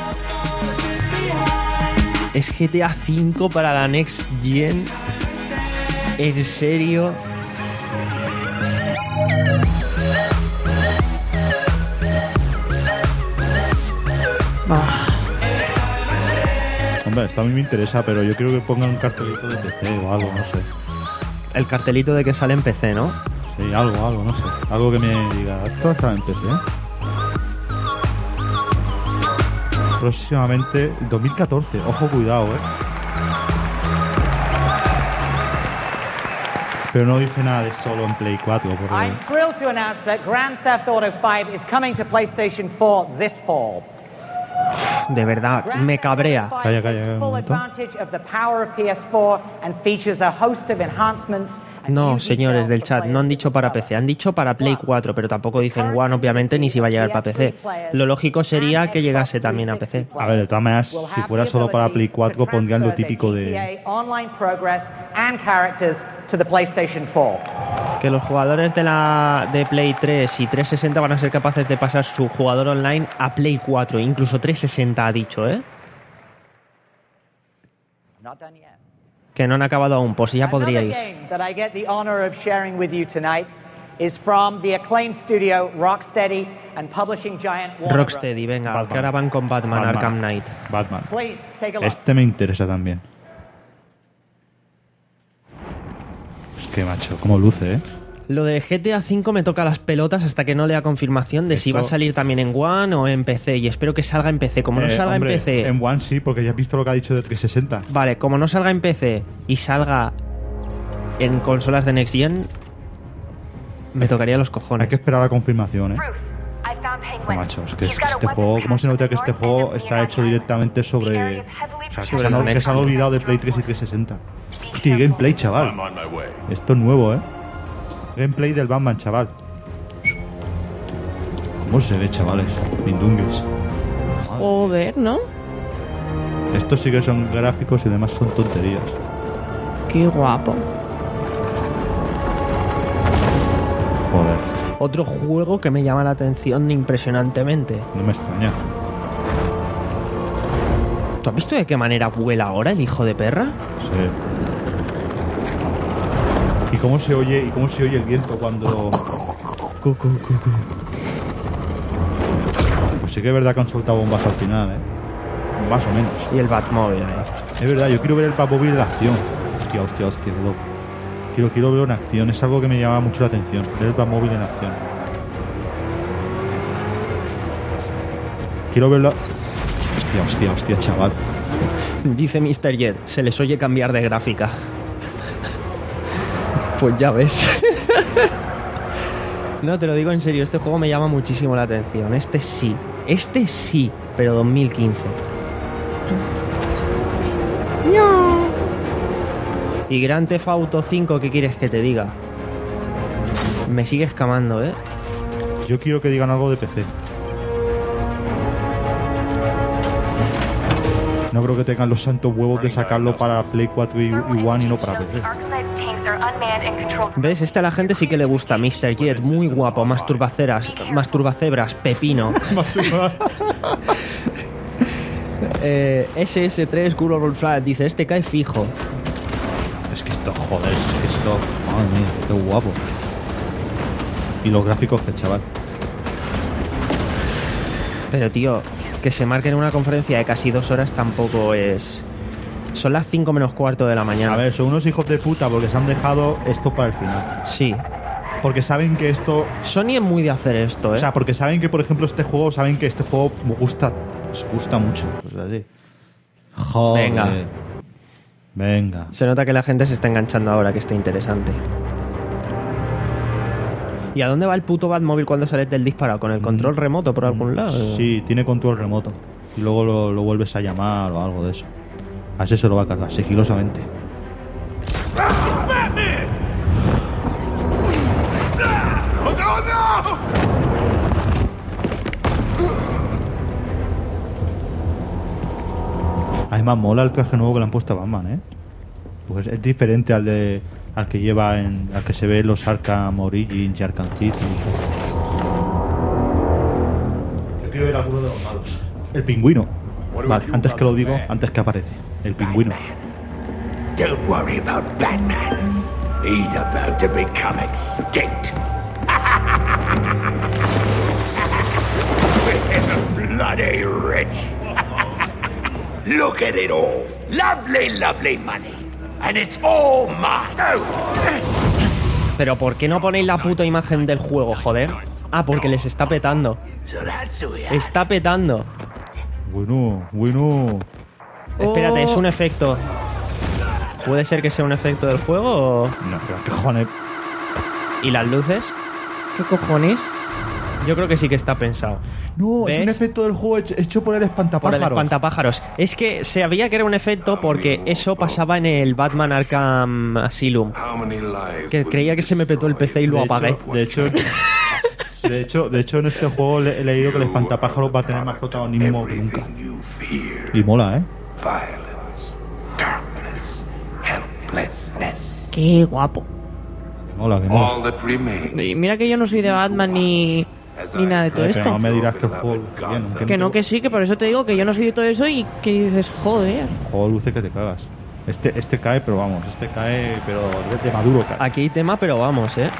Es G T A cinco para la Next Gen. ¿En serio? Ah. Hombre, esto a mí me interesa, pero yo creo que pongan un cartelito de P C o algo, no sé. El cartelito de que sale en P C, ¿no? Sí, algo, algo, no sé. Algo que me diga, esto sale en P C, ¿eh? Próximamente, dos mil catorce. Ojo, cuidado, ¿eh? Pero no dice nada de solo en Play cuatro. Por I'm thrilled to announce that Grand Theft Auto five is coming to PlayStation four this fall. De verdad, me cabrea. Calla, calla, un Full momento. advantage of the power of P S four and features a host of enhancements. No, señores del chat, no han dicho para P C, han dicho para Play cuatro, pero tampoco dicen One, obviamente, ni si va a llegar para P C. Lo lógico sería que llegase también a P C. A ver, de todas maneras, si fuera solo para Play cuatro, pondrían lo típico de... Online progress and characters to the PlayStation four. Que los jugadores de la de Play tres y trescientos sesenta van a ser capaces de pasar su jugador online a Play cuatro, incluso trescientos sesenta ha dicho, ¿eh? Not done yet. Que no han acabado aún, pues ya podríais. Another game that I get the honor of sharing with you tonight is from the acclaimed studio Rocksteady and publishing giant Warner Rocksteady, venga, Batman. que ahora van con Batman, Batman. Arkham Knight. Batman. Please take a look. Este me interesa también. Pues que macho, cómo luce, ¿eh? Lo de G T A cinco me toca las pelotas hasta que no lea confirmación de si Esto- va a salir también en One o en P C, y espero que salga en P C. Como no Eh, salga hombre, en P C... En One sí, porque ya has visto lo que ha dicho de trescientos sesenta. Vale, como no salga en P C y salga en consolas de Next Gen, me tocaría los cojones. Hay que esperar a la confirmación, ¿eh? Joder, macho, es que, es que este juego... ¿Cómo se nota que este juego está hecho directamente sobre... O sea, que, Sobre se, han, la que Next se han Gen. olvidado de Play tres y trescientos sesenta. Hostia, y gameplay, chaval. Esto es nuevo, ¿eh? Gameplay del Batman, chaval. ¿Cómo se ve, chavales? Mindungues. Joder, ¿no? Estos sí que son gráficos y demás son tonterías. Qué guapo. Otro juego que me llama la atención impresionantemente. No me extraña. ¿Tú has visto de qué manera vuela ahora el hijo de perra? Sí. ¿Y cómo se oye, y cómo se oye el viento cuando... Pues sí que es verdad que han soltado bombas al final, ¿eh? Más o menos. Y el Batmóvil, ¿eh? Es verdad, yo quiero ver el Batmóvil en acción. Hostia, hostia, hostia, qué loco. Quiero, quiero verlo en acción, es algo que me llama mucho la atención. Ver el Batmóvil en acción. Quiero verlo... Hostia, hostia, hostia, chaval. Dice mister Jet, se les oye cambiar de gráfica. Pues ya ves. No, te lo digo en serio, este juego me llama muchísimo la atención. Este sí, este sí, pero dos mil quince. No. Y Grand Theft Auto cinco, ¿qué quieres que te diga? Me sigue escamando, ¿eh? Yo quiero que digan algo de P C. No creo que tengan los santos huevos de sacarlo para Play cuatro y, y One y no para P C. ¿Ves? Este a la gente sí que le gusta. mister Jet, muy guapo. Masturbaceras, masturbacebras, pepino. eh, S S tres Cool Roll Flat dice, este cae fijo. Es que esto, joder, es que esto... Madre mía, qué guapo. Y los gráficos, que chaval. Pero tío, que se marque en una conferencia de casi dos horas tampoco es... Son las cinco menos cuarto de la mañana. A ver, son unos hijos de puta porque se han dejado esto para el final. Sí. Porque saben que esto... Sony es muy de hacer esto, ¿eh? O sea, porque saben que, por ejemplo, este juego... Saben que este juego me gusta... Les gusta mucho. Pues así. Joder. Venga. Venga. Se nota que la gente se está enganchando ahora, que está interesante. ¿Y a dónde va el puto Batmóvil cuando sales del disparo? ¿Con el control remoto por algún lado? Sí, tiene control remoto. Y luego lo, lo vuelves a llamar o algo de eso. Así se lo va a cargar, sigilosamente. Además mola el traje nuevo que le han puesto a Batman, ¿eh? Pues es diferente al de al que lleva en al que se ve en los Arkham Origins y Arkham City. Yo quiero ver a alguno de los malos. El pingüino. Vale, antes que lo digo, antes que aparece. El pingüino. Don't worry about Batman. He's about to become extinct. Bloody rich. Look at it all. Lovely, lovely money. And it's all mine. Pero ¿por qué no ponéis la puta imagen del juego, joder? Ah, porque les está petando. Está petando. Bueno, bueno. Espérate, es un efecto. ¿Puede ser que sea un efecto del juego o...? No, pero ¿qué cojones? ¿Y las luces? ¿Qué cojones? Yo creo que sí que está pensado. No, ¿ves? es un efecto del juego hecho, hecho por el Por espantapájaros. el espantapájaros. Es que se sabía que era un efecto porque eso pasaba en el Batman Arkham Asylum. Que creía que se me petó el P C y lo De apagué. hecho, de hecho, de hecho, de hecho, en este juego le- he leído que el espantapájaros va a tener más protagonismo que nunca. Y mola, ¿eh? Qué guapo. Mola, que mola. Y mira que yo no soy de Batman ni, ni nada de todo Pero esto. no me dirás que el juego luce bien. aunque Que no, que sí, que por eso te digo que yo no soy de todo eso y que dices, joder. El juego luce que te cagas. Este, este cae, pero vamos, este cae, pero de, de maduro cae. Aquí hay tema, pero vamos, ¿eh?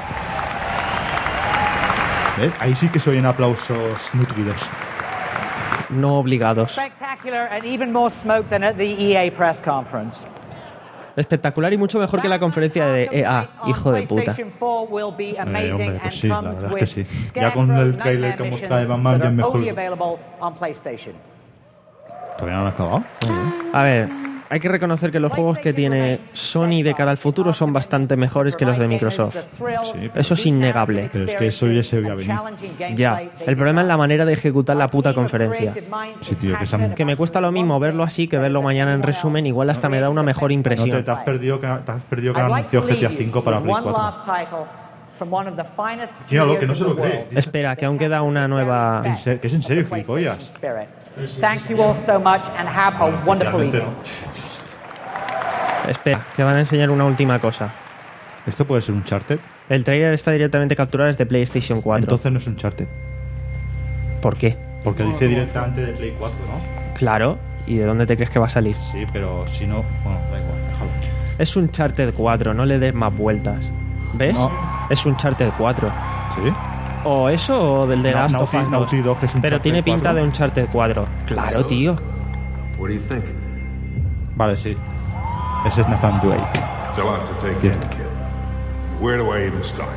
¿Ves? Ahí sí que se oyen aplausos nutridos. No obligados. Spectacular and even more smoke than at the E A press conference. Espectacular y mucho mejor que la conferencia de E A, hijo de puta. PlayStation four will be Eh, amazing hombre, pues and sí, la comes verdad es que with sí. Ya con el trailer que Nightmare muestra de missions Batman that ya es are mejor. only available on PlayStation. ¿Todavía no lo has acabado? A ver, hay que reconocer que los juegos que tiene Sony de cara al futuro son bastante mejores que los de Microsoft. Sí, Eso es innegable. pero es que eso ya se veía venir. Ya, el problema es la manera de ejecutar la puta conferencia. Sí, tío, que se han- Que me cuesta lo mismo verlo así que verlo mañana en resumen, igual hasta me da una mejor No te, impresión. te has perdido que, te has perdido que I'd han like to anunciado G T A leave you cinco para with Play one cuatro. last title from one of the finest Míralo, que no studios se in lo the cree. world. Espera, que aún queda una nueva... ¿En serio? ¿Que es en serio, gilipollas? Spirit. Thank you all so much and have a wonderful Oficialmente evening. no. Espera, que van a enseñar una última cosa. ¿Esto puede ser un Uncharted? El trailer está directamente capturado desde PlayStation cuatro. Entonces no es un Uncharted. ¿Por qué? Porque dice directamente de Play cuatro, ¿no? Claro. ¿Y de dónde te crees que va a salir? Sí, pero si no... Bueno, da igual, déjalo. Es un Uncharted cuatro, no le des más vueltas. ¿Ves? No. Es un Uncharted cuatro. ¿Sí? O eso o del de No, Last of Naughty- Us Naughty Dog es dos. Pero Uncharted tiene pinta cuatro. de Uncharted cuatro. Claro, tío. What do you think? Vale, sí. Ese es Nathan Drake. It's a lot to take in, Cierto. kid. Where do I even start?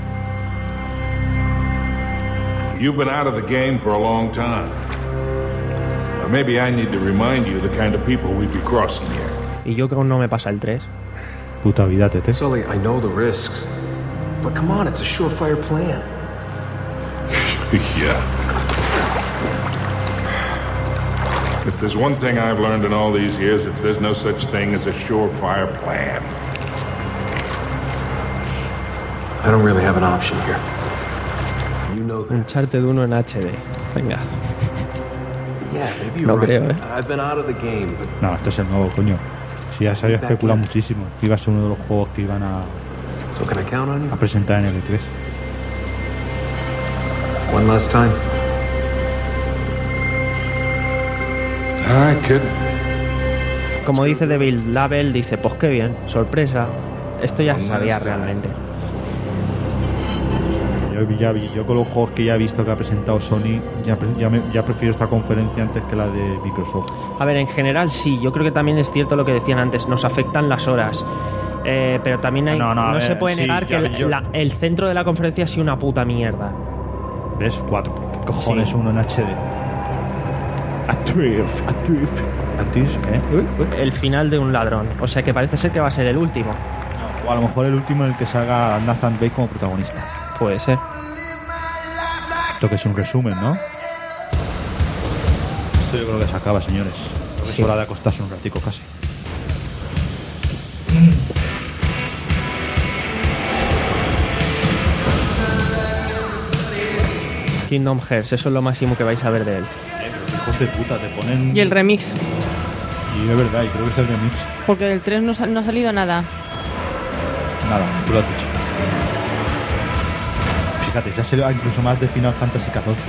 You've been out of the game for a long time. Or maybe I need to remind you the kind of people we'd be crossing here. Y yo que aún no me pasa el tres. Puta vida, Tete. Sully, I know the risks. But come on, it's a surefire plan. Yeah. If there's one thing I've learned in all these years, it's there's no such thing as a surefire plan. I don't really have an option here. You know that. Uncharted uno en H D. Venga. Yeah, maybe you're No right. creo, ¿eh? I've been out of the game, but No, este es el nuevo, coño. Sí, ya se había especulado muchísimo. Que iba a ser uno de los juegos que iban a, so can I count on you? a presentar en el E tres. One last time. All right, kid. Como dice Devil Label, dice, pues qué bien, sorpresa. Esto ya se sabía realmente. Yo, ya vi- yo con los juegos que ya he visto que ha presentado Sony, ya, pre- ya, me- ya prefiero esta conferencia antes que la de Microsoft. A ver, en general sí, yo creo que también es cierto lo que decían antes, nos afectan las horas. Eh, pero también hay, No, no, no, a ver, se puede sí, negar ya que vi yo. la- el centro de la conferencia ha sido una puta mierda. ¿Ves? Cuatro. ¿Qué cojones Sí. uno en H D? Atrif, Atrif, Atrif, ¿eh? Uy, uy. El final de un ladrón, o sea que parece ser que va a ser el último. O a lo mejor el último en el que salga Nathan Drake como protagonista. Puede ser. Esto que es un resumen, ¿no? Esto yo creo que se acaba, señores. Es Sí. hora de acostarse un ratico casi. Kingdom Hearts, eso es lo máximo que vais a ver de él. Hijos de puta, te ponen... Y el remix. Y es verdad, y creo que es el remix. Porque del tres no, sa- no ha salido nada. Nada, tú lo has dicho. Fíjate, ya se le va incluso más de Final Fantasy catorce.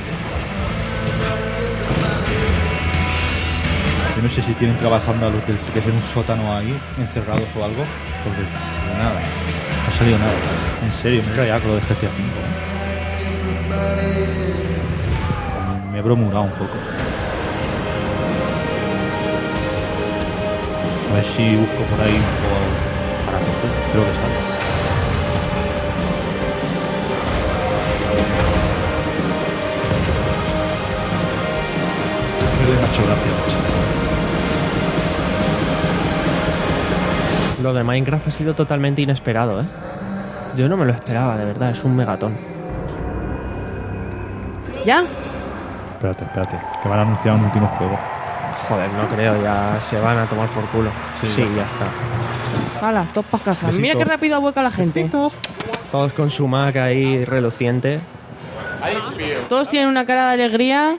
Yo no sé si tienen trabajando a los del que es en un sótano ahí, encerrados o algo, porque de nada, no ha salido nada. En serio, me he rayado con lo de G T A cinco. ¿eh? Me he bromurado un poco. A ver si busco por ahí un juego para P C. Creo que sale. Me ha hecho gracia, macho. Lo de Minecraft ha sido totalmente inesperado, ¿eh? Yo no me lo esperaba, de verdad, es un megatón. ¿Ya? Espérate, espérate, que van a anunciar un último juego. Joder, no creo, ya se van a tomar por culo. Sí, Sí, ya, ya está. Hala, todos para casa. Besitos. Mira qué rápido vuelca la gente. Todos con su Mac ahí reluciente. Todos tienen una cara de alegría.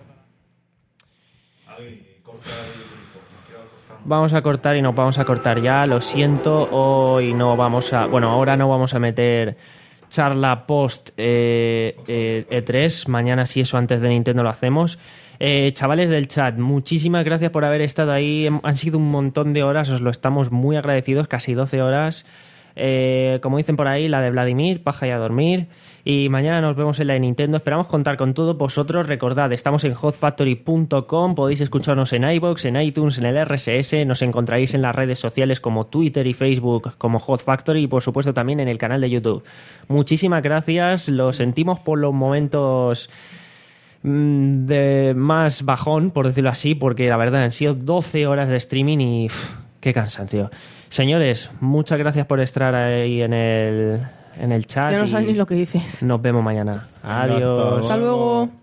Vamos a cortar y nos vamos a cortar ya, lo siento, hoy no vamos a... Bueno, ahora no vamos a meter charla post eh, eh, E tres, mañana sí, eso antes de Nintendo lo hacemos. Eh, chavales del chat, muchísimas gracias por haber estado ahí, Hem- han sido un montón de horas, os lo estamos muy agradecidos, casi doce horas. Eh, como dicen por ahí, la de Vladimir, paja y a dormir. Y mañana nos vemos en la de Nintendo. Esperamos contar con todos vosotros. Recordad, estamos en hot factory punto com. Podéis escucharnos en iVoox, en iTunes, en el R S S. Nos encontraréis en las redes sociales como Twitter y Facebook como Hot Factory. Y por supuesto también en el canal de YouTube. Muchísimas gracias. Lo sentimos por los momentos mm, de más bajón, por decirlo así, porque la verdad han sido doce horas de streaming y uf, qué cansancio. Señores, muchas gracias por estar ahí en el, en el chat. Ya no y sabes ni lo que dices. Nos vemos mañana. Adiós. Hasta luego.